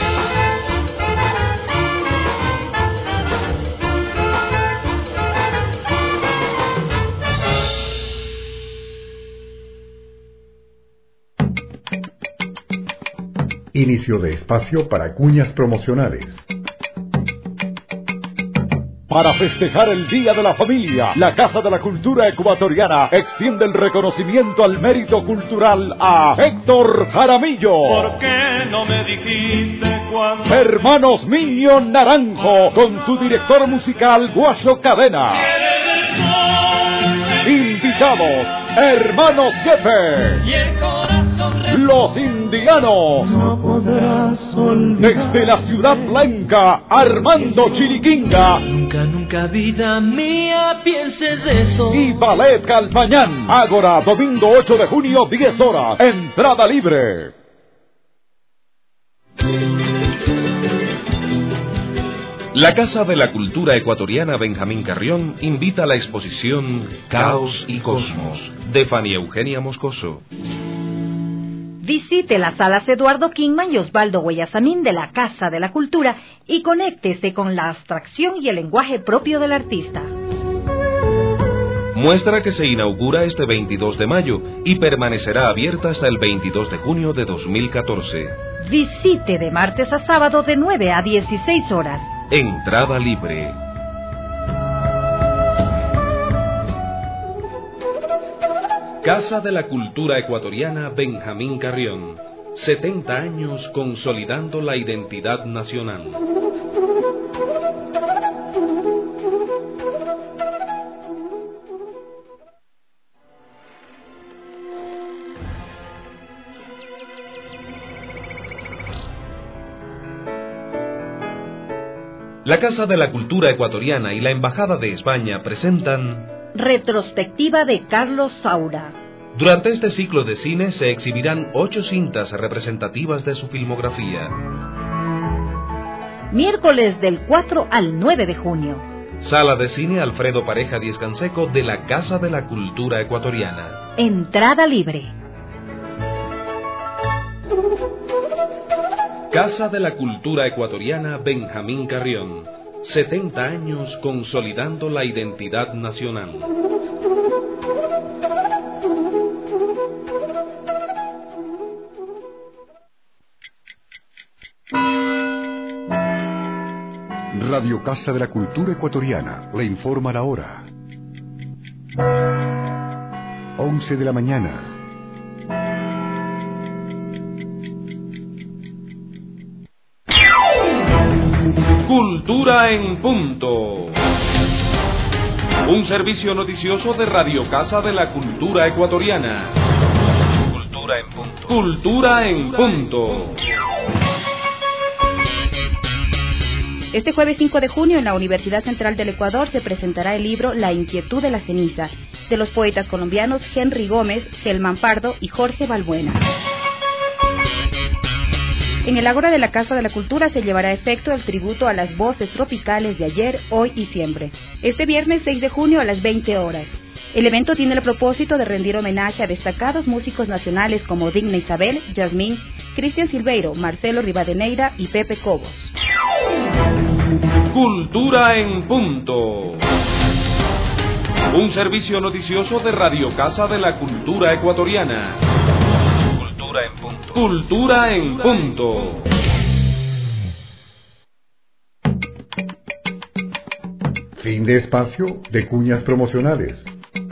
Inicio de espacio para cuñas promocionales. Para festejar el Día de la Familia, la Casa de la Cultura Ecuatoriana extiende el reconocimiento al mérito cultural a Héctor Jaramillo. ¿Por qué no me dijiste cuando? Hermanos Miño Naranjo, con su director musical Guaso Cadena. Invitados, Hermanos Jefe. Y el corazón Los Indianos. no podrás olvidar. Desde la Ciudad Blanca, Armando Chiriquinga. Nunca, vida mía, pienses eso. Y Ballet Calpañán. Ágora, domingo 8 de junio, 10 horas. Entrada libre. La Casa de la Cultura Ecuatoriana Benjamín Carrión invita a la exposición Caos y Cosmos, de Fanny Eugenia Moscoso. Visite las salas Eduardo Kingman y Osvaldo Guayasamín de la Casa de la Cultura y conéctese con la abstracción y el lenguaje propio del artista. Muestra que se inaugura este 22 de mayo y permanecerá abierta hasta el 22 de junio de 2014. Visite de martes a sábado de 9 a 16 horas. Entrada libre. Casa de la Cultura Ecuatoriana Benjamín Carrión. 70 años consolidando la identidad nacional. La Casa de la Cultura Ecuatoriana y la Embajada de España presentan Retrospectiva de Carlos Saura. Durante este ciclo de cine se exhibirán 8 cintas representativas de su filmografía. Miércoles del 4 al 9 de junio. Sala de Cine Alfredo Pareja Díez Canseco de la Casa de la Cultura Ecuatoriana. Entrada libre. Casa de la Cultura Ecuatoriana Benjamín Carrión. 70 años consolidando la identidad nacional. Radio Casa de la Cultura Ecuatoriana le informa la hora. 11 de la mañana. Cultura en punto. Un servicio noticioso de Radio Casa de la Cultura Ecuatoriana. Cultura en punto. Cultura en punto. Este jueves 5 de junio en la Universidad Central del Ecuador se presentará el libro La inquietud de la ceniza, de los poetas colombianos Henry Gómez, Gelman Pardo y Jorge Balbuena. En el Ágora de la Casa de la Cultura se llevará a efecto el tributo a las voces tropicales de ayer, hoy y siempre. Este viernes 6 de junio a las 20 horas. El evento tiene el propósito de rendir homenaje a destacados músicos nacionales como Digna Isabel, Yasmín, Cristian Silveiro, Marcelo Rivadeneira y Pepe Cobos. Cultura en punto. Un servicio noticioso de Radio Casa de la Cultura Ecuatoriana. Cultura en punto. Cultura en punto. Fin de espacio de cuñas promocionales.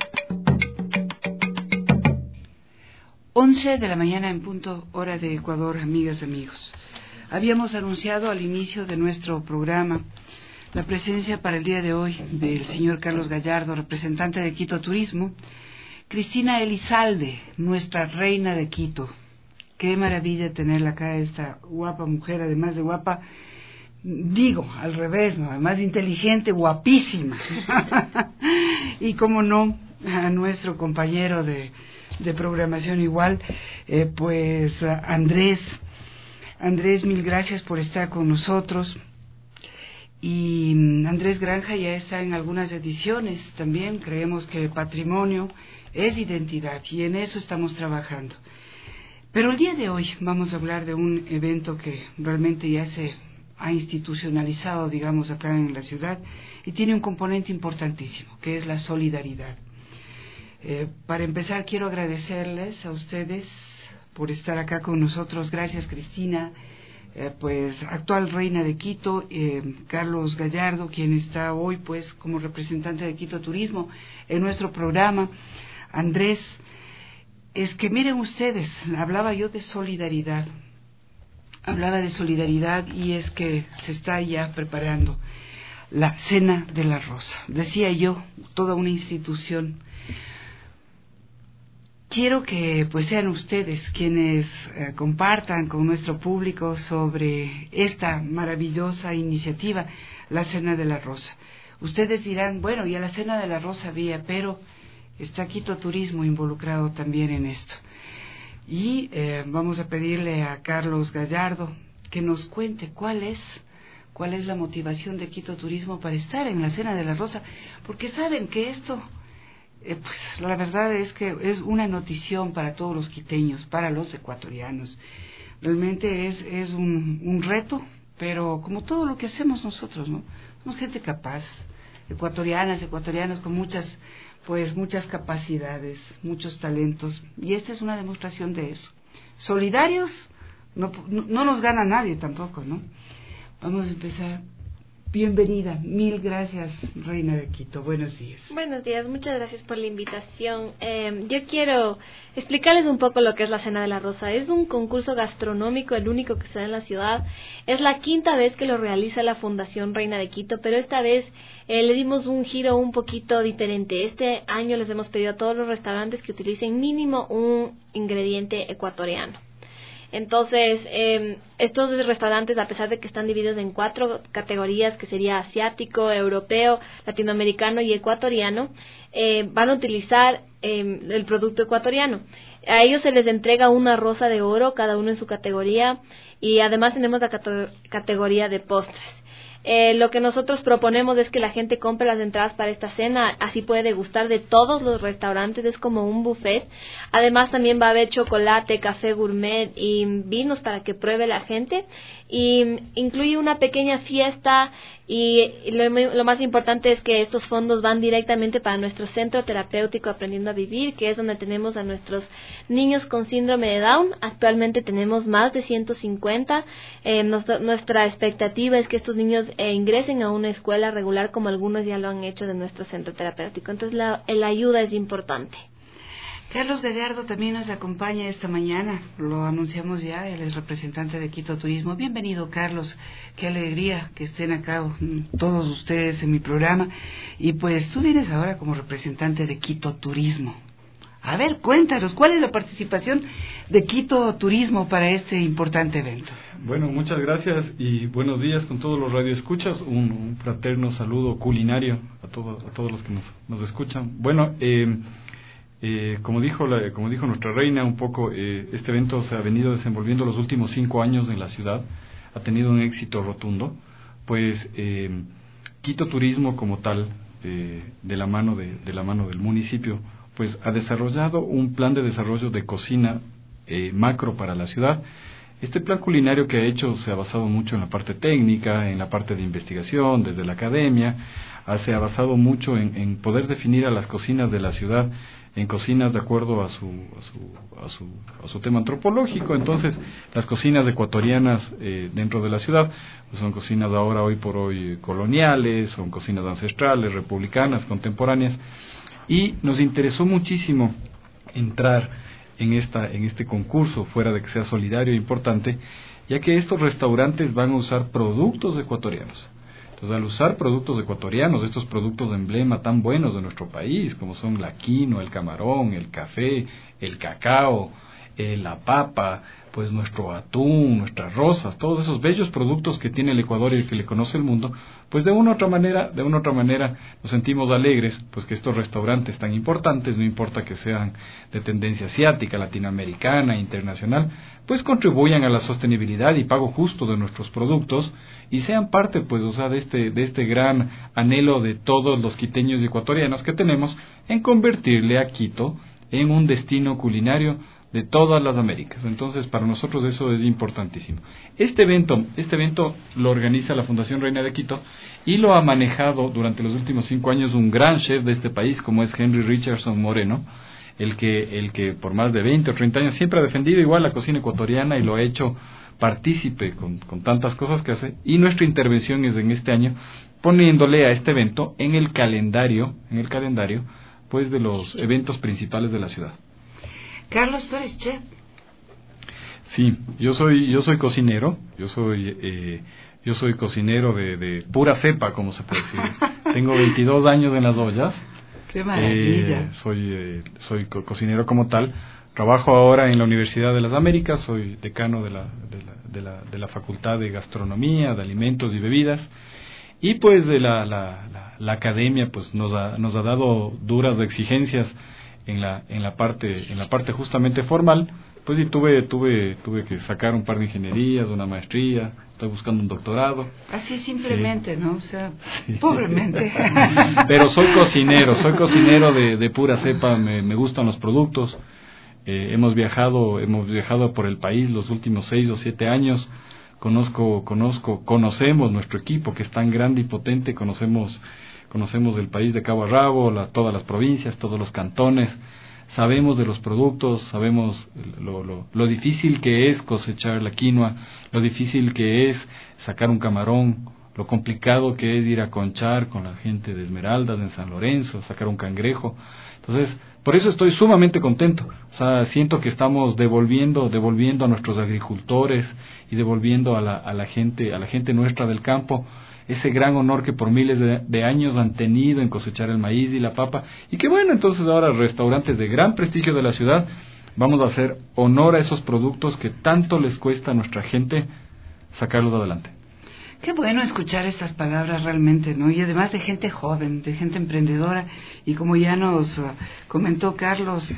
11 de la mañana en punto, hora de Ecuador, amigas, amigos. Habíamos anunciado al inicio de nuestro programa la presencia para el día de hoy del señor Carlos Gallardo, representante de Quito Turismo, Cristina Elizalde, nuestra reina de Quito. Qué maravilla tenerla acá, esta guapa mujer, además de guapa, digo, al revés, ¿no? Además de inteligente, guapísima. Y cómo no, a nuestro compañero de programación igual, pues Andrés, mil gracias por estar con nosotros. Y Andrés Granja ya está en algunas ediciones también. Creemos que el patrimonio es identidad y en eso estamos trabajando. Pero el día de hoy vamos a hablar de un evento que realmente ya se ha institucionalizado, digamos, acá en la ciudad y tiene un componente importantísimo, que es la solidaridad. Para empezar, quiero agradecerles a ustedes por estar acá con nosotros. Gracias, Cristina, pues actual reina de Quito, Carlos Gallardo, quien está hoy pues como representante de Quito Turismo en nuestro programa. Andrés, es que miren ustedes, hablaba yo de solidaridad, y es que se está ya preparando la Cena de la Rosa. Decía yo, toda una institución. Quiero que pues sean ustedes quienes compartan con nuestro público sobre esta maravillosa iniciativa, la Cena de la Rosa. Ustedes dirán, bueno, ya la Cena de la Rosa había, pero está Quito Turismo involucrado también en esto. Y vamos a pedirle a Carlos Gallardo que nos cuente cuál cuál es la motivación de Quito Turismo para estar en la Cena de la Rosa, porque saben que esto, pues la verdad es que es una notición para todos los quiteños, para los ecuatorianos. Realmente es un reto, pero como todo lo que hacemos nosotros, ¿no? Somos gente capaz, ecuatorianos con muchas capacidades, muchos talentos, y esta es una demostración de eso. Solidarios, no nos gana nadie tampoco, ¿no? Vamos a empezar. Bienvenida, mil gracias, Reina de Quito, buenos días. Buenos días, muchas gracias por la invitación. Yo quiero explicarles un poco lo que es la Cena de la Rosa. Es un concurso gastronómico, el único que se da en la ciudad. Es la 5ª vez que lo realiza la Fundación Reina de Quito, pero esta vez le dimos un giro un poquito diferente. Este año les hemos pedido a todos los restaurantes que utilicen mínimo un ingrediente ecuatoriano. Entonces, estos restaurantes, a pesar de que están divididos en 4 categorías, que sería asiático, europeo, latinoamericano y ecuatoriano, van a utilizar el producto ecuatoriano. A ellos se les entrega una rosa de oro, cada uno en su categoría, y además tenemos la categoría de postres. Lo que nosotros proponemos es que la gente compre las entradas para esta cena, así puede degustar de todos los restaurantes, es como un buffet. Además también va a haber chocolate, café gourmet y vinos para que pruebe la gente, y incluye una pequeña fiesta, y lo más importante es que estos fondos van directamente para nuestro centro terapéutico Aprendiendo a Vivir, que es donde tenemos a nuestros niños con síndrome de Down. Actualmente tenemos más de 150. Nuestra expectativa es que estos niños ingresen a una escuela regular, como algunos ya lo han hecho de nuestro centro terapéutico. Entonces la ayuda es importante. Carlos Gallardo también nos acompaña esta mañana, lo anunciamos ya, él es representante de Quito Turismo. Bienvenido, Carlos, qué alegría que estén acá todos ustedes en mi programa. Y pues tú vienes ahora como representante de Quito Turismo. A ver, cuéntanos, ¿cuál es la participación de Quito Turismo para este importante evento? Bueno, muchas gracias y buenos días con todos los radioescuchas, un fraterno saludo culinario a todos los que nos escuchan. Bueno, como dijo nuestra reina, un poco este evento se ha venido desenvolviendo los últimos 5 años en la ciudad, ha tenido un éxito rotundo, pues Quito Turismo como tal, de la mano del municipio, pues ha desarrollado un plan de desarrollo de cocina macro para la ciudad. Este plan culinario que ha hecho se ha basado mucho en la parte técnica, en la parte de investigación, desde la academia, se ha basado mucho en poder definir a las cocinas de la ciudad en cocinas de acuerdo a su tema antropológico. Entonces, las cocinas ecuatorianas dentro de la ciudad pues son cocinas hoy por hoy coloniales, son cocinas ancestrales, republicanas, contemporáneas, y nos interesó muchísimo entrar en este concurso, fuera de que sea solidario e importante, ya que estos restaurantes van a usar productos ecuatorianos. Entonces, al usar productos ecuatorianos, estos productos de emblema tan buenos de nuestro país, como son la quinoa, el camarón, el café, el cacao, la papa, pues nuestro atún, nuestras rosas, todos esos bellos productos que tiene el Ecuador y que le conoce el mundo, pues de una u otra manera nos sentimos alegres, pues que estos restaurantes tan importantes, no importa que sean de tendencia asiática, latinoamericana, internacional, pues contribuyan a la sostenibilidad y pago justo de nuestros productos y sean parte, pues, de este gran anhelo de todos los quiteños y ecuatorianos que tenemos en convertirle a Quito en un destino culinario de todas las Américas. Entonces, para nosotros eso es importantísimo. Este evento lo organiza la Fundación Reina de Quito y lo ha manejado durante los últimos 5 años un gran chef de este país, como es Henry Richardson Moreno, el que por más de 20 o 30 años siempre ha defendido igual la cocina ecuatoriana y lo ha hecho partícipe con tantas cosas que hace, y nuestra intervención es en este año poniéndole a este evento en el calendario pues de los eventos principales de la ciudad. Carlos, ¿tú eres chef? Sí, yo soy cocinero, yo soy cocinero de pura cepa, como se puede decir. Tengo 22 años en las ollas. ¡Qué maravilla! Soy cocinero como tal. Trabajo ahora en la Universidad de las Américas, soy decano de la Facultad de Gastronomía, de Alimentos y Bebidas. Y pues de la academia pues nos ha dado duras exigencias en la parte justamente formal, Pues sí, tuve que sacar un par de ingenierías, una maestría, estoy buscando un doctorado. Así simplemente, sí. ¿No? O sea, pobremente. Pero soy cocinero de pura cepa, me gustan los productos. Hemos viajado por el país los últimos 6 o 7 años. Conocemos nuestro equipo, que es tan grande y potente, conocemos el país de cabo a rabo, todas las provincias, todos los cantones. Sabemos de los productos, sabemos lo difícil que es cosechar la quinoa, lo difícil que es sacar un camarón, lo complicado que es ir a conchar con la gente de Esmeraldas en San Lorenzo, sacar un cangrejo. Entonces, por eso estoy sumamente contento. O sea, siento que estamos devolviendo a nuestros agricultores y devolviendo a la gente nuestra del campo ese gran honor que por miles de años han tenido en cosechar el maíz y la papa, y que bueno, entonces ahora restaurantes de gran prestigio de la ciudad vamos a hacer honor a esos productos que tanto les cuesta a nuestra gente sacarlos adelante. Qué bueno escuchar estas palabras realmente, ¿no? Y además de gente joven, de gente emprendedora, y como ya nos comentó Carlos,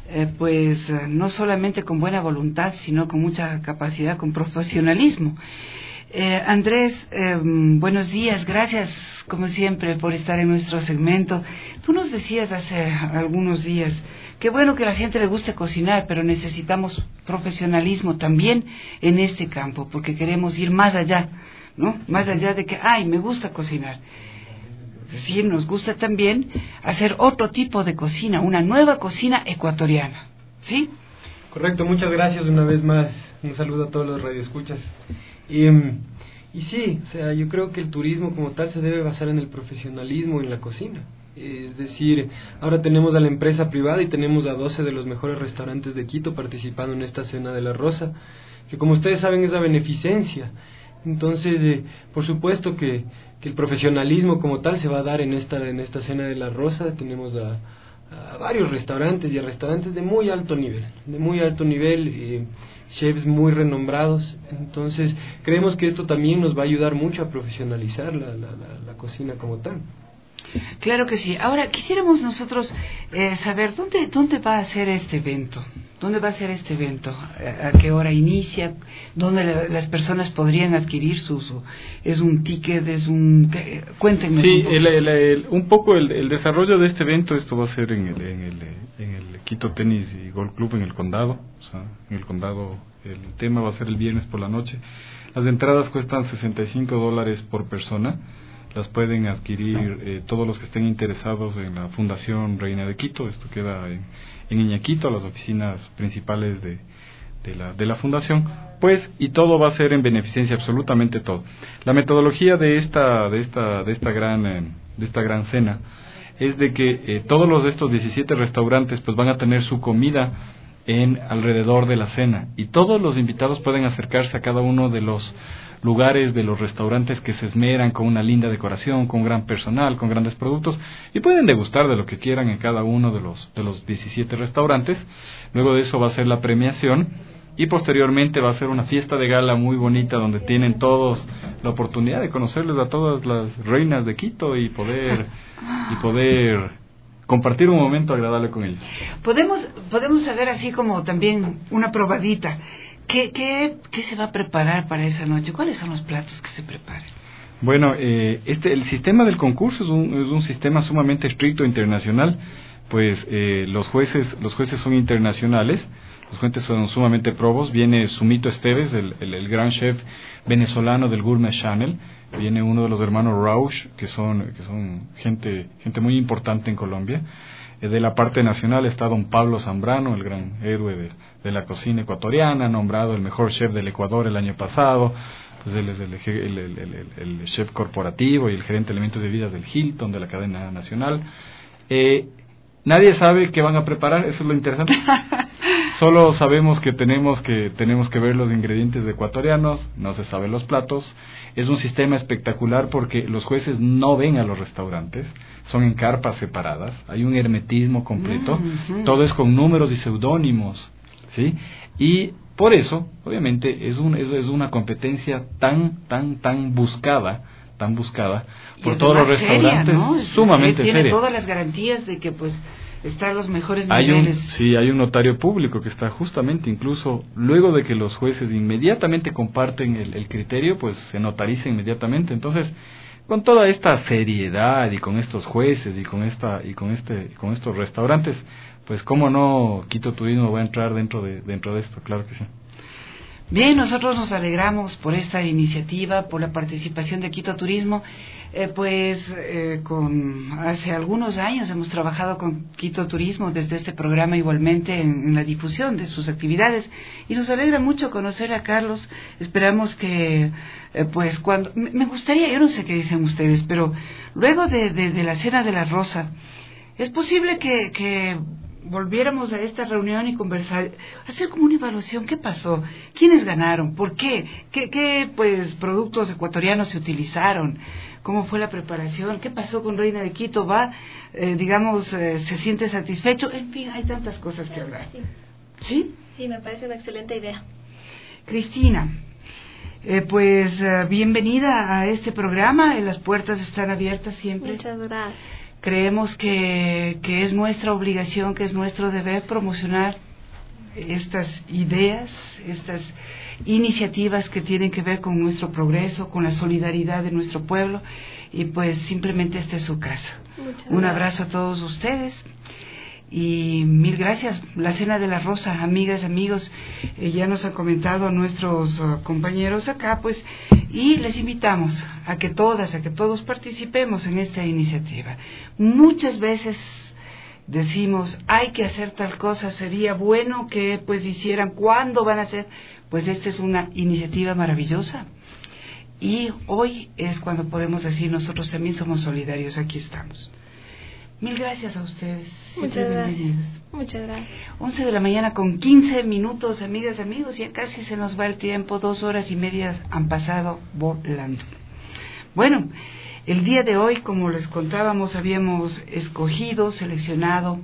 no solamente con buena voluntad, sino con mucha capacidad, con profesionalismo. Andrés, buenos días, gracias como siempre por estar en nuestro segmento. Tú nos decías hace algunos días, qué bueno que a la gente le guste cocinar, pero necesitamos profesionalismo también en este campo, porque queremos ir más allá, ¿no? Más allá de que, me gusta cocinar. Sí, nos gusta también hacer otro tipo de cocina, una nueva cocina ecuatoriana, ¿sí? Correcto, muchas gracias una vez más. Un saludo a todos los radioescuchas. Y sí, o sea, yo creo que el turismo como tal se debe basar en el profesionalismo en la cocina. Es decir, ahora tenemos a la empresa privada y tenemos a 12 de los mejores restaurantes de Quito participando en esta Cena de la Rosa, que como ustedes saben es la beneficencia. Entonces, por supuesto que el profesionalismo como tal se va a dar en esta Cena de la Rosa. Tenemos a varios restaurantes y a restaurantes de muy alto nivel, chefs muy renombrados. Entonces creemos que esto también nos va a ayudar mucho a profesionalizar la cocina como tal. Claro que sí. Ahora quisiéramos nosotros saber dónde va a ser este evento. ¿Dónde va a ser este evento? ¿A qué hora inicia? ¿Dónde las personas podrían adquirir ¿Es un ticket? Cuéntenme. Sí, un poco el desarrollo de este evento, esto va a ser en el Quito Tenis y Golf Club en el Condado. O sea, en el Condado el tema va a ser el viernes por la noche. Las entradas cuestan $65 por persona. Las pueden adquirir todos los que estén interesados en la Fundación Reina de Quito. Esto queda en Iñaquito, las oficinas principales de la fundación. Pues, y todo va a ser en beneficencia, absolutamente todo. La metodología de esta gran cena es de que todos estos 17 restaurantes pues van a tener su comida alrededor de la cena, y todos los invitados pueden acercarse a cada uno de los lugares de los restaurantes que se esmeran con una linda decoración, con gran personal, con grandes productos, y pueden degustar de lo que quieran en cada uno de los 17 restaurantes. Luego de eso va a ser la premiación, y posteriormente va a ser una fiesta de gala muy bonita donde tienen todos la oportunidad de conocerles a todas las reinas de Quito y poder compartir un momento agradable con ellos. Podemos saber así como también una probadita. ¿Qué se va a preparar para esa noche? ¿Cuáles son los platos que se preparan? Bueno, el sistema del concurso es un sistema sumamente estricto internacional, pues los jueces son internacionales, los jueces son sumamente probos. Viene Sumito Esteves, el gran chef venezolano del Gourmet Channel. Viene uno de los hermanos Rauch, que son gente muy importante en Colombia. De la parte nacional está don Pablo Zambrano, el gran héroe de la cocina ecuatoriana, nombrado el mejor chef del Ecuador el año pasado. Pues él es el chef corporativo y el gerente de elementos de vida del Hilton, de la cadena nacional. Nadie sabe qué van a preparar, eso es lo interesante. Solo sabemos que tenemos que ver los ingredientes ecuatorianos, no se saben los platos. Es un sistema espectacular porque los jueces no ven a los restaurantes, son en carpas separadas, hay un hermetismo completo, todo es con números y seudónimos, ¿sí? Y por eso, obviamente, es una competencia tan buscada por todos los restaurantes, seria, ¿no? Sumamente seria. Tiene todas las garantías de que pues está a los mejores niveles. Hay un notario público que está justamente, incluso luego de que los jueces inmediatamente comparten el criterio, pues se notariza inmediatamente. Entonces, con toda esta seriedad y con estos jueces y con estos restaurantes, pues cómo no Quito Turismo va a entrar dentro de esto, claro que sí. Bien, nosotros nos alegramos por esta iniciativa, por la participación de Quito Turismo. Hace algunos años hemos trabajado con Quito Turismo desde este programa igualmente en la difusión de sus actividades y nos alegra mucho conocer a Carlos. Esperamos que cuando me gustaría, yo no sé qué dicen ustedes, pero luego de la Cena de la Rosa, es posible que volviéramos a esta reunión y conversar, hacer como una evaluación. ¿Qué pasó? ¿Quiénes ganaron? ¿Por qué? ¿Qué productos ecuatorianos se utilizaron? ¿Cómo fue la preparación? ¿Qué pasó con Reina de Quito? ¿Se siente satisfecho? En fin, hay tantas cosas que hablar. ¿Sí? Sí, me parece una excelente idea. Cristina, bienvenida a este programa. Las puertas están abiertas siempre. Muchas gracias. Creemos que es nuestra obligación, que es nuestro deber promocionar estas ideas, estas iniciativas que tienen que ver con nuestro progreso, con la solidaridad de nuestro pueblo, y pues simplemente esta es su casa. Un abrazo a todos ustedes y mil gracias. La Cena de la Rosa, amigas, amigos, ya nos han comentado nuestros compañeros acá, pues, y les invitamos a que todos participemos en esta iniciativa. Muchas veces decimos, hay que hacer tal cosa, sería bueno que pues hicieran. ¿Cuándo van a hacer? Pues esta es una iniciativa maravillosa y hoy es cuando podemos decir, nosotros también somos solidarios, aquí estamos. Mil gracias a ustedes. Muchas gracias. Muchas gracias. 11 de la mañana con 15 minutos, amigas, amigos, ya casi se nos va el tiempo, 2 horas y media han pasado volando. Bueno, el día de hoy, como les contábamos, habíamos seleccionado,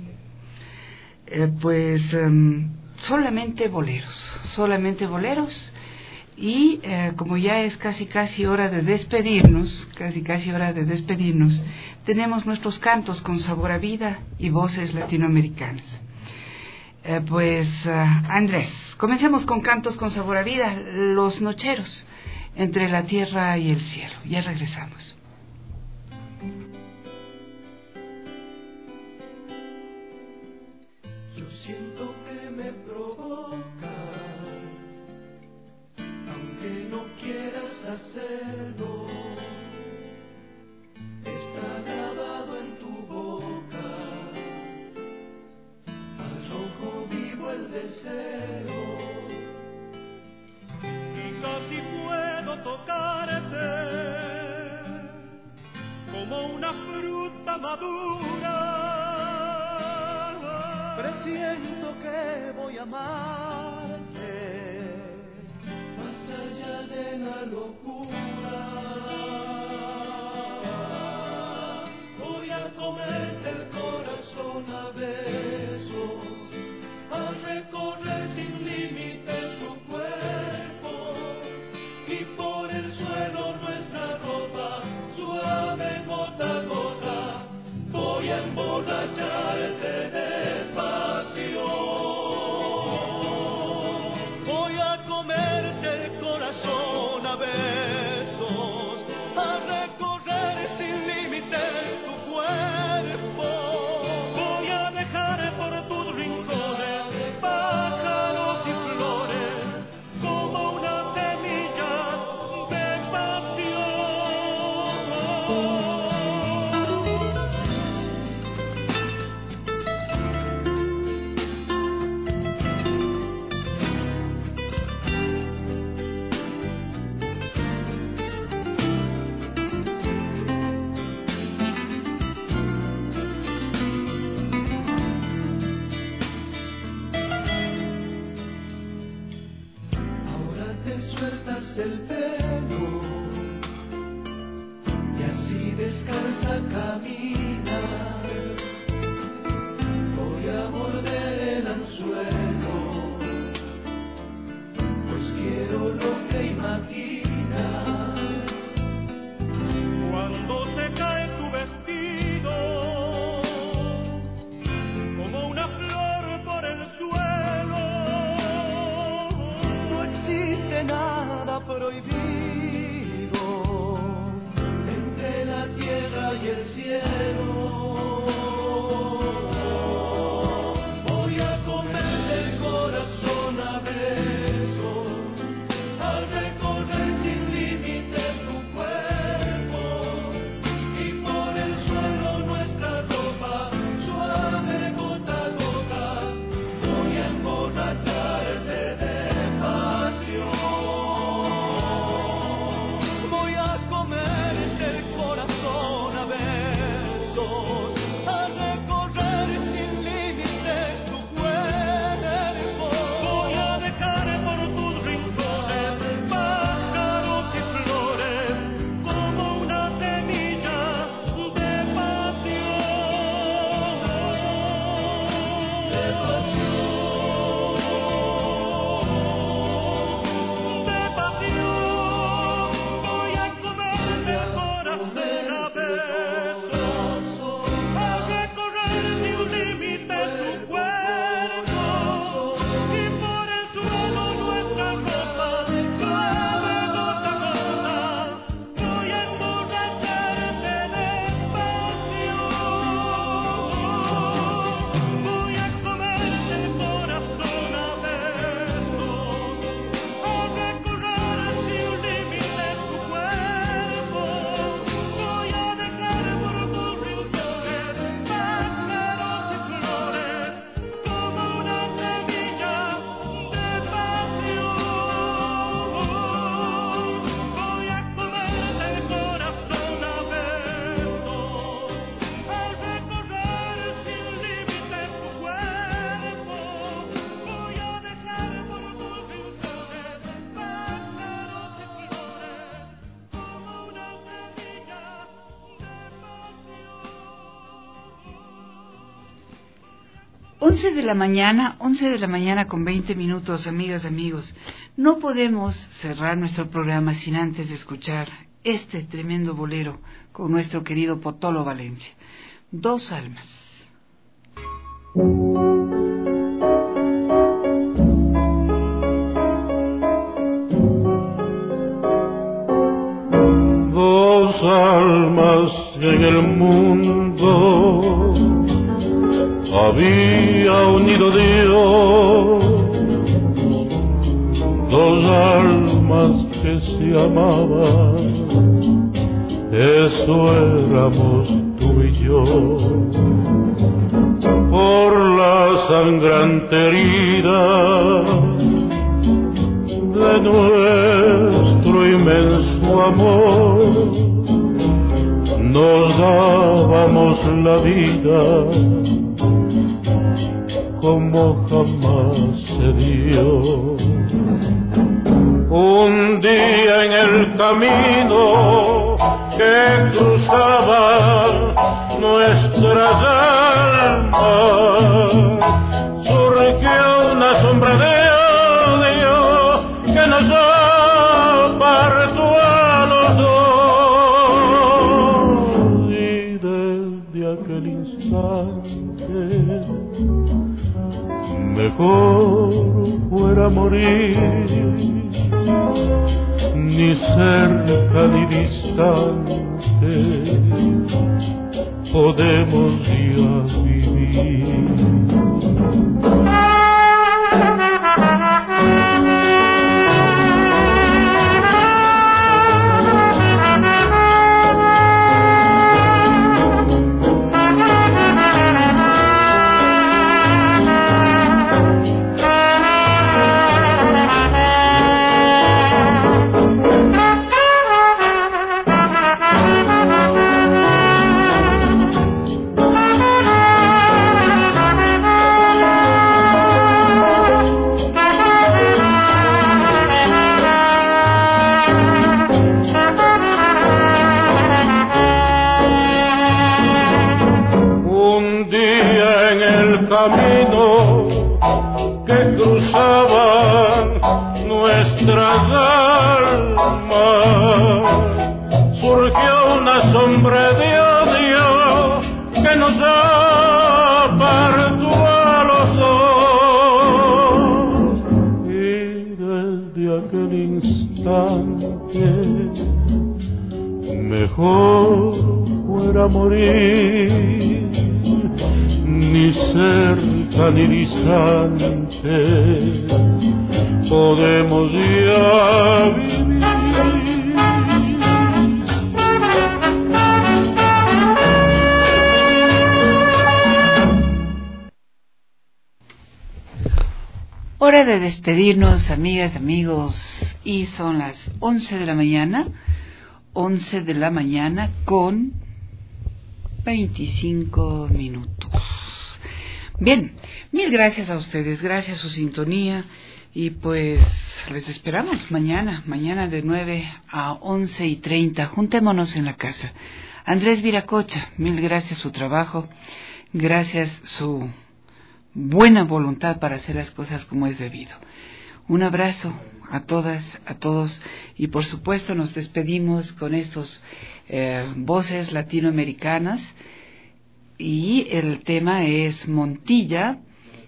solamente boleros, y como ya es casi hora de despedirnos, tenemos nuestros cantos con sabor a vida y voces latinoamericanas. Andrés, comencemos con cantos con sabor a vida, Los Nocheros, entre la tierra y el cielo. Ya regresamos. Yo siento que me provoca, aunque no quieras hacerlo, está grabado en tu boca, al rojo vivo el deseo. Quizás si puedo tocarte como una fruta madura, presiento que voy a amarte más allá de la locura. Voy a comerte el corazón a besos, a recorrer sin límites tu cuerpo y por el suelo nuestra ropa suave gota a gota. Voy a emborracharte de pasión. Voy a comerte el corazón a besos, a recorrer sin límites tu cuerpo 11 de la mañana con 20 minutos, amigas, amigos. No podemos cerrar nuestro programa sin antes escuchar este tremendo bolero con nuestro querido Potolo Valencia. Dos almas. Dos almas en el mundo había unido Dios, dos almas que se amaban, eso éramos tú y yo. Por la sangrante herida de nuestro inmenso amor, nos dábamos la vida como jamás se dio. Un día en el camino que cruzaba nuestras almas, surgió una sombra de odio que nos apartó a los dos. Y desde aquel instante mejor fuera morir, ni cerca ni distante podemos ya vivir. Camino que cruzaban nuestras almas, surgió una sombra de odio que nos apartó a los dos. Y desde aquel instante mejor fuera morir, ni cerca ni distante podemos ya vivir. Hora de despedirnos, amigas, amigos, y son las 11 de la mañana con 25 minutos. Bien, mil gracias a ustedes, gracias a su sintonía, y pues les esperamos mañana de 9 a 11:30, juntémonos en la casa. Andrés Viracocha, mil gracias su trabajo, gracias su buena voluntad para hacer las cosas como es debido. Un abrazo a todas, a todos, y por supuesto nos despedimos con estos voces latinoamericanas, y el tema es Montilla,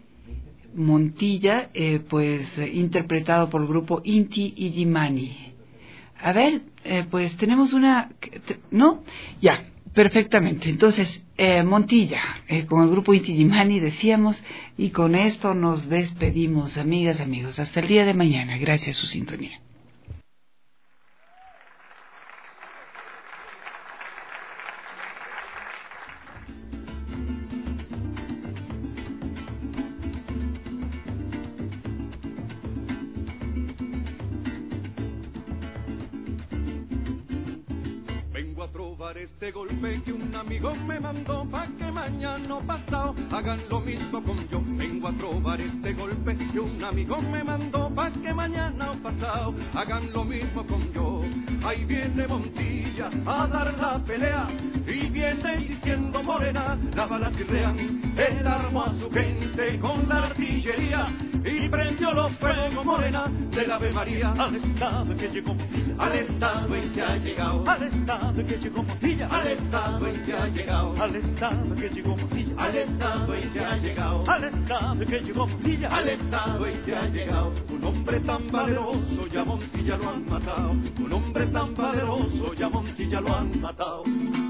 pues interpretado por el grupo Inti Illimani. A ver, pues tenemos una, ¿no? Ya, perfectamente. Entonces, Montilla, con el grupo Inti Illimani decíamos, y con esto nos despedimos, amigas, amigos, hasta el día de mañana. Gracias a su sintonía. Este golpe que un amigo me mandó pa' que mañana o pasado hagan lo mismo con yo. Vengo a trobar este golpe que un amigo me mandó pa' que mañana o pasado hagan lo mismo con yo. Ahí viene Montilla a dar la pelea y viene diciendo morena, la chirrea. Él armó a su gente con la artillería y prendió los fuegos morena del Ave María. Al estado en que llegó Montilla, al estado en que ha llegado, al estado en que llegó Montilla, al estado en que ha llegado, al estado en que llegó Montilla, al estado en que ha llegado, al estado en que llegó Montilla, al estado en que ha llegado. Un hombre tan valeroso ya Montilla lo han matado, un hombre tan valeroso ya Montilla lo han matado.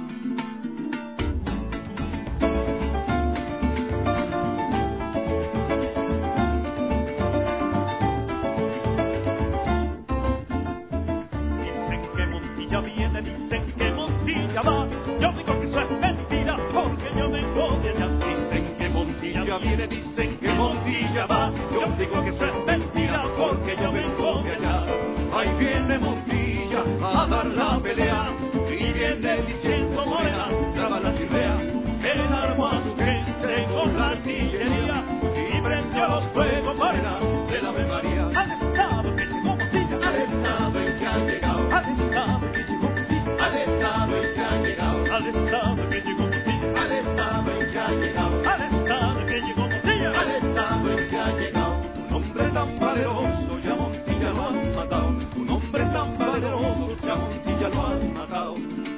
Viene, dicen que Montilla va, yo digo que eso es mentira, porque yo vengo de allá. Dicen que Montilla viene, dicen que Montilla va, yo digo que eso es mentira, porque yo vengo de allá. Ahí viene Montilla a dar la pelea, y viene diciendo morena, traba la chirrea. Él armó a su gente con la artillería, y prendió los fuegos morena de la Ave María. Al estado que llegó Montilla, al estado en que ha llegado, al estado que llegó Montilla, al estado en que ha llegado, al estado que llegó Montilla, al estado en que ha llegado, al estado que llegó Montilla, al estado en que ha llegado. Un hombre tan valeroso ya Montilla lo han matado, un hombre tan valeroso ya Montilla lo han matado.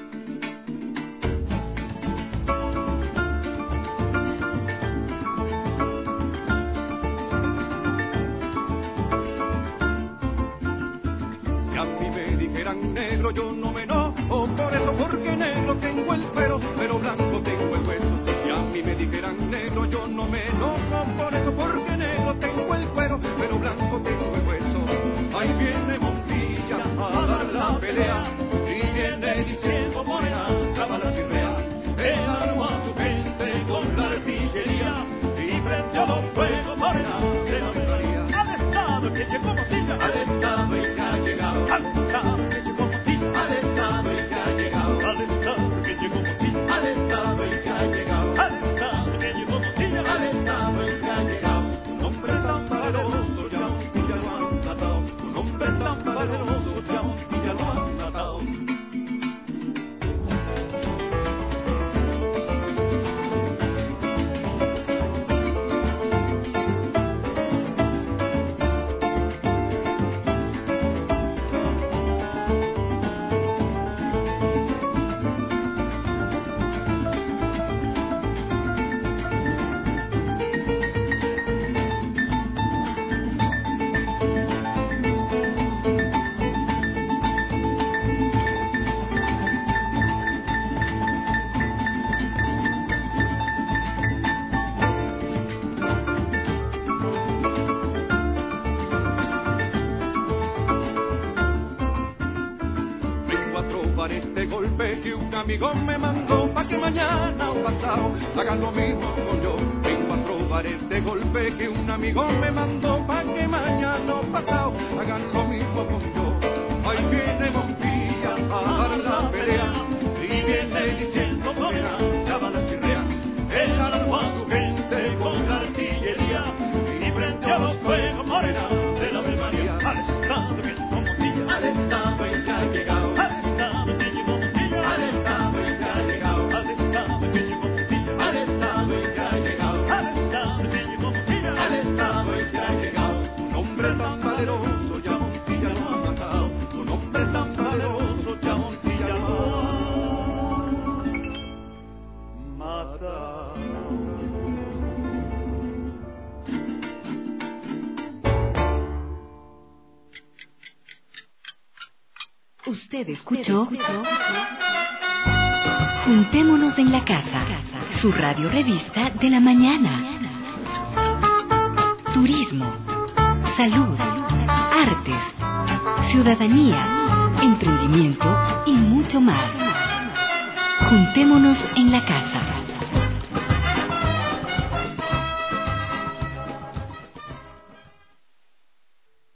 Negro yo no me enojo por eso, porque negro tengo el pero blanco tengo el hueso. Si a mí me dijeran negro yo no me enojo por eso, porque negro tengo el pero blanco tengo el hueso. Ahí viene Montilla a dar la pelea, y viene diciendo morena, traba la chirrea. Él armó a su gente con la artillería, y prendió los fuegos morena de la Ave María. Al estado que llegó Montilla, al estado en que ha llegado, al estado que llegó Montilla, al estado en que ha llegado, al estado que llegó Montilla, al estado en que ha llegado, al estado que llegó Montilla, al estado en que ha llegado. Un hombre tan valeroso ya Montilla lo han matado, un hombre tan valeroso ya Montilla lo han matado. Este golpe que un amigo me mandó pa' que mañana o pasado hagan lo mismo con yo. Vengo a probar este golpe que un amigo me mandó pa' que mañana o pasado hagan lo mismo con yo. Ahí viene Montilla a dar la pelea, y viene diciendo morena, traba la chirrea. Él armó a su gente con la artillería, y prendió los fuegos morena de la Ave María. Al estado que llegó Montilla, al estado en que ha llegado, Usted escuchó Juntémonos en la Casa, su radio revista de la mañana. Turismo, salud, artes, ciudadanía, emprendimiento y mucho más. Juntémonos en la Casa.